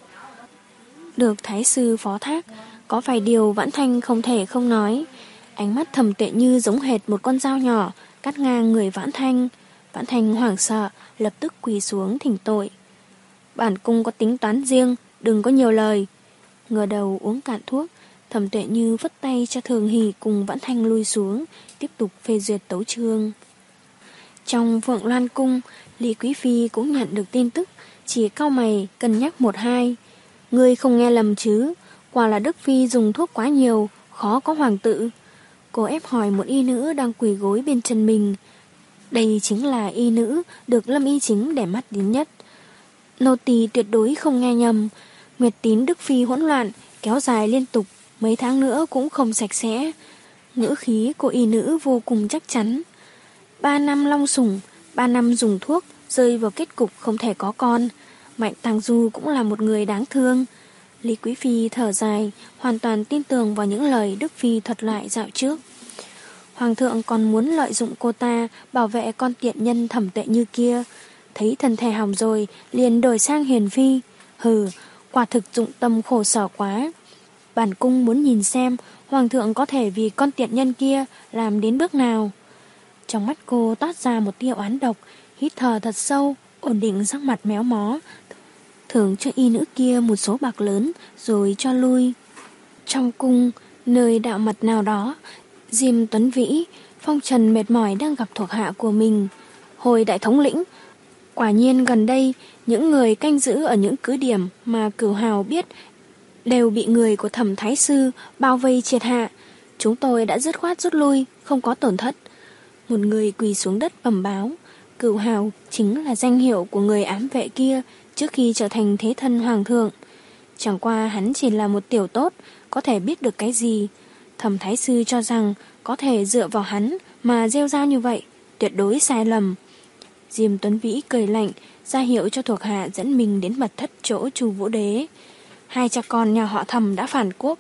Được thái sư phó thác, có vài điều Vãn Thanh không thể không nói. Ánh mắt Thẩm Tuệ Như giống hệt một con dao nhỏ cắt ngang người Vãn Thanh. Vãn Thanh hoảng sợ, lập tức quỳ xuống thỉnh tội. Bản cung có tính toán riêng, đừng có nhiều lời. Ngửa đầu uống cạn thuốc, Thẩm Tuệ Như vất tay cho Thường Hỷ cùng Vãn Thanh lui xuống, tiếp tục phê duyệt tấu chương. Trong Phượng Loan Cung, Lý Quý Phi cũng nhận được tin tức, chỉ cau mày cân nhắc một hai. Ngươi không nghe lầm chứ, quả là Đức Phi dùng thuốc quá nhiều, khó có hoàng tự. Cô ép hỏi một y nữ đang quỳ gối bên chân mình. Đây chính là y nữ được Lâm Y Chính để mắt đến nhất. Nô tỳ tuyệt đối không nghe nhầm. Nguyệt tín Đức Phi hỗn loạn, kéo dài liên tục, mấy tháng nữa cũng không sạch sẽ. Ngữ khí của y nữ vô cùng chắc chắn. Ba năm long sủng, ba năm dùng thuốc, rơi vào kết cục không thể có con. Mạnh Tăng Du cũng là một người đáng thương. Lý Quý Phi thở dài, hoàn toàn tin tưởng vào những lời Đức Phi thuật lại dạo trước. Hoàng thượng còn muốn lợi dụng cô ta bảo vệ con tiện nhân Thẩm Tuệ Như kia. Thấy thân thể hỏng rồi, liền đổi sang hiền phi. Hừ, quả thực dụng tâm khổ sở quá. Bản cung muốn nhìn xem Hoàng thượng có thể vì con tiện nhân kia làm đến bước nào. Trong mắt cô toát ra một tia oán độc, hít thở thật sâu, ổn định sắc mặt méo mó, thưởng cho y nữ kia một số bạc lớn rồi cho lui. Trong cung, nơi đạo mật nào đó, Diêm Tuấn Vĩ, phong trần mệt mỏi đang gặp thuộc hạ của mình. Hồi đại thống lĩnh, quả nhiên gần đây, những người canh giữ ở những cứ điểm mà Cửu Hào biết đều bị người của Thẩm Thái Sư bao vây triệt hạ. Chúng tôi đã dứt khoát rút lui, không có tổn thất. Một người quỳ xuống đất bẩm báo. Cửu Hào chính là danh hiệu của người ám vệ kia trước khi trở thành thế thân hoàng thượng. Chẳng qua hắn chỉ là một tiểu tốt, có thể biết được cái gì. Thẩm Thái Sư cho rằng có thể dựa vào hắn mà rêu rao như vậy, tuyệt đối sai lầm. Diêm Tuấn Vĩ cười lạnh, ra hiệu cho thuộc hạ dẫn mình đến mật thất chỗ Chu Vũ Đế. Hai cha con nhà họ Thẩm đã phản quốc.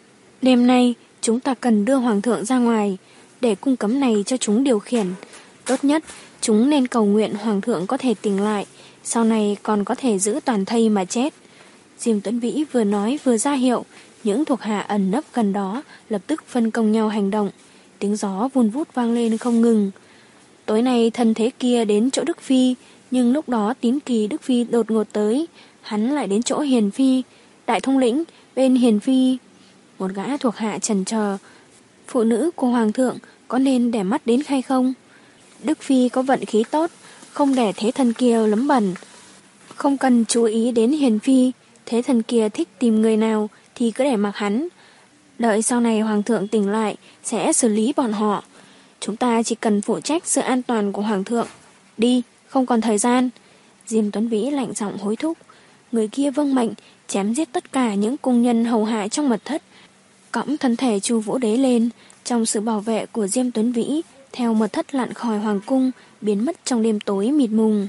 Đêm nay chúng ta cần đưa hoàng thượng ra ngoài, để cung cấm này cho chúng điều khiển. Tốt nhất, chúng nên cầu nguyện hoàng thượng có thể tỉnh lại, sau này còn có thể giữ toàn thây mà chết. Diêm Tuấn Vĩ vừa nói vừa ra hiệu, những thuộc hạ ẩn nấp gần đó lập tức phân công nhau hành động. Tiếng gió vun vút vang lên không ngừng. Tối nay thân thế kia đến chỗ Đức Phi, nhưng lúc đó Tín Kỳ Đức Phi đột ngột tới, hắn lại đến chỗ Hiền Phi. Đại thống lĩnh, bên Hiền Phi. Một gã thuộc hạ chần chờ, phụ nữ của hoàng thượng có nên để mắt đến hay không? Đức Phi có vận khí tốt, không để thế thân kia lấm bẩn. Không cần chú ý đến Hiền Phi, thế thân kia thích tìm người nào thì cứ để mặc hắn. Đợi sau này hoàng thượng tỉnh lại sẽ xử lý bọn họ. Chúng ta chỉ cần phụ trách sự an toàn của hoàng thượng. Đi, không còn thời gian. Diêm Tuấn Vĩ lạnh giọng hối thúc. Người kia vâng mệnh, chém giết tất cả những cung nhân hầu hạ trong mật thất, cõng thân thể Chu Vũ Đế lên. Trong sự bảo vệ của Diêm Tuấn Vĩ, theo mật thất lặn khỏi hoàng cung, biến mất trong đêm tối mịt mùng.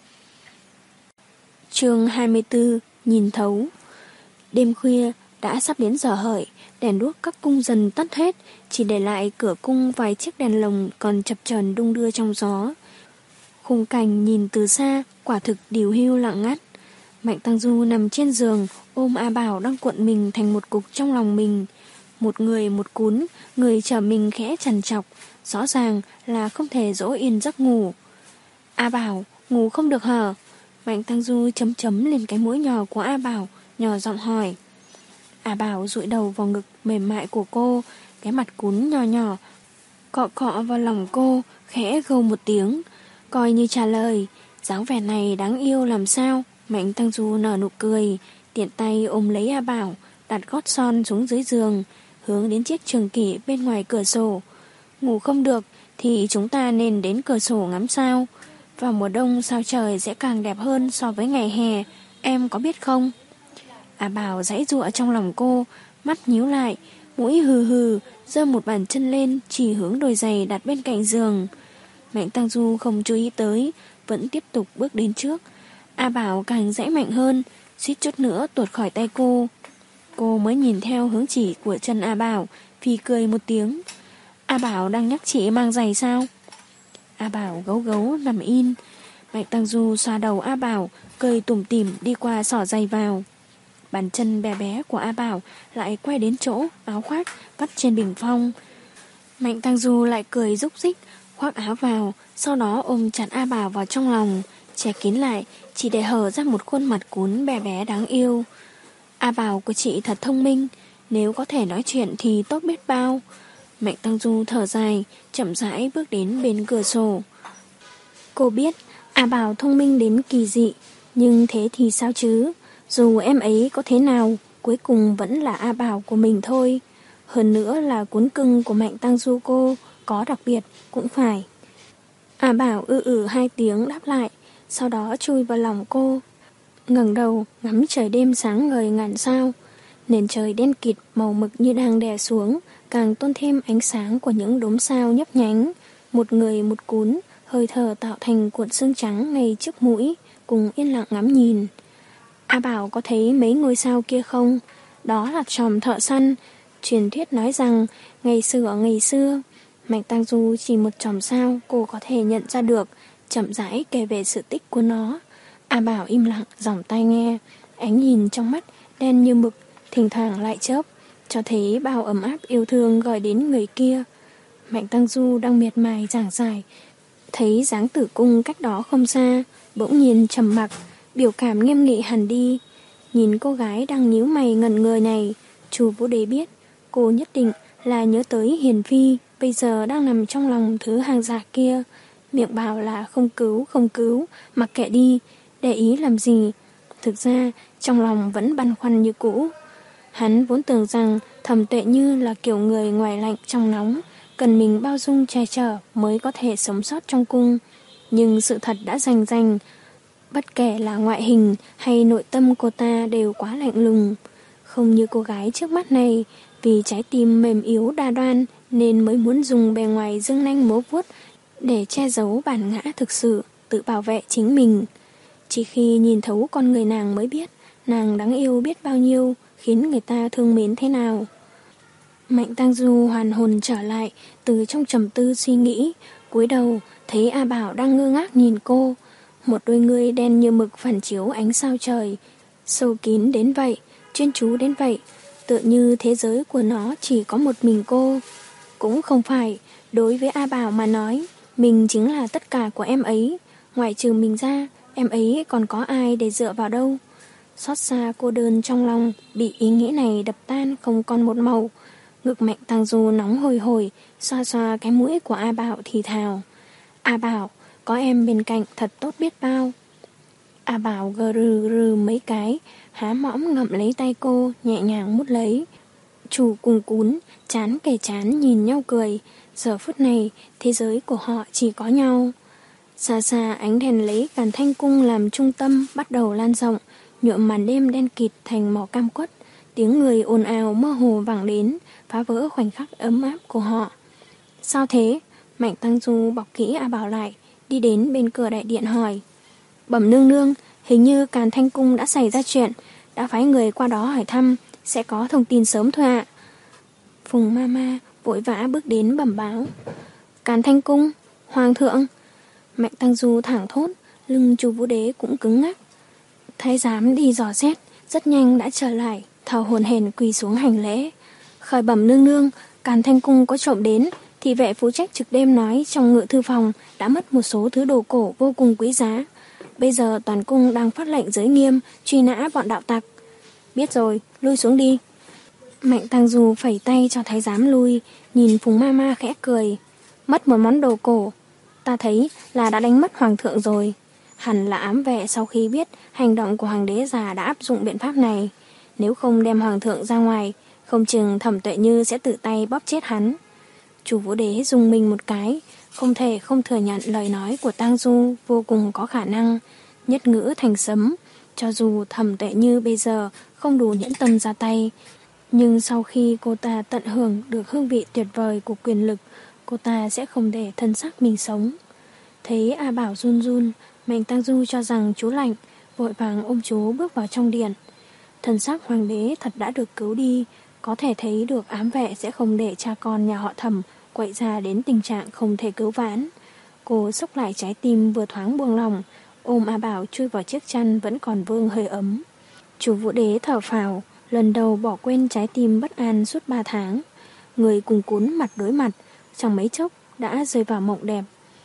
Chương hai mươi tư, nhìn thấu. Đêm khuya đã sắp đến giờ hợi, đèn đuốc các cung dần tắt hết, chỉ để lại cửa cung vài chiếc đèn lồng còn chập chờn đung đưa trong gió. Khung cảnh nhìn từ xa, quả thực điều hưu lặng ngắt. Mạnh Tăng Du nằm trên giường, ôm A Bảo đang cuộn mình thành một cục trong lòng mình. Một người một cún, người trở mình khẽ trằn trọc, rõ ràng là không thể dỗ yên giấc ngủ. A Bảo, ngủ không được hả? Mạnh Tăng Du chấm chấm lên cái mũi nhỏ của A Bảo, nhỏ giọng hỏi. A Bảo dụi đầu vào ngực mềm mại của cô, cái mặt cún nhỏ nhỏ cọ cọ vào lòng cô, khẽ gâu một tiếng, coi như trả lời. Dáng vẻ này đáng yêu làm sao? Mạnh Tăng Du nở nụ cười, tiện tay ôm lấy A Bảo, đặt gót son xuống dưới giường, hướng đến chiếc trường kỷ bên ngoài cửa sổ. Ngủ không được thì chúng ta nên đến cửa sổ ngắm sao. Vào mùa đông sao trời sẽ càng đẹp hơn so với ngày hè, em có biết không? A Bảo giãy giụa trong lòng cô, mắt nhíu lại, mũi hừ hừ, giơ một bàn chân lên chỉ hướng đôi giày đặt bên cạnh giường. Mạnh Tăng Du không chú ý tới, vẫn tiếp tục bước đến trước. A Bảo càng giãy mạnh hơn, suýt chút nữa tuột khỏi tay cô. Cô mới nhìn theo hướng chỉ của chân A Bảo, phì cười một tiếng. A Bảo đang nhắc chị mang giày sao? A Bảo gấu gấu nằm in. Mạnh Tăng Du xoa đầu A Bảo, cười tủm tỉm đi qua xỏ giày vào. Bàn chân bé bé của A Bảo lại quay đến chỗ áo khoác vắt trên bình phong. Mạnh Tăng Du lại cười rúc rích, khoác áo vào, sau đó ôm chặt A Bảo vào trong lòng, che kín lại, chỉ để hở ra một khuôn mặt cún bé bé đáng yêu. A Bảo của chị thật thông minh, nếu có thể nói chuyện thì tốt biết bao. Mạnh Tăng Du thở dài, chậm rãi bước đến bên cửa sổ. Cô biết A Bảo thông minh đến kỳ dị, nhưng thế thì sao chứ? Dù em ấy có thế nào, cuối cùng vẫn là A Bảo của mình thôi. Hơn nữa là cuốn cưng của Mạnh Tăng Du cô, có đặc biệt cũng phải. A Bảo ư ử hai tiếng đáp lại, sau đó chui vào lòng cô. Ngẩng đầu ngắm trời đêm sáng ngời ngàn sao. Nền trời đen kịt màu mực như đang đè xuống, càng tôn thêm ánh sáng của những đốm sao nhấp nhánh. Một người một cún, hơi thở tạo thành cuộn xương trắng ngay trước mũi, cùng yên lặng ngắm nhìn. A Bảo có thấy mấy ngôi sao kia không? Đó là chòm thợ săn. Truyền thuyết nói rằng ngày xưa ngày xưa, Mạnh Tăng Du chỉ một chòm sao cô có thể nhận ra được, chậm rãi kể về sự tích của nó. A Bảo im lặng giỏng tai nghe, ánh nhìn trong mắt đen như mực, thỉnh thoảng lại chớp, cho thấy bao ấm áp yêu thương gọi đến người kia. Mạnh Tăng Du đang miệt mài giảng giải, thấy dáng Tử Cung cách đó không xa, bỗng nhiên trầm mặc, biểu cảm nghiêm nghị hẳn đi. Nhìn cô gái đang nhíu mày ngẩn người này, Chu Vũ Đế biết cô nhất định là nhớ tới Hiền Phi, bây giờ đang nằm trong lòng thứ hàng giả kia. Miệng bảo là không cứu, không cứu, mặc kệ đi, để ý làm gì. Thực ra trong lòng vẫn băn khoăn như cũ. Hắn vốn tưởng rằng Thẩm Tuệ Như là kiểu người ngoài lạnh trong nóng, cần mình bao dung che chở mới có thể sống sót trong cung. Nhưng sự thật đã rành rành, bất kể là ngoại hình hay nội tâm cô ta đều quá lạnh lùng. Không như cô gái trước mắt này, vì trái tim mềm yếu đa đoan nên mới muốn dùng bề ngoài dương nanh múa vuốt để che giấu bản ngã thực sự, tự bảo vệ chính mình. Chỉ khi nhìn thấu con người nàng mới biết nàng đáng yêu biết bao nhiêu, khiến người ta thương mến thế nào. Mạnh Tăng Du hoàn hồn trở lại từ trong trầm tư suy nghĩ, cúi đầu thấy A Bảo đang ngơ ngác nhìn cô. Một đôi ngươi đen như mực phản chiếu ánh sao trời, sâu kín đến vậy, chuyên chú đến vậy, tựa như thế giới của nó chỉ có một mình cô. Cũng không phải, đối với A Bảo mà nói, mình chính là tất cả của em ấy, ngoại trừ mình ra, em ấy còn có ai để dựa vào đâu. Xót xa cô đơn trong lòng, bị ý nghĩ này đập tan không còn một màu. Ngực Mạnh Tăng Du nóng hồi hồi, xoa xoa cái mũi của A Bảo thì thào. A Bảo, có em bên cạnh thật tốt biết bao. A Bảo gờ rừ rừ mấy cái, há mõm ngậm lấy tay cô, nhẹ nhàng mút lấy. Chủ cùng cún, chán kề chán nhìn nhau cười. Giờ phút này, thế giới của họ chỉ có nhau. Xa xa ánh đèn lấy Càn Thanh Cung làm trung tâm bắt đầu lan rộng, nhuộm màn đêm đen kịt thành màu cam quất. Tiếng người ồn ào mơ hồ vẳng đến, phá vỡ khoảnh khắc ấm áp của họ. Sao thế? Mạnh Tăng Du bọc kỹ A Bảo lại, đi đến bên cửa đại điện hỏi. Bẩm nương nương, hình như Càn Thanh Cung đã xảy ra chuyện, đã phái người qua đó hỏi thăm, sẽ có thông tin sớm thôi ạ. Phùng Mama vội vã bước đến bẩm báo. Càn Thanh Cung, Hoàng thượng. Mạnh Tăng Du thẳng thốt, lưng Chu Vũ Đế cũng cứng ngắc. Thái giám đi dò xét, rất nhanh đã trở lại, thở hổn hển quỳ xuống hành lễ. Khởi bẩm nương nương, Càn Thanh Cung có trộm đến, thị vệ phụ trách trực đêm nói trong ngự thư phòng đã mất một số thứ đồ cổ vô cùng quý giá. Bây giờ toàn cung đang phát lệnh giới nghiêm, truy nã bọn đạo tặc. Biết rồi, lui xuống đi. Mạnh Tăng Du phẩy tay cho thái giám lui, nhìn Phùng Mama khẽ cười. Mất một món đồ cổ, ta thấy là đã đánh mất hoàng thượng rồi. Hẳn là ám vệ sau khi biết hành động của hoàng đế già đã áp dụng biện pháp này. Nếu không đem hoàng thượng ra ngoài, không chừng Thẩm Tuệ Như sẽ tự tay bóp chết hắn. Chu Vũ Đế rùng mình một cái, không thể không thừa nhận lời nói của Tang Du vô cùng có khả năng, nhất ngữ thành sấm. Cho dù Thẩm Tuệ Như bây giờ không đủ nhẫn tâm ra tay, nhưng sau khi cô ta tận hưởng được hương vị tuyệt vời của quyền lực, cô ta sẽ không để thân xác mình sống. Thấy A Bảo run run, Mạnh Tang Du cho rằng chú lạnh, vội vàng ôm chú bước vào trong điện. Thân xác hoàng đế thật đã được cứu đi, có thể thấy được ám vệ sẽ không để cha con nhà họ Thẩm quậy ra đến tình trạng không thể cứu vãn. Cô xốc lại trái tim vừa thoáng buông lòng, ôm A Bảo chui vào chiếc chăn vẫn còn vương hơi ấm. Chu Vũ Đế thở phào, lần đầu bỏ quên trái tim bất an suốt ba tháng. Người cùng cún mặt đối mặt, trong mấy chốc đã rơi vào mộng đẹp.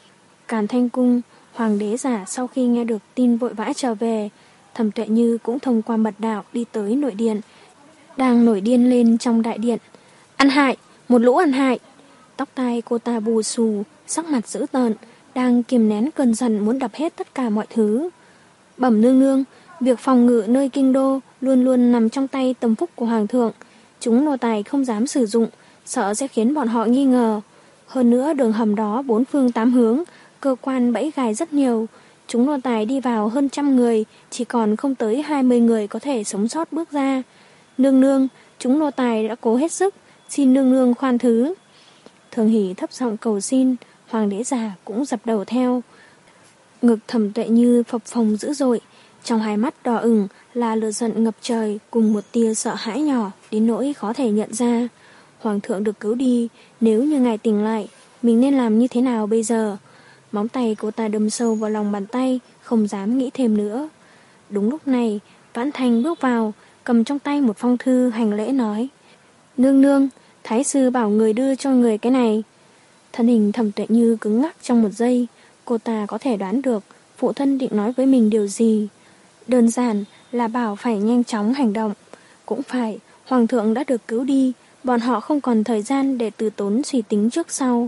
Càn Thanh Cung, hoàng đế già sau khi nghe được tin vội vã trở về, Thẩm Tuệ Như cũng thông qua mật đạo đi tới nội điện, đang nổi điên lên trong đại điện. Ăn hại, một lũ ăn hại. Tóc tai cô ta bù xù, sắc mặt dữ tợn, đang kiềm nén cơn giận muốn đập hết tất cả mọi thứ. Bẩm nương nương, việc phòng ngự nơi kinh đô luôn luôn nằm trong tay tâm phúc của hoàng thượng. Chúng nô tài không dám sử dụng, sợ sẽ khiến bọn họ nghi ngờ. Hơn nữa đường hầm đó bốn phương tám hướng, cơ quan bẫy gài rất nhiều. Chúng nô tài đi vào hơn trăm người, chỉ còn không tới hai mươi người có thể sống sót bước ra. Nương nương, chúng nô tài đã cố hết sức, xin nương nương khoan thứ. Thường Hỷ thấp giọng cầu xin, hoàng đế già cũng dập đầu theo. Ngực Thẩm Tuệ Như phập phồng dữ dội, trong hai mắt đỏ ửng là lửa giận ngập trời cùng một tia sợ hãi nhỏ đến nỗi khó thể nhận ra. Hoàng thượng được cứu đi, nếu như ngài tỉnh lại, mình nên làm như thế nào bây giờ? Móng tay cô ta đâm sâu vào lòng bàn tay, không dám nghĩ thêm nữa. Đúng lúc này, Vãn Thành bước vào, cầm trong tay một phong thư hành lễ nói: Nương nương, thái sư bảo người đưa cho người cái này. Thân hình Thẩm Tuệ Như cứng ngắc trong một giây, cô ta có thể đoán được phụ thân định nói với mình điều gì. Đơn giản là bảo phải nhanh chóng hành động. Cũng phải, hoàng thượng đã được cứu đi, bọn họ không còn thời gian để từ tốn suy tính trước sau.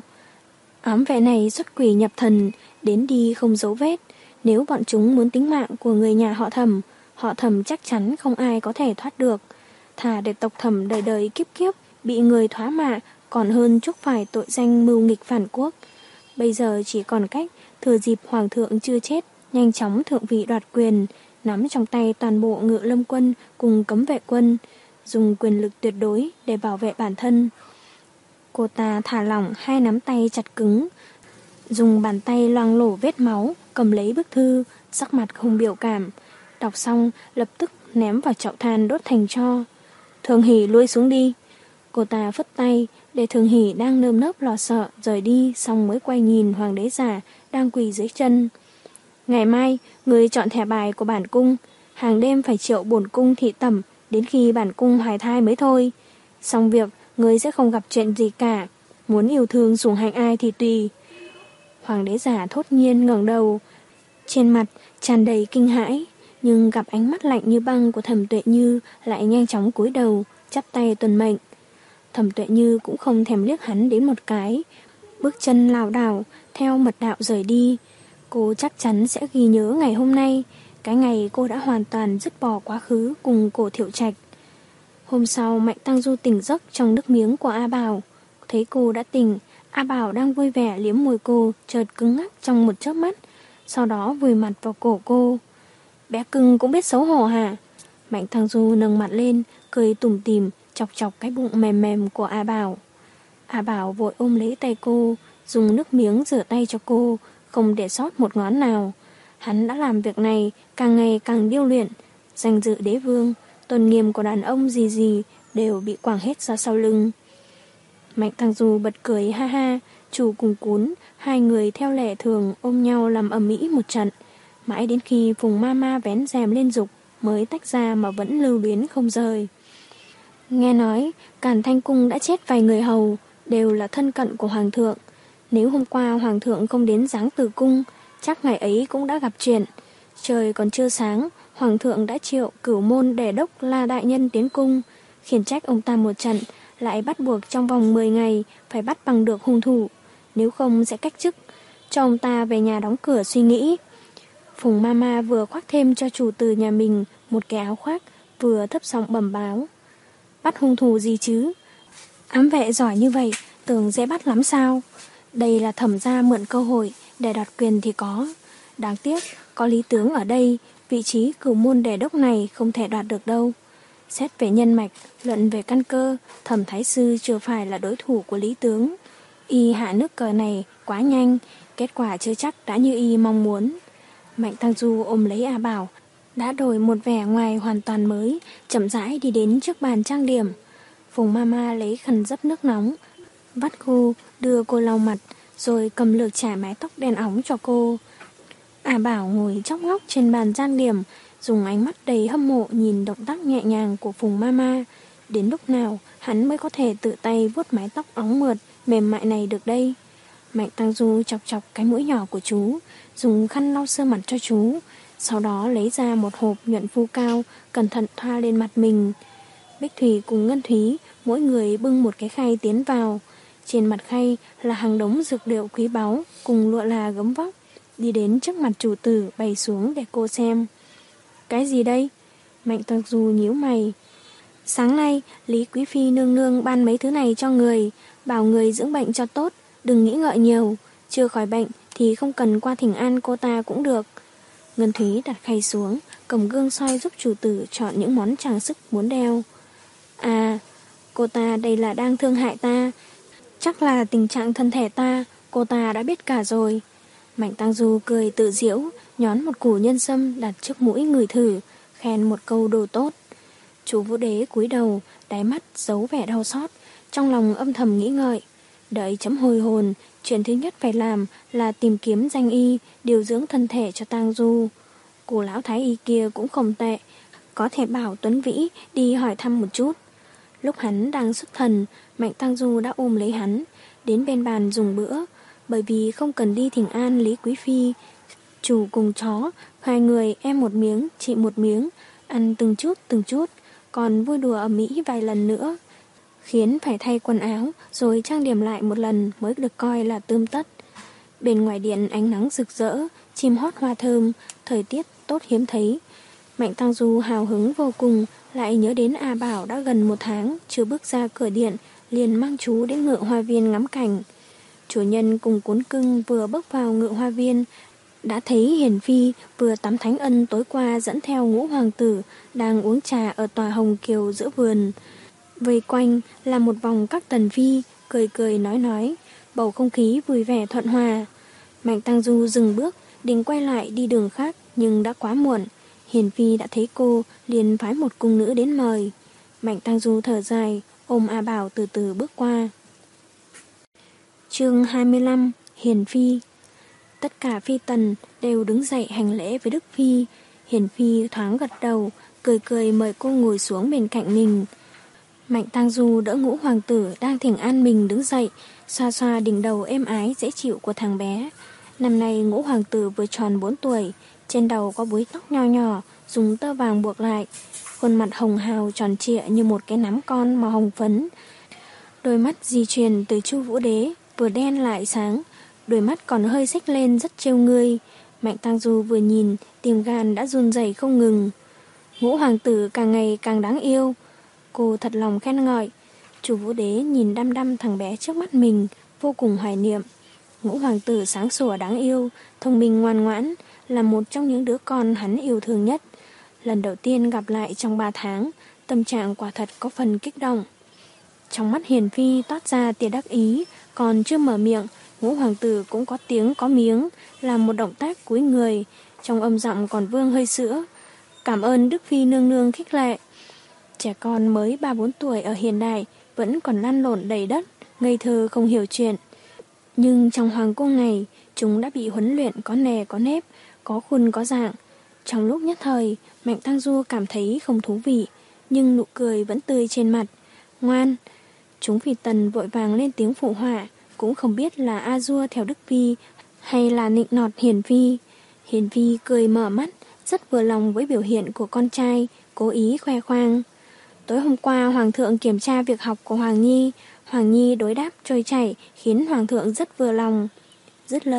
Ám vệ này xuất quỷ nhập thần, đến đi không dấu vết. Nếu bọn chúng muốn tính mạng của người nhà họ Thẩm, họ Thẩm chắc chắn không ai có thể thoát được. Thà để tộc Thẩm đời đời kiếp kiếp bị người thoá mạ, còn hơn chuốc phải tội danh mưu nghịch phản quốc. Bây giờ chỉ còn cách thừa dịp hoàng thượng chưa chết, nhanh chóng thượng vị đoạt quyền, nắm trong tay toàn bộ Ngự Lâm quân cùng cấm vệ quân, dùng quyền lực tuyệt đối để bảo vệ bản thân. Cô ta thả lỏng hai nắm tay chặt cứng, dùng bàn tay loang lổ vết máu, cầm lấy bức thư, sắc mặt không biểu cảm. Đọc xong, lập tức ném vào chậu than đốt thành tro. Thường Hỷ lui xuống đi. Cô ta phất tay, để Thường Hỷ đang nơm nớp lo sợ rời đi, xong mới quay nhìn hoàng đế già đang quỳ dưới chân. Ngày mai, người chọn thẻ bài của bản cung, hàng đêm phải triệu bổn cung thị tẩm đến khi bản cung hoài thai mới thôi. Xong việc, người sẽ không gặp chuyện gì cả. Muốn yêu thương sủng hạnh ai thì tùy. Hoàng đế già thốt nhiên ngẩng đầu, trên mặt tràn đầy kinh hãi, nhưng gặp ánh mắt lạnh như băng của Thẩm Tuệ Như lại nhanh chóng cúi đầu, chắp tay tuân mệnh. Thẩm Tuệ Như cũng không thèm liếc hắn đến một cái, bước chân lảo đảo theo mật đạo rời đi. Cô chắc chắn sẽ ghi nhớ ngày hôm nay, cái ngày cô đã hoàn toàn dứt bỏ quá khứ cùng Cổ Thiệu Trạch. Hôm sau, Mạnh Tăng Du tỉnh giấc trong nước miếng của A Bảo. Thấy cô đã tỉnh, A Bảo đang vui vẻ liếm môi cô, chợt cứng ngắc trong một chớp mắt, sau đó vùi mặt vào cổ cô. Bé cưng cũng biết xấu hổ hả? Mạnh Tăng Du nâng mặt lên, cười tủm tỉm, chọc chọc cái bụng mềm mềm của A Bảo. A Bảo vội ôm lấy tay cô, dùng nước miếng rửa tay cho cô, không để sót một ngón nào. Hắn đã làm việc này càng ngày càng điêu luyện, danh dự đế vương, tôn nghiêm của đàn ông gì gì đều bị quẳng hết ra sau lưng. Mạnh Tăng Du bật cười ha ha, chủ cùng cún, hai người theo lệ thường ôm nhau làm ầm ĩ một trận, mãi đến khi Phùng Mama vén rèm lên giục mới tách ra mà vẫn lưu luyến không rời. Nghe nói Càn Thanh Cung đã chết vài người hầu, đều là thân cận của hoàng thượng. Nếu hôm qua hoàng thượng không đến giáng tử cung, chắc ngày ấy cũng đã gặp chuyện. Trời còn chưa sáng, hoàng thượng đã triệu Cửu Môn Đề Đốc La đại nhân tiến cung, khiển trách ông ta một trận, lại bắt buộc trong vòng mười ngày phải bắt bằng được hung thủ, nếu không sẽ cách chức, cho ông ta về nhà đóng cửa suy nghĩ. Phùng Mama vừa khoác thêm cho chủ tử nhà mình một cái áo khoác, vừa thấp giọng bẩm báo. Bắt hung thủ gì chứ? Ám vệ giỏi như vậy, tưởng dễ bắt lắm sao? Đây là Thẩm gia mượn cơ hội để đoạt quyền thì có. Đáng tiếc, có Lý tướng ở đây, vị trí cửu môn đề đốc này không thể đoạt được đâu. Xét về nhân mạch, luận về căn cơ, Thẩm thái sư chưa phải là đối thủ của Lý tướng. Y hạ nước cờ này quá nhanh, kết quả chưa chắc đã như y mong muốn. Mạnh Tăng Du ôm lấy A Bảo, đã đổi một vẻ ngoài hoàn toàn mới, chậm rãi đi đến trước bàn trang điểm. Phùng Mama lấy khăn dấp nước nóng, vắt khô, đưa cô lau mặt, rồi cầm lược chải mái tóc đen óng cho cô. A Bảo ngồi chóc ngóc trên bàn trang điểm, dùng ánh mắt đầy hâm mộ nhìn động tác nhẹ nhàng của Phùng Mama. Đến lúc nào hắn mới có thể tự tay vuốt mái tóc óng mượt, mềm mại này được đây? Mạnh Tăng Du chọc chọc cái mũi nhỏ của chú, dùng khăn lau sơ mặt cho chú, sau đó lấy ra một hộp nhuận phu cao, cẩn thận thoa lên mặt mình. Bích Thủy cùng Ngân Thúy, mỗi người bưng một cái khay tiến vào. Trên mặt khay là hàng đống dược liệu quý báu cùng lụa là gấm vóc. Đi đến trước mặt chủ tử bày xuống để cô xem. Cái gì đây? Mạnh Tăng Du nhíu mày. Sáng nay, Lý Quý Phi nương nương ban mấy thứ này cho người, bảo người dưỡng bệnh cho tốt, đừng nghĩ ngợi nhiều. Chưa khỏi bệnh thì không cần qua thỉnh an cô ta cũng được. Ngân Thúy đặt khay xuống, cầm gương soi giúp chủ tử chọn những món trang sức muốn đeo. À, cô ta đây là đang thương hại ta. Chắc là tình trạng thân thể ta, cô ta đã biết cả rồi. Mạnh Tăng Du cười tự giễu, nhón một củ nhân sâm đặt trước mũi ngửi thử, khen một câu đồ tốt. Chú Vũ Đế cúi đầu, đáy mắt giấu vẻ đau xót, trong lòng âm thầm nghĩ ngợi. Đợi chấm hồi hồn, chuyện thứ nhất phải làm là tìm kiếm danh y, điều dưỡng thân thể cho Tang Du. Cô lão thái y kia cũng không tệ, có thể bảo Tuấn Vĩ đi hỏi thăm một chút. Lúc hắn đang xuất thần, Mạnh Tăng Du đã ôm lấy hắn, đến bên bàn dùng bữa. Bởi vì không cần đi thỉnh an Lý Quý Phi, chủ cùng chó, hai người em một miếng, chị một miếng, ăn từng chút từng chút, còn vui đùa ầm ĩ vài lần nữa, khiến phải thay quần áo rồi trang điểm lại một lần mới được coi là tươm tất. Bên ngoài điện ánh nắng rực rỡ, chim hót hoa thơm, thời tiết tốt hiếm thấy. Mạnh Tăng Du hào hứng vô cùng, lại nhớ đến A Bảo đã gần một tháng chưa bước ra cửa điện, liền mang chú đến Ngự Hoa Viên ngắm cảnh. Chủ nhân cùng Cuốn Cưng vừa bước vào Ngự Hoa Viên, đã thấy Hiền Phi vừa tắm Thánh Ân tối qua dẫn theo Ngũ Hoàng tử đang uống trà ở tòa Hồng Kiều giữa vườn. Vây quanh là một vòng các tần phi, cười cười nói nói, bầu không khí vui vẻ thuận hòa. Mạnh Tăng Du dừng bước, định quay lại đi đường khác, nhưng đã quá muộn. Hiền Phi đã thấy cô, liền phái một cung nữ đến mời. Mạnh Tăng Du thở dài, ôm A Bảo từ từ bước qua. Chương hai mươi lăm. Hiền Phi. Tất cả phi tần đều đứng dậy hành lễ với Đức Phi. Hiền Phi thoáng gật đầu, cười cười mời cô ngồi xuống bên cạnh mình. Mạnh Tăng Du đỡ Ngũ Hoàng tử đang thỉnh an mình đứng dậy, xoa xoa đỉnh đầu êm ái dễ chịu của thằng bé. Năm nay Ngũ Hoàng tử vừa tròn bốn tuổi, trên đầu có búi tóc nho nhỏ, dùng tơ vàng buộc lại, khuôn mặt hồng hào tròn trịa như một cái nắm con màu hồng phấn. Đôi mắt di truyền từ Chu Vũ Đế, vừa đen lại sáng, đôi mắt còn hơi xích lên rất trêu ngươi. Mạnh Tăng Du vừa nhìn, tim gan đã run rẩy không ngừng. Ngũ Hoàng tử càng ngày càng đáng yêu. Cô thật lòng khen ngợi. Chu Vũ Đế nhìn đăm đăm thằng bé trước mắt mình, vô cùng hoài niệm. Ngũ Hoàng tử sáng sủa đáng yêu, thông minh ngoan ngoãn, là một trong những đứa con hắn yêu thương nhất. Lần đầu tiên gặp lại trong ba tháng, tâm trạng quả thật có phần kích động. Trong mắt Hiền Phi toát ra tia đắc ý, còn chưa mở miệng, Ngũ Hoàng tử cũng có tiếng có miếng, làm một động tác cúi người, trong âm giọng còn vương hơi sữa. Cảm ơn Đức Phi nương nương khích lệ. Trẻ con mới ba bốn tuổi ở hiện đại vẫn còn lăn lộn đầy đất, ngây thơ không hiểu chuyện. Nhưng trong hoàng cung này, chúng đã bị huấn luyện có nề có nếp, có khuôn có dạng. Trong lúc nhất thời, Mạnh Tăng Du cảm thấy không thú vị, nhưng nụ cười vẫn tươi trên mặt. Ngoan! Chúng phi tần vội vàng lên tiếng phụ họa, cũng không biết là a dua theo Đức Phi hay là nịnh nọt Hiền Phi. Hiền Phi cười mở mắt, rất vừa lòng với biểu hiện của con trai, cố ý khoe khoang. Tối hôm qua Hoàng thượng kiểm tra việc học của Hoàng Nhi, Hoàng Nhi đối đáp trôi chảy khiến Hoàng thượng rất vừa lòng. Dứt lời,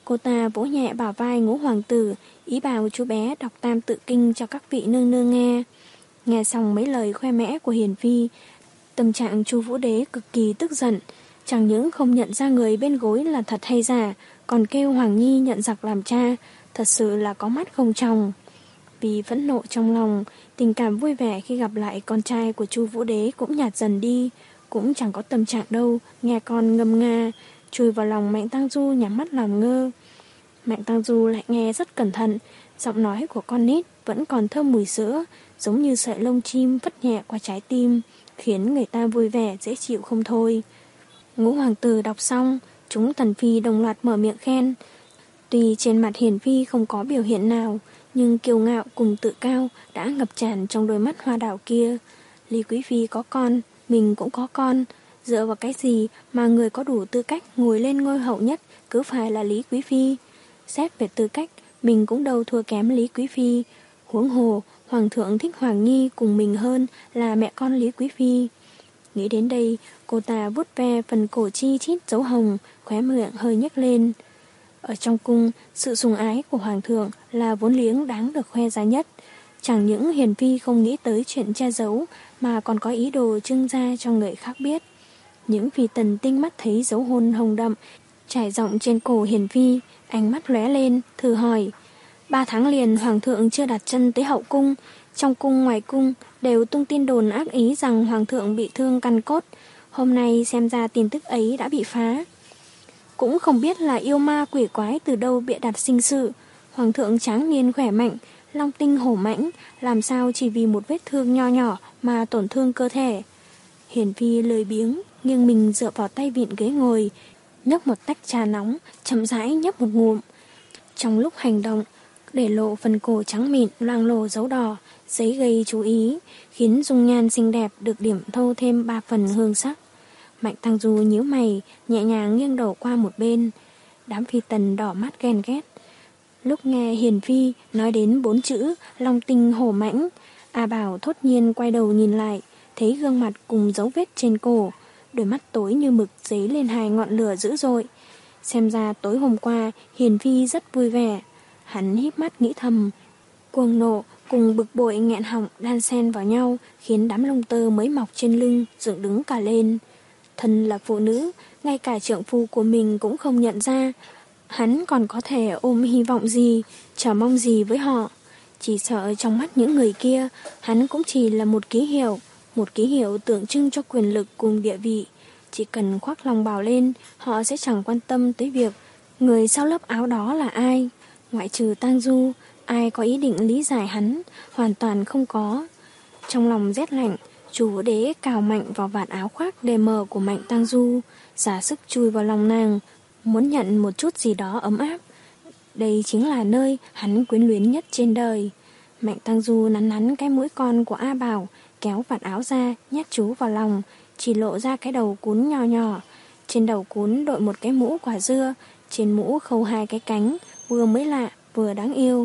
Cô ta vỗ nhẹ bả vai Ngũ hoàng tử, ý bảo chú bé đọc tam tự kinh cho các vị nương nương nghe. Nghe xong mấy lời khoe mẽ của Hiền Phi, tâm trạng Chu Vũ Đế cực kỳ tức giận, chẳng những không nhận ra người bên gối là thật hay giả, còn kêu Hoàng Nhi nhận giặc làm cha, thật sự là có mắt không tròng. Vì phẫn nộ trong lòng, tình cảm vui vẻ khi gặp lại con trai của Chu Vũ Đế cũng nhạt dần đi, cũng chẳng có tâm trạng đâu, nghe con ngâm nga, chui vào lòng Mạnh Tang Du nhắm mắt làm ngơ. Mạnh Tang Du lại nghe rất cẩn thận, giọng nói của con nít vẫn còn thơm mùi sữa, giống như sợi lông chim phất nhẹ qua trái tim, khiến người ta vui vẻ dễ chịu không thôi. Ngũ hoàng tử đọc xong, chúng tần phi đồng loạt mở miệng khen. Tuy trên mặt Hiền Phi không có biểu hiện nào, nhưng kiêu ngạo cùng tự cao đã ngập tràn trong đôi mắt hoa đảo kia. Lý Quý Phi có con, mình cũng có con, dựa vào cái gì mà người có đủ tư cách ngồi lên ngôi hậu nhất cứ phải là Lý Quý Phi? Xét về tư cách, mình cũng đâu thua kém Lý Quý Phi. Huống hồ, Hoàng thượng thích Hoàng Nhi cùng mình hơn là mẹ con Lý Quý Phi. Nghĩ đến đây, cô ta vuốt ve phần cổ chi chít dấu hồng, khóe miệng hơi nhếch lên. Ở trong cung, sự sủng ái của Hoàng thượng là vốn liếng đáng được khoe ra nhất. Chẳng những Hiền Phi không nghĩ tới chuyện che giấu, mà còn có ý đồ trưng ra cho người khác biết. Những phi tần tinh mắt thấy dấu hôn hồng đậm trải rộng trên cổ Hiền Phi, ánh mắt lóe lên, thử hỏi. Ba tháng liền Hoàng thượng chưa đặt chân tới hậu cung, trong cung ngoài cung đều tung tin đồn ác ý rằng Hoàng thượng bị thương căn cốt. Hôm nay xem ra tin tức ấy đã bị phá. Cũng không biết là yêu ma quỷ quái từ đâu bịa đặt sinh sự. Hoàng thượng tráng niên khỏe mạnh, long tinh hổ mãnh, làm sao chỉ vì một vết thương nho nhỏ mà tổn thương cơ thể. Hiền Phi lười biếng, nghiêng mình dựa vào tay vịn ghế ngồi, nhấp một tách trà nóng, chậm rãi nhấp một ngụm. Trong lúc hành động, để lộ phần cổ trắng mịn loang lổ dấu đỏ, giấy gây chú ý, khiến dung nhan xinh đẹp được điểm thâu thêm ba phần hương sắc. Mạnh Tang Du nhíu mày, nhẹ nhàng nghiêng đầu qua một bên. Đám phi tần đỏ mắt ghen ghét. Lúc nghe Hiền Phi nói đến bốn chữ long tinh hổ mãnh, A Bảo thốt nhiên quay đầu nhìn lại, thấy gương mặt cùng dấu vết trên cổ, đôi mắt tối như mực dấy lên hai ngọn lửa dữ dội. Xem ra tối hôm qua Hiền Phi rất vui vẻ. Hắn híp mắt nghĩ thầm, cuồng nộ cùng bực bội nghẹn họng đan xen vào nhau, khiến đám lông tơ mới mọc trên lưng dựng đứng cả lên. Thân là phụ nữ, ngay cả trượng phu của mình cũng không nhận ra. Hắn còn có thể ôm hy vọng gì, chờ mong gì với họ. Chỉ sợ trong mắt những người kia, hắn cũng chỉ là một ký hiệu, một ký hiệu tượng trưng cho quyền lực cùng địa vị. Chỉ cần khoác lòng bào lên, họ sẽ chẳng quan tâm tới việc người sau lớp áo đó là ai. Ngoại trừ Tang Du, ai có ý định lý giải hắn, hoàn toàn không có. Trong lòng rét lạnh, Chu Vũ Đế cào mạnh vào vạt áo khoác đề mờ của Mạnh Tang Du, giả sức chui vào lòng nàng, muốn nhận một chút gì đó ấm áp. Đây chính là nơi hắn quyến luyến nhất trên đời. Mạnh Tang Du nắn nắn cái mũi con của A Bảo, kéo vạt áo ra, nhét chú vào lòng, chỉ lộ ra cái đầu cún nhỏ nhỏ. Trên đầu cún đội một cái mũ quả dưa, trên mũ khâu hai cái cánh, vừa mới lạ, vừa đáng yêu.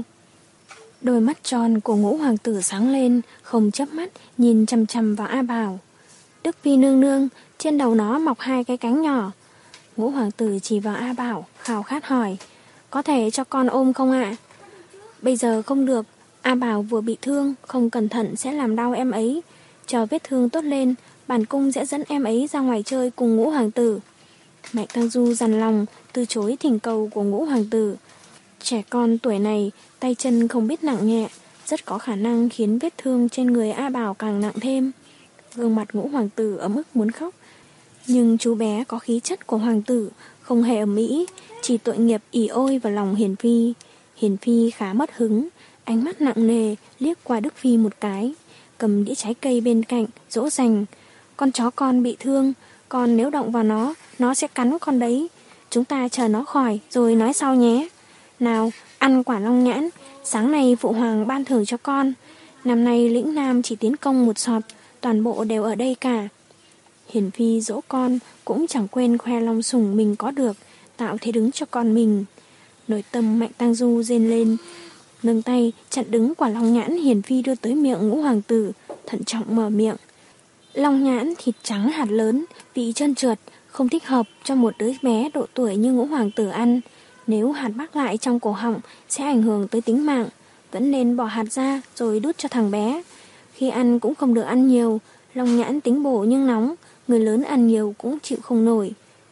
Đôi mắt tròn của Ngũ hoàng tử sáng lên, không chớp mắt, nhìn chằm chằm vào A Bảo. Đức Phi nương nương, trên đầu nó mọc hai cái cánh nhỏ. Ngũ hoàng tử chỉ vào A Bảo, khao khát hỏi, có thể cho con ôm không ạ? Bây giờ không được, A Bảo vừa bị thương, không cẩn thận sẽ làm đau em ấy. Chờ vết thương tốt lên, bản cung sẽ dẫn em ấy ra ngoài chơi cùng Ngũ hoàng tử. Mạnh Tang Du dằn lòng, từ chối thỉnh cầu của Ngũ hoàng tử. Trẻ con tuổi này, tay chân không biết nặng nhẹ, rất có khả năng khiến vết thương trên người A Bảo càng nặng thêm. Gương mặt Ngũ hoàng tử ấm ức muốn khóc. Nhưng chú bé có khí chất của hoàng tử, không hề ầm ĩ, chỉ tội nghiệp ỉ ôi vào lòng Hiền Phi. Hiền Phi khá mất hứng, ánh mắt nặng nề liếc qua Đức Phi một cái, cầm đĩa trái cây bên cạnh, dỗ dành. Con chó con bị thương, con nếu động vào nó, nó sẽ cắn con đấy. Chúng ta chờ nó khỏi rồi nói sau nhé. Nào, ăn quả long nhãn, sáng nay phụ hoàng ban thưởng cho con. Năm nay lĩnh nam chỉ tiến công một sọt, toàn bộ đều ở đây cả. Hiền Phi dỗ con cũng chẳng quên khoe long sủng mình có được, tạo thế đứng cho con mình. Nội tâm Mạnh Tang Du rên lên, nâng tay chặn đứng quả long nhãn Hiền Phi đưa tới miệng Ngũ hoàng tử, thận trọng mở miệng. Long nhãn thịt trắng hạt lớn, vị trơn trượt, không thích hợp cho một đứa bé độ tuổi như Ngũ hoàng tử ăn. Nếu hạt mắc lại trong cổ họng sẽ ảnh hưởng tới tính mạng, vẫn nên bỏ hạt ra rồi đút cho thằng bé. Khi ăn cũng không được ăn nhiều, long nhãn tính bổ nhưng nóng, người lớn ăn nhiều cũng chịu không nổi.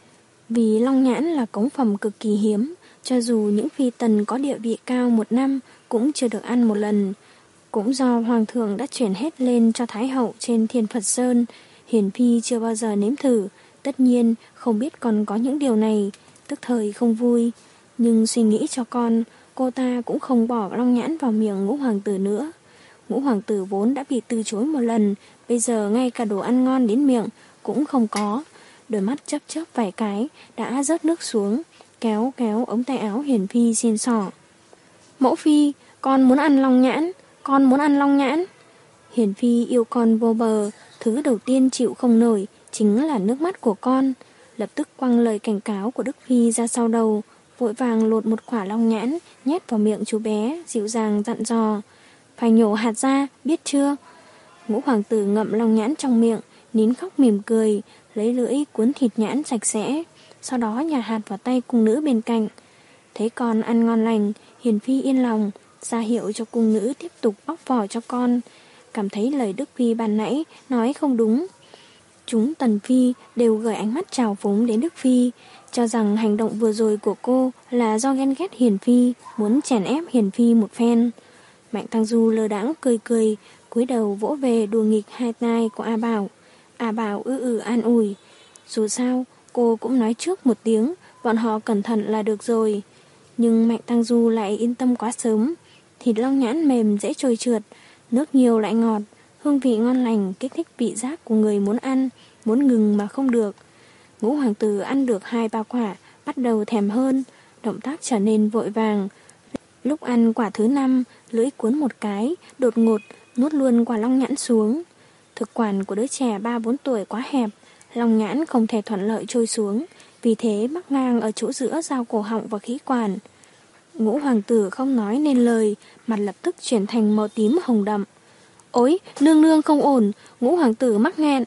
Vì long nhãn là cống phẩm cực kỳ hiếm, cho dù những phi tần có địa vị cao một năm cũng chưa được ăn một lần. Cũng do hoàng thượng đã chuyển hết lên cho thái hậu trên Thiên Phật Sơn, Hiển Phi chưa bao giờ nếm thử, tất nhiên không biết còn có những điều này, tức thời không vui. Nhưng suy nghĩ cho con, cô ta cũng không bỏ long nhãn vào miệng ngũ hoàng tử nữa. Ngũ hoàng tử vốn đã bị từ chối một lần, bây giờ ngay cả đồ ăn ngon đến miệng cũng không có. Đôi mắt chớp chớp vài cái, đã rớt nước xuống, kéo kéo ống tay áo Hiển Phi xin xỏ. Mẫu phi, con muốn ăn long nhãn, con muốn ăn long nhãn. Hiển Phi yêu con vô bờ, thứ đầu tiên chịu không nổi chính là nước mắt của con. Lập tức quăng lời cảnh cáo của Đức Phi ra sau đầu, vội vàng lột một quả long nhãn, nhét vào miệng chú bé, dịu dàng dặn dò. Phải nhổ hạt ra, biết chưa? Ngũ hoàng tử ngậm long nhãn trong miệng, nín khóc mỉm cười, lấy lưỡi cuốn thịt nhãn sạch sẽ, sau đó nhả hạt vào tay cung nữ bên cạnh. Thấy con ăn ngon lành, Hiển Phi yên lòng, ra hiệu cho cung nữ tiếp tục bóc vỏ cho con. Cảm thấy lời Đức Phi ban nãy nói không đúng. Chúng tần phi đều gửi ánh mắt trào phúng đến Đức Phi, cho rằng hành động vừa rồi của cô là do ghen ghét Hiển Phi, muốn chèn ép Hiển Phi một phen. Mạnh Tăng Du lơ đãng cười cười, cúi đầu vỗ về đùa nghịch hai tai của A Bảo. A Bảo ư ử an ủi. Dù sao, cô cũng nói trước một tiếng, bọn họ cẩn thận là được rồi. Nhưng Mạnh Tăng Du lại yên tâm quá sớm. Thịt long nhãn mềm dễ trôi trượt, nước nhiều lại ngọt, hương vị ngon lành kích thích vị giác của người muốn ăn, muốn ngừng mà không được. Ngũ hoàng tử ăn được hai ba quả, bắt đầu thèm hơn, động tác trở nên vội vàng. Lúc ăn quả thứ năm, lưỡi cuốn một cái, đột ngột, nuốt luôn quả long nhãn xuống. Thực quản của đứa trẻ ba bốn tuổi quá hẹp, long nhãn không thể thuận lợi trôi xuống, vì thế mắc ngang ở chỗ giữa giao cổ họng và khí quản. Ngũ hoàng tử không nói nên lời, mặt lập tức chuyển thành màu tím hồng đậm. Ôi, nương nương không ổn, ngũ hoàng tử mắc nghẹn.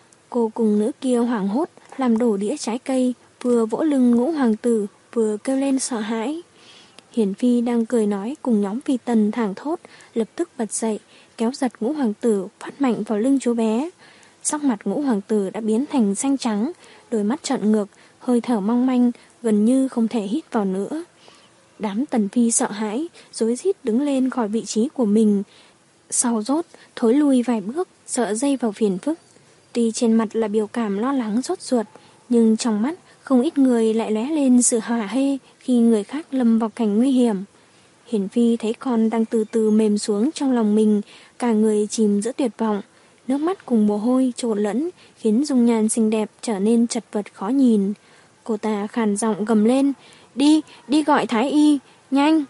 Cô cùng nữ kia hoảng hốt, làm đổ đĩa trái cây, vừa vỗ lưng ngũ hoàng tử, vừa kêu lên sợ hãi. Hiển Phi đang cười nói cùng nhóm phi tần thảng thốt, lập tức bật dậy, kéo giật ngũ hoàng tử, phát mạnh vào lưng chú bé. Sắc mặt ngũ hoàng tử đã biến thành xanh trắng, đôi mắt trợn ngược, hơi thở mong manh, gần như không thể hít vào nữa. Đám tần phi sợ hãi, rối rít đứng lên khỏi vị trí của mình. Sau rốt, thối lui vài bước, sợ dây vào phiền phức. Tuy trên mặt là biểu cảm lo lắng rốt ruột, nhưng trong mắt không ít người lại lóe lên sự hả hê khi người khác lâm vào cảnh nguy hiểm. Hiển Phi thấy con đang từ từ mềm xuống trong lòng mình, cả người chìm giữa tuyệt vọng. Nước mắt cùng mồ hôi trộn lẫn khiến dung nhan xinh đẹp trở nên chật vật khó nhìn. Cô ta khàn giọng gầm lên, đi, đi gọi thái y, nhanh.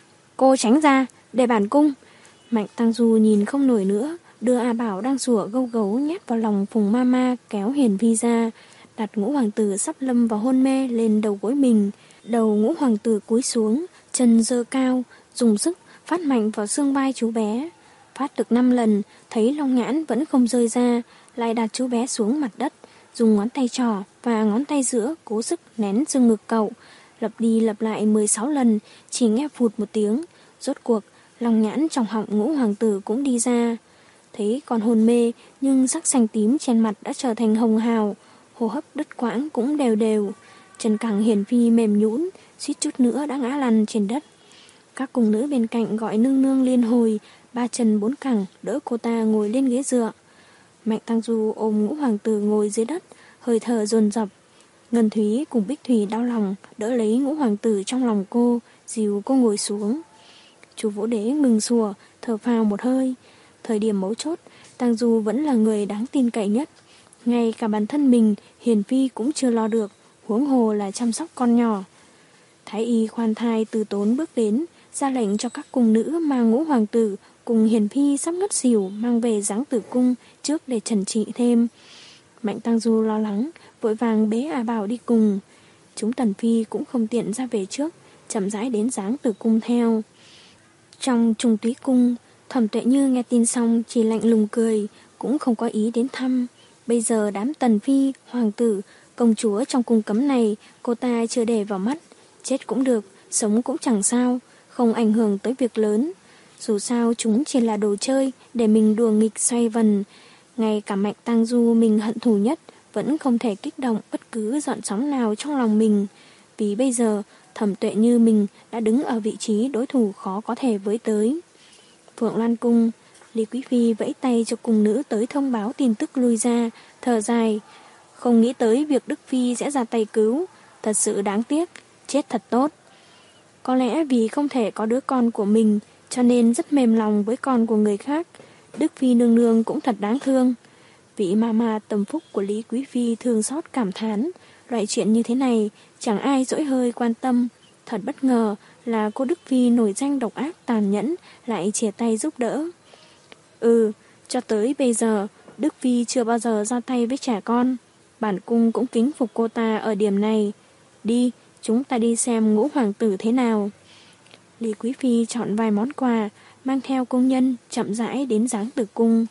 Cô tránh ra, để bản cung. Mạnh Tăng Du nhìn không nổi nữa, đưa A Bảo đang sủa gâu gấu nhét vào lòng Phùng Mama, kéo Hiển Phi ra, đặt ngũ hoàng tử sắp lâm vào hôn mê lên đầu gối mình. Đầu ngũ hoàng tử cúi xuống, chân giơ cao, dùng sức phát mạnh vào xương vai chú bé. Phát được năm lần, thấy long nhãn vẫn không rơi ra, lại đặt chú bé xuống mặt đất, dùng ngón tay trỏ và ngón tay giữa cố sức nén xương ngực cậu. Lặp đi lặp lại mười sáu lần, chỉ nghe phụt một tiếng. Rốt cuộc, long nhãn trong họng ngũ hoàng tử cũng đi ra. Thấy còn hôn mê, nhưng sắc xanh tím trên mặt đã trở thành hồng hào, hô hấp đứt quãng cũng đều đều. Chân cẳng Hiển Phi mềm nhũn, suýt chút nữa đã ngã lăn trên đất. Các cung nữ bên cạnh gọi nương nương liên hồi, ba chân bốn cẳng đỡ cô ta ngồi lên ghế dựa. Mạnh Tăng Du ôm ngũ hoàng tử ngồi dưới đất, hơi thở dồn dập. Ngân Thúy cùng Bích Thủy đau lòng, đỡ lấy ngũ hoàng tử trong lòng cô, dìu cô ngồi xuống. Chú Vũ Đế ngừng sủa, thở phào một hơi. Thời điểm mấu chốt, Tăng Du vẫn là người đáng tin cậy nhất. Ngay cả bản thân mình, Hiển Phi cũng chưa lo được, huống hồ là chăm sóc con nhỏ. Thái y khoan thai từ tốn bước đến, ra lệnh cho các cung nữ mang ngũ hoàng tử cùng Hiển Phi sắp ngất xỉu mang về giáng tử cung trước để trần trị thêm. Mạnh Tăng Du lo lắng, vội vàng bế A Bảo đi cùng. Chúng tần phi cũng không tiện ra về trước, chậm rãi đến giáng tử cung theo. Trong Trung Túy cung, Thẩm Tuệ Như nghe tin xong chỉ lạnh lùng cười, cũng không có ý đến thăm. Bây giờ đám tần phi, hoàng tử, công chúa trong cung cấm này cô ta chưa để vào mắt. Chết cũng được, sống cũng chẳng sao, không ảnh hưởng tới việc lớn. Dù sao chúng chỉ là đồ chơi để mình đùa nghịch xoay vần. Ngay cả Mạnh Tang Du mình hận thù nhất vẫn không thể kích động bất cứ gợn sóng nào trong lòng mình. Vì bây giờ Thẩm Tuệ Như mình đã đứng ở vị trí đối thủ khó có thể với tới. Phượng Loan Cung, Lý Quý Phi vẫy tay cho cung nữ tới thông báo tin tức lui ra, thở dài. Không nghĩ tới việc Đức Phi sẽ ra tay cứu, thật sự đáng tiếc, chết thật tốt. Có lẽ vì không thể có đứa con của mình, cho nên rất mềm lòng với con của người khác. Đức Phi nương nương cũng thật đáng thương. Vị ma ma tâm phúc của Lý Quý Phi thương xót cảm thán, loại chuyện như thế này chẳng ai dỗi hơi quan tâm. Thật bất ngờ là cô Đức Phi nổi danh độc ác tàn nhẫn lại chia tay giúp đỡ. Ừ, cho tới bây giờ Đức Phi chưa bao giờ ra tay với trẻ con. Bản cung cũng kính phục cô ta ở điểm này. Đi, chúng ta đi xem ngũ hoàng tử thế nào. Lý Quý Phi chọn vài món quà, mang theo công nhân chậm rãi đến Giáng Tử Cung.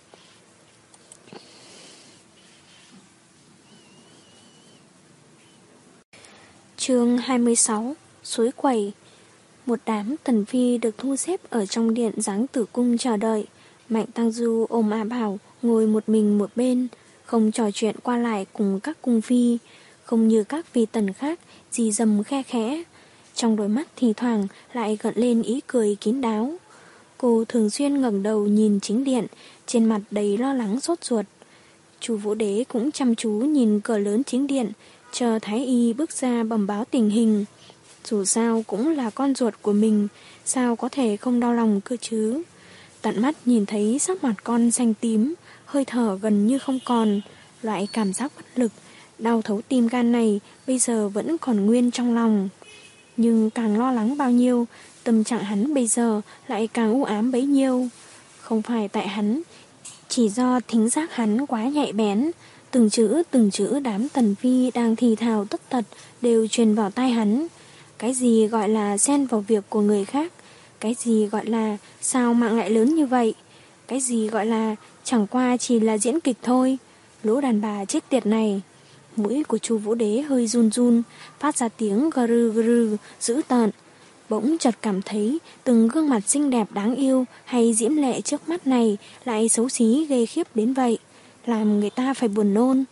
Chương hai mươi sáu. Suối quẩy. Một đám tần phi được thu xếp ở trong điện Giáng Tử Cung chờ đợi. Mạnh Tang Du ôm A Bảo ngồi một mình một bên, không trò chuyện qua lại cùng các cung phi, không như các vị tần khác dì dầm khe khẽ. Trong đôi mắt thì thoảng lại gợn lên ý cười kín đáo. Cô thường xuyên ngẩng đầu nhìn chính điện, trên mặt đầy lo lắng sốt ruột. Chu Vũ Đế cũng chăm chú nhìn cửa lớn chính điện, chờ Thái Y bước ra bẩm báo tình hình. Dù sao cũng là con ruột của mình, sao có thể không đau lòng cơ chứ. Tận mắt nhìn thấy sắc mặt con xanh tím, hơi thở gần như không còn, loại cảm giác bất lực, đau thấu tim gan này bây giờ vẫn còn nguyên trong lòng. Nhưng càng lo lắng bao nhiêu, tâm trạng hắn bây giờ lại càng u ám bấy nhiêu. Không phải tại hắn, chỉ do thính giác hắn quá nhạy bén. Từng chữ từng chữ đám tần phi đang thì thào tất tật đều truyền vào tai hắn. Cái gì gọi là xen vào việc của người khác, cái gì gọi là sao mạng lại lớn như vậy, cái gì gọi là chẳng qua chỉ là diễn kịch thôi. Lũ đàn bà chết tiệt này. Mũi của Chu Vũ Đế hơi run run, phát ra tiếng gừ gừ gừ dữ tợn. Bỗng chợt cảm thấy từng gương mặt xinh đẹp đáng yêu hay diễm lệ trước mắt này lại xấu xí ghê khiếp đến vậy, làm người ta phải buồn nôn.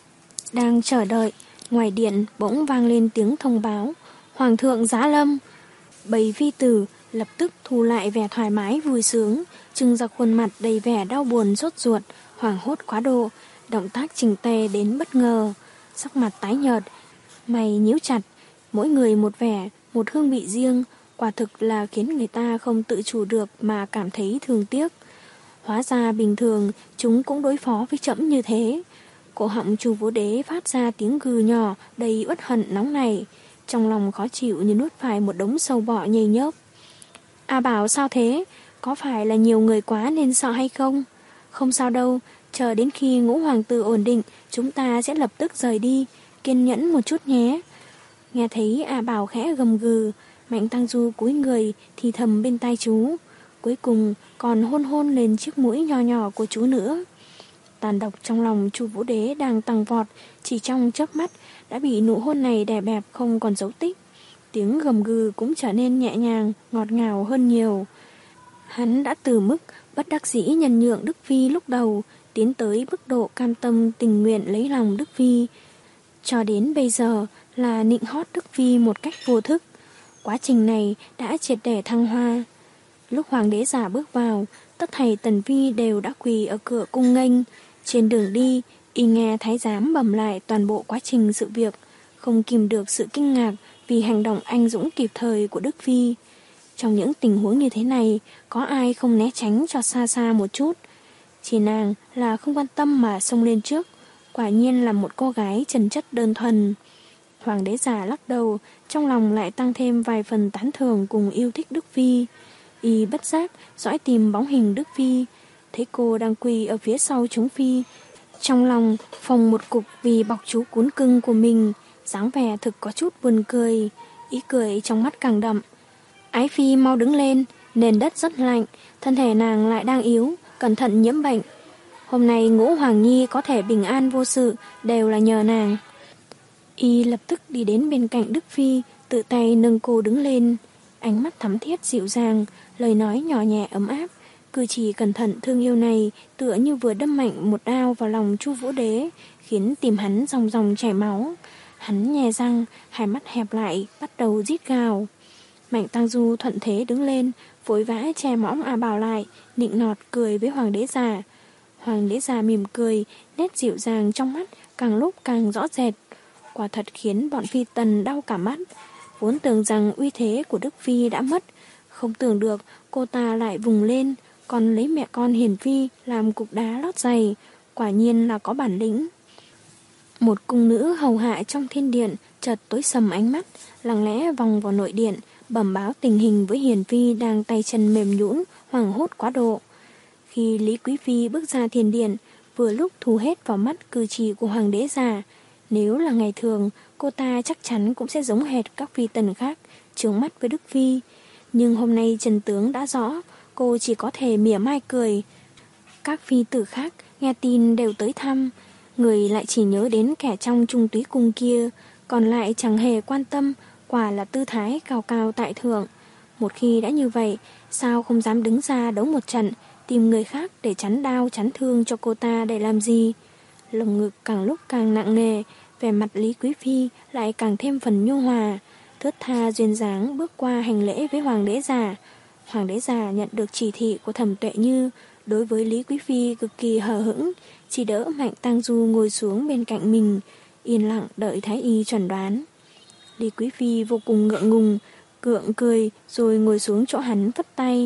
Đang chờ đợi, ngoài điện bỗng vang lên tiếng thông báo, Hoàng thượng giá lâm. Bầy phi tử lập tức thu lại vẻ thoải mái vui sướng, trưng ra khuôn mặt đầy vẻ đau buồn sốt ruột, hoảng hốt quá độ, động tác chỉnh tề đến bất ngờ, sắc mặt tái nhợt, mày nhíu chặt, mỗi người một vẻ, một hương vị riêng, quả thực là khiến người ta không tự chủ được mà cảm thấy thương tiếc. Hóa ra bình thường chúng cũng đối phó với trẫm như thế. Cổ họng Chu Vũ Đế phát ra tiếng gừ nhỏ đầy uất hận nóng nảy, trong lòng khó chịu như nuốt phải một đống sâu bọ nhầy nhớp. A Bảo sao thế? Có phải là nhiều người quá nên sợ hay không? Không sao đâu, chờ đến khi ngũ hoàng tử ổn định, chúng ta sẽ lập tức rời đi, kiên nhẫn một chút nhé. Nghe thấy A Bảo khẽ gầm gừ, Mạnh Tang Du cúi người thì thầm bên tai chú, cuối cùng còn hôn hôn lên chiếc mũi nhỏ nhỏ của chú nữa. Tàn độc trong lòng Chu Vũ Đế đang tăng vọt, chỉ trong chớp mắt đã bị nụ hôn này đè bẹp không còn dấu tích. Tiếng gầm gừ cũng trở nên nhẹ nhàng, ngọt ngào hơn nhiều. Hắn đã từ mức bất đắc dĩ nhân nhượng Đức Phi lúc đầu, tiến tới mức độ cam tâm tình nguyện lấy lòng Đức Phi. Cho đến bây giờ là nịnh hót Đức Phi một cách vô thức. Quá trình này đã triệt để thăng hoa. Lúc hoàng đế giả bước vào, tất thảy tần phi đều đã quỳ ở cửa cung nghênh. Trên đường đi, y nghe thái giám bẩm lại toàn bộ quá trình sự việc, không kìm được sự kinh ngạc vì hành động anh dũng kịp thời của Đức Phi. Trong những tình huống như thế này, có ai không né tránh cho xa xa một chút. Chỉ nàng là không quan tâm mà xông lên trước, quả nhiên là một cô gái trần chất đơn thuần. Hoàng đế già lắc đầu, trong lòng lại tăng thêm vài phần tán thưởng cùng yêu thích Đức Phi. Y bất giác dõi tìm bóng hình Đức Phi, thấy cô đang quỳ ở phía sau chúng Phi, trong lòng phồng một cục vì bọc chú cún cưng của mình, dáng vẻ thực có chút buồn cười, ý cười trong mắt càng đậm. Ái Phi mau đứng lên, nền đất rất lạnh, thân thể nàng lại đang yếu, cẩn thận nhiễm bệnh. Hôm nay Ngũ Hoàng Nhi có thể bình an vô sự đều là nhờ nàng. Y lập tức đi đến bên cạnh Đức Phi, tự tay nâng cô đứng lên, ánh mắt thắm thiết dịu dàng, lời nói nhỏ nhẹ ấm áp, cử chỉ cẩn thận thương yêu này tựa như vừa đâm mạnh một đao vào lòng Chu Vũ Đế, khiến tim hắn ròng ròng chảy máu. Hắn nhè răng, hai mắt hẹp lại, bắt đầu rít gào. Mạnh Tăng Du thuận thế đứng lên, vội vã che mõm A Bảo lại, nịnh nọt cười với Hoàng đế già. Hoàng đế già mỉm cười, nét dịu dàng trong mắt càng lúc càng rõ rệt. Quả thật khiến bọn phi tần đau cả mắt. Vốn tưởng rằng uy thế của Đức Phi đã mất, không tưởng được cô ta lại vùng lên, còn lấy mẹ con Hiền Phi làm cục đá lót giày, quả nhiên là có bản lĩnh. Một cung nữ hầu hạ trong thiên điện chợt tối sầm ánh mắt, lặng lẽ vòng vào nội điện, bẩm báo tình hình với Hiền Phi đang tay chân mềm nhũn, hoảng hốt quá độ. Khi Lý Quý Phi bước ra thiên điện, vừa lúc thu hết vào mắt cử chỉ của Hoàng đế già. Nếu là ngày thường, cô ta chắc chắn cũng sẽ giống hệt các phi tần khác, chướng mắt với Đức Phi. Nhưng hôm nay chân tướng đã rõ, cô chỉ có thể mỉa mai cười. Các phi tử khác nghe tin đều tới thăm, người lại chỉ nhớ đến kẻ trong Trung Túy cung kia, còn lại chẳng hề quan tâm, quả là tư thái cao cao tại thượng. Một khi đã như vậy, sao không dám đứng ra đấu một trận, tìm người khác để chắn đau chắn thương cho cô ta để làm gì? Lồng ngực càng lúc càng nặng nề, vẻ mặt Lý Quý Phi lại càng thêm phần nhu hòa, thướt tha duyên dáng bước qua hành lễ với Hoàng đế già. Hoàng đế già nhận được chỉ thị của Thẩm Tuệ Như, đối với Lý Quý Phi cực kỳ hờ hững, chỉ đỡ Mạnh Tăng Du ngồi xuống bên cạnh mình, yên lặng đợi thái y chuẩn đoán. Lý Quý Phi vô cùng ngượng ngùng, gượng cười rồi ngồi xuống chỗ hắn vất tay.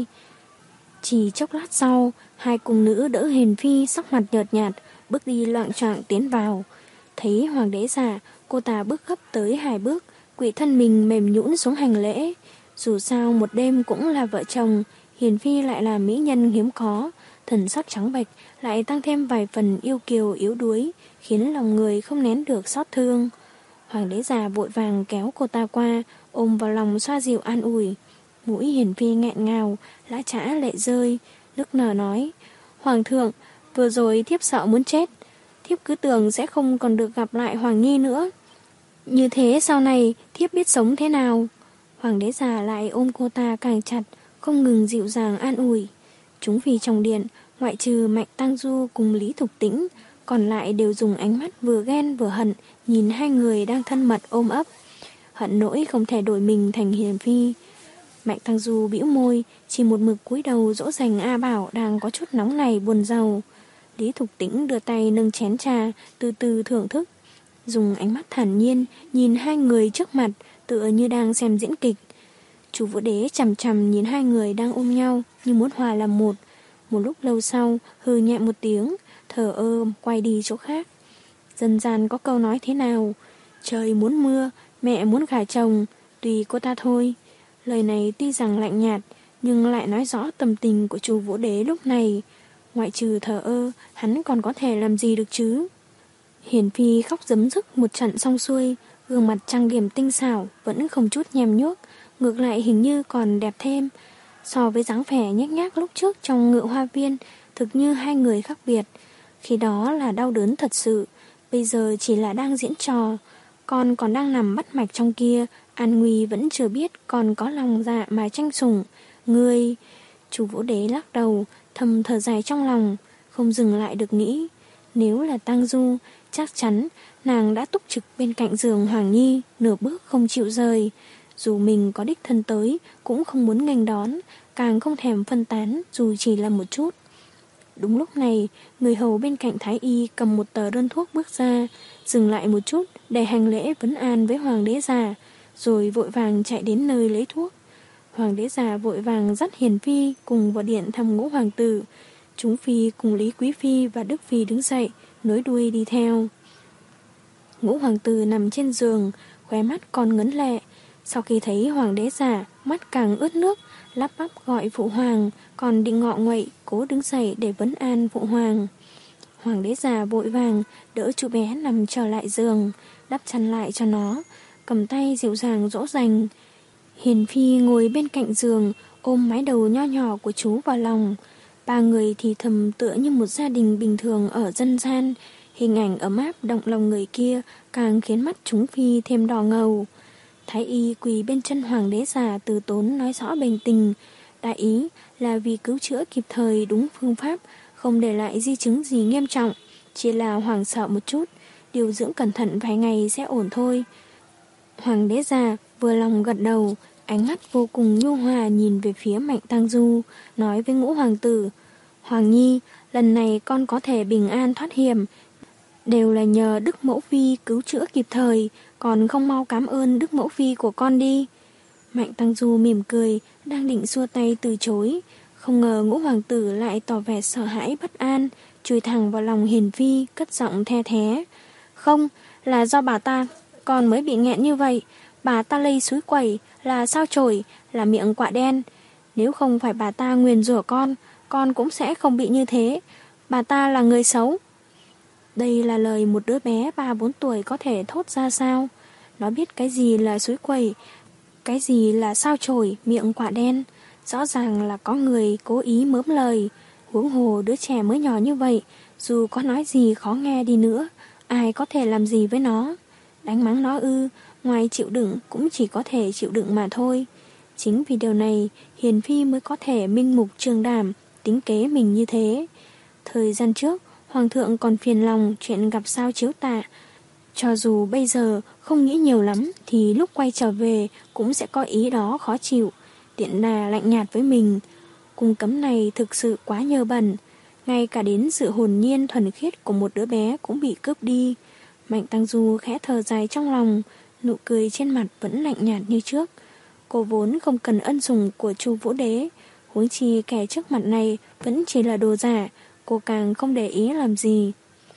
Chỉ chốc lát sau, hai cung nữ đỡ Hiền Phi sắc mặt nhợt nhạt, bước đi loạng choạng tiến vào. Thấy Hoàng đế già, cô ta bước gấp tới hai bước, quỳ thân mình mềm nhũn xuống hành lễ. Dù sao một đêm cũng là vợ chồng, Hiền Phi lại là mỹ nhân hiếm có, thần sắc trắng bệch lại tăng thêm vài phần yêu kiều yếu đuối, khiến lòng người không nén được xót thương. Hoàng đế già vội vàng kéo cô ta qua, ôm vào lòng xoa dịu an ủi. Mũi Hiền Phi nghẹn ngào, lã chã lệ rơi, nức nở nói: Hoàng thượng, vừa rồi thiếp sợ muốn chết, thiếp cứ tưởng sẽ không còn được gặp lại Hoàng Nhi nữa. Như thế sau này thiếp biết sống thế nào? Hoàng đế già lại ôm cô ta càng chặt, không ngừng dịu dàng an ủi. Chúng phi trong điện, ngoại trừ Mạnh Tăng Du cùng Lý Thục Tĩnh, còn lại đều dùng ánh mắt vừa ghen vừa hận nhìn hai người đang thân mật ôm ấp. Hận nỗi không thể đổi mình thành Hiền Phi. Mạnh Tăng Du bĩu môi, chỉ một mực cúi đầu dỗ dành A Bảo đang có chút nóng này buồn rầu. Lý Thục Tĩnh đưa tay nâng chén trà, từ từ thưởng thức, dùng ánh mắt thản nhiên nhìn hai người trước mặt, tựa như đang xem diễn kịch. Chu Vũ Đế chằm chằm nhìn hai người đang ôm nhau như muốn hòa làm một. Một lúc lâu sau, hừ nhẹ một tiếng, thở ơ quay đi chỗ khác. Dân gian có câu nói thế nào? Trời muốn mưa, mẹ muốn gả chồng, tùy cô ta thôi. Lời này tuy rằng lạnh nhạt, nhưng lại nói rõ tâm tình của Chu Vũ Đế lúc này. Ngoại trừ thở ơ, hắn còn có thể làm gì được chứ? Hiền Phi khóc giấm dứt một trận xong xuôi, gương mặt trang điểm tinh xảo vẫn không chút nhem nhuốc, ngược lại hình như còn đẹp thêm. So với dáng vẻ nhếch nhác lúc trước trong Ngự Hoa Viên, thực như hai người khác biệt. Khi đó là đau đớn thật sự, bây giờ chỉ là đang diễn trò. Con còn đang nằm bắt mạch trong kia, An Nguy vẫn chưa biết còn có lòng dạ mà tranh sủng. Ngươi... Chu Vũ Đế lắc đầu, thầm thở dài trong lòng, không dừng lại được nghĩ. Nếu là Tăng Du, chắc chắn nàng đã túc trực bên cạnh giường Hoàng Nhi, nửa bước không chịu rời. Dù mình có đích thân tới, cũng không muốn nghênh đón, càng không thèm phân tán dù chỉ là một chút. Đúng lúc này, người hầu bên cạnh Thái Y cầm một tờ đơn thuốc bước ra, dừng lại một chút để hành lễ vấn an với Hoàng đế già, rồi vội vàng chạy đến nơi lấy thuốc. Hoàng đế già vội vàng dắt Hiền Phi cùng vào điện thăm Ngũ hoàng tử. Chúng phi cùng Lý Quý Phi và Đức Phi đứng dậy, nối đuôi đi theo. Ngũ hoàng tử nằm trên giường, khóe mắt còn ngấn lệ. Sau khi thấy Hoàng đế già, mắt càng ướt nước, lắp bắp gọi phụ hoàng, còn định ngọ nguậy cố đứng dậy để vấn an phụ hoàng. Hoàng đế già vội vàng đỡ chú bé nằm trở lại giường, đắp chăn lại cho nó, cầm tay dịu dàng dỗ dành. Hiền Phi ngồi bên cạnh giường, ôm mái đầu nho nhỏ của chú vào lòng. Ba người thì thầm tựa như một gia đình bình thường ở dân gian. Hình ảnh ấm áp động lòng người kia càng khiến mắt chúng Phi thêm đỏ ngầu. Thái y quỳ bên chân hoàng đế già từ tốn nói rõ bình tình, đại ý là vì cứu chữa kịp thời đúng phương pháp, không để lại di chứng gì nghiêm trọng, chỉ là hoảng sợ một chút, điều dưỡng cẩn thận vài ngày sẽ ổn thôi. Hoàng đế già vừa lòng gật đầu, ánh mắt vô cùng nhu hòa nhìn về phía Mạnh Tang Du, nói với Ngũ hoàng tử: Hoàng nhi, lần này con có thể bình an thoát hiểm, đều là nhờ Đức Mẫu Phi cứu chữa kịp thời, còn không mau cảm ơn Đức Mẫu Phi của con đi. Mạnh Tang Du mỉm cười, đang định xua tay từ chối, không ngờ Ngũ hoàng tử lại tỏ vẻ sợ hãi bất an, chui thẳng vào lòng Hiền Phi, cất giọng the thé: Không, là do bà ta, con mới bị nghẹn như vậy. Bà ta lây suối quẩy, là sao chổi, là miệng quạ đen. Nếu không phải bà ta nguyền rủa con, con cũng sẽ không bị như thế. Bà ta là người xấu. Đây là lời một đứa bé ba bốn tuổi có thể thốt ra sao? Nó biết cái gì là suối quẩy, cái gì là sao chổi, miệng quạ đen. Rõ ràng là có người cố ý mớm lời. Huống hồ đứa trẻ mới nhỏ như vậy, dù có nói gì khó nghe đi nữa, ai có thể làm gì với nó? Đánh mắng nó ư, ngoài chịu đựng cũng chỉ có thể chịu đựng mà thôi. Chính vì điều này, Hiền Phi mới có thể minh mục trường đảm, tính kế mình như thế. Thời gian trước, Hoàng thượng còn phiền lòng chuyện gặp sao chiếu tạ. Cho dù bây giờ không nghĩ nhiều lắm, thì lúc quay trở về cũng sẽ có ý đó khó chịu, tiện đà lạnh nhạt với mình. Cung cấm này thực sự quá nhơ bẩn, ngay cả đến sự hồn nhiên thuần khiết của một đứa bé cũng bị cướp đi. Mạnh Tang Du khẽ thở dài trong lòng, nụ cười trên mặt vẫn lạnh nhạt như trước. Cô vốn không cần ân sủng của Chu Vũ Đế, huống chi kẻ trước mặt này vẫn chỉ là đồ giả, cô càng không để ý làm gì.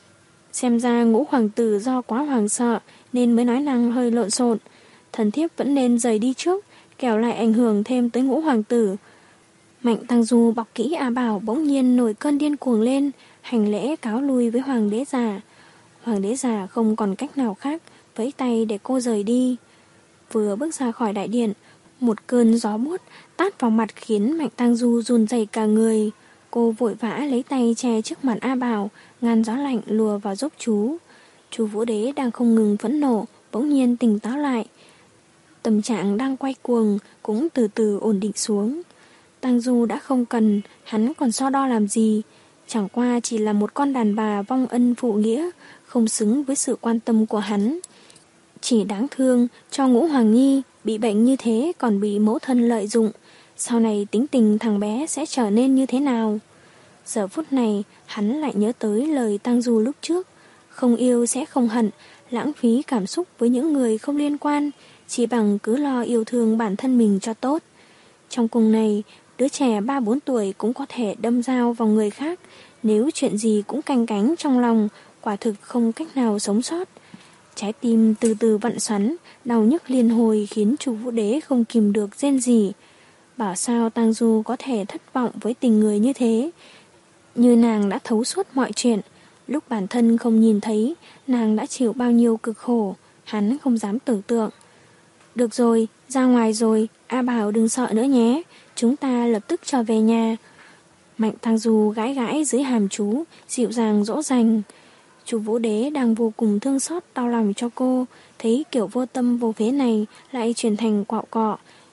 Xem ra Ngũ hoàng tử do quá hoàng sợ nên mới nói năng hơi lộn xộn. Thần thiếp vẫn nên rời đi trước, kẻo lại ảnh hưởng thêm tới Ngũ hoàng tử. Mạnh Tang Du bọc kỹ A Bảo bỗng nhiên nổi cơn điên cuồng lên, hành lễ cáo lui với hoàng đế già. Hoàng đế già không còn cách nào khác, vẫy tay để cô rời đi. Vừa bước ra khỏi đại điện, một cơn gió buốt tát vào mặt khiến Mạnh Tang Du run rẩy cả người. Cô vội vã lấy tay che trước mặt A Bảo, ngăn gió lạnh lùa vào dốc chú. Chu Vũ Đế đang không ngừng phẫn nộ, bỗng nhiên tỉnh táo lại. Tâm trạng đang quay cuồng cũng từ từ ổn định xuống. Tang Du đã không cần, hắn còn so đo làm gì? Chẳng qua chỉ là một con đàn bà vong ân phụ nghĩa, không xứng với sự quan tâm của hắn. Chỉ đáng thương cho Ngũ hoàng nhi bị bệnh như thế còn bị mẫu thân lợi dụng, sau này tính tình thằng bé sẽ trở nên như thế nào? Giờ phút này hắn lại nhớ tới lời Tang Du lúc trước, không yêu sẽ không hận, lãng phí cảm xúc với những người không liên quan, chỉ bằng cứ lo yêu thương bản thân mình cho tốt. Trong cung này, đứa trẻ ba bốn tuổi cũng có thể đâm dao vào người khác, nếu chuyện gì cũng canh cánh trong lòng, quả thực không cách nào sống sót. Trái tim từ từ vặn xoắn, đau nhức liên hồi khiến Chu Vũ Đế không kìm được rên rỉ. Bảo sao Tang Du có thể thất vọng với tình người như thế? Như nàng đã thấu suốt mọi chuyện, lúc bản thân không nhìn thấy, nàng đã chịu bao nhiêu cực khổ, hắn không dám tưởng tượng. Được rồi, ra ngoài rồi, A Bảo đừng sợ nữa nhé, chúng ta lập tức trở về nhà. Mạnh Tang Du gãi gãi dưới hàm chú, dịu dàng dỗ dành. Chu Vũ Đế đang vô cùng thương xót đau lòng cho cô, thấy kiểu vô tâm vô phế này lại chuyển thành quạo cọ.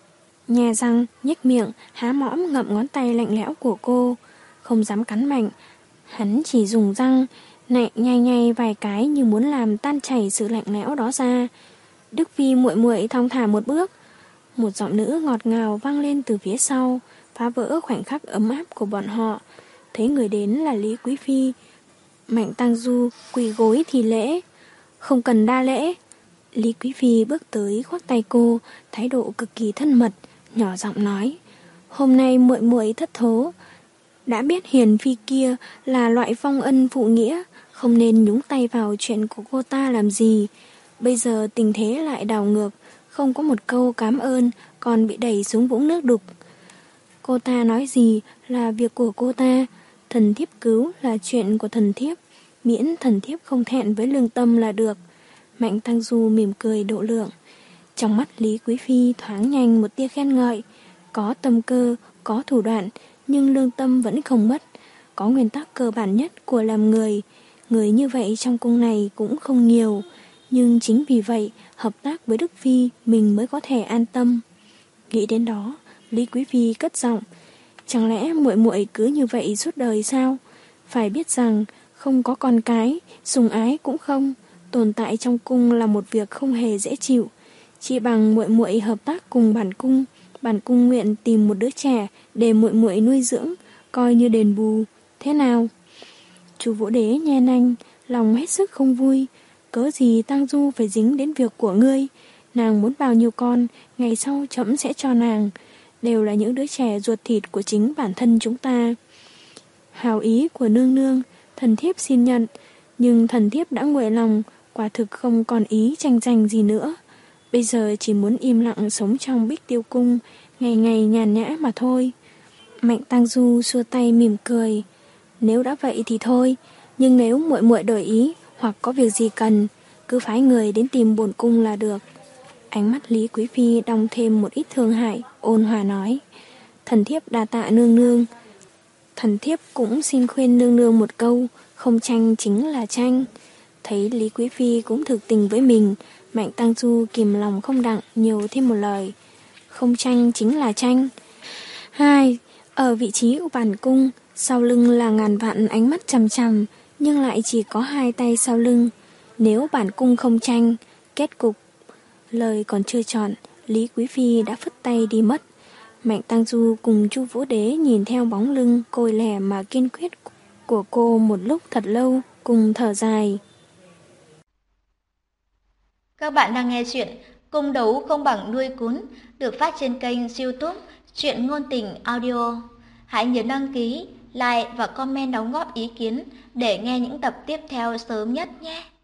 Nhè răng, nhếch miệng, há mõm ngậm ngón tay lạnh lẽo của cô, không dám cắn mạnh. Hắn chỉ dùng răng, nạy nhai nhai vài cái như muốn làm tan chảy sự lạnh lẽo đó ra. Đức Phi muội muội thong thả một bước. Một giọng nữ ngọt ngào vang lên từ phía sau, phá vỡ khoảnh khắc ấm áp của bọn họ. Thấy người đến là Lý Quý Phi. Mạnh Tang Du quỳ gối thì lễ. Không cần đa lễ. Lý Quý Phi bước tới khoác tay cô, thái độ cực kỳ thân mật, nhỏ giọng nói: Hôm nay muội muội thất thố, đã biết Hiền Phi kia là loại vong ân phụ nghĩa, không nên nhúng tay vào chuyện của cô ta làm gì. Bây giờ tình thế lại đảo ngược, không có một câu cảm ơn, còn bị đẩy xuống vũng nước đục. Cô ta nói gì là việc của cô ta, thần thiếp cứu là chuyện của thần thiếp, miễn thần thiếp không thẹn với lương tâm là được. Mạnh Tang Du mỉm cười độ lượng. Trong mắt Lý Quý Phi thoáng nhanh một tia khen ngợi. Có tâm cơ, có thủ đoạn, nhưng lương tâm vẫn không mất. Có nguyên tắc cơ bản nhất của làm người. Người như vậy trong cung này cũng không nhiều. Nhưng chính vì vậy, hợp tác với Đức Phi mình mới có thể an tâm. Nghĩ đến đó, Lý Quý Phi cất giọng, chẳng lẽ muội muội cứ như vậy suốt đời sao? Phải biết rằng không có con cái, sủng ái cũng không, tồn tại trong cung là một việc không hề dễ chịu. Chỉ bằng muội muội hợp tác cùng bản cung, bản cung nguyện tìm một đứa trẻ để muội muội nuôi dưỡng, coi như đền bù. Thế nào? Chu Vũ Đế nghe nanh, lòng hết sức không vui. Cớ gì Tang Du phải dính đến việc của ngươi? Nàng muốn bao nhiêu con, ngày sau trẫm sẽ cho nàng. Đều là những đứa trẻ ruột thịt của chính bản thân chúng ta. Hào ý của nương nương, thần thiếp xin nhận. Nhưng thần thiếp đã nguội lòng, quả thực không còn ý tranh giành gì nữa. Bây giờ chỉ muốn im lặng sống trong Bích Tiêu Cung, ngày ngày nhàn nhã mà thôi. Mạnh Tang Du xua tay mỉm cười. Nếu đã vậy thì thôi, nhưng nếu muội muội đổi ý hoặc có việc gì cần, cứ phái người đến tìm bổn cung là được. Ánh mắt Lý Quý Phi đong thêm một ít thương hại, ôn hòa nói. Thần thiếp đa tạ nương nương. Thần thiếp cũng xin khuyên nương nương một câu, không tranh chính là tranh. Thấy Lý Quý Phi cũng thực tình với mình, Mạnh Tang Du kìm lòng không đặng nhiều thêm một lời. Không tranh chính là tranh. Hai, ở vị trí của bản cung, sau lưng là ngàn vạn ánh mắt chằm chằm, nhưng lại chỉ có hai tay sau lưng. Nếu bản cung không tranh, kết cục. Lời còn chưa chọn, Lý Quý Phi đã phất tay đi mất. Mạnh Tang Du cùng Chu Vũ Đế nhìn theo bóng lưng côi lẻ mà kiên quyết của cô một lúc thật lâu, cùng thở dài. Các bạn đang nghe chuyện Cung đấu không bằng đuôi cún, được phát trên kênh YouTube Truyện Ngôn Tình Audio. Hãy nhớ đăng ký, like và comment đóng góp ý kiến để nghe những tập tiếp theo sớm nhất nhé.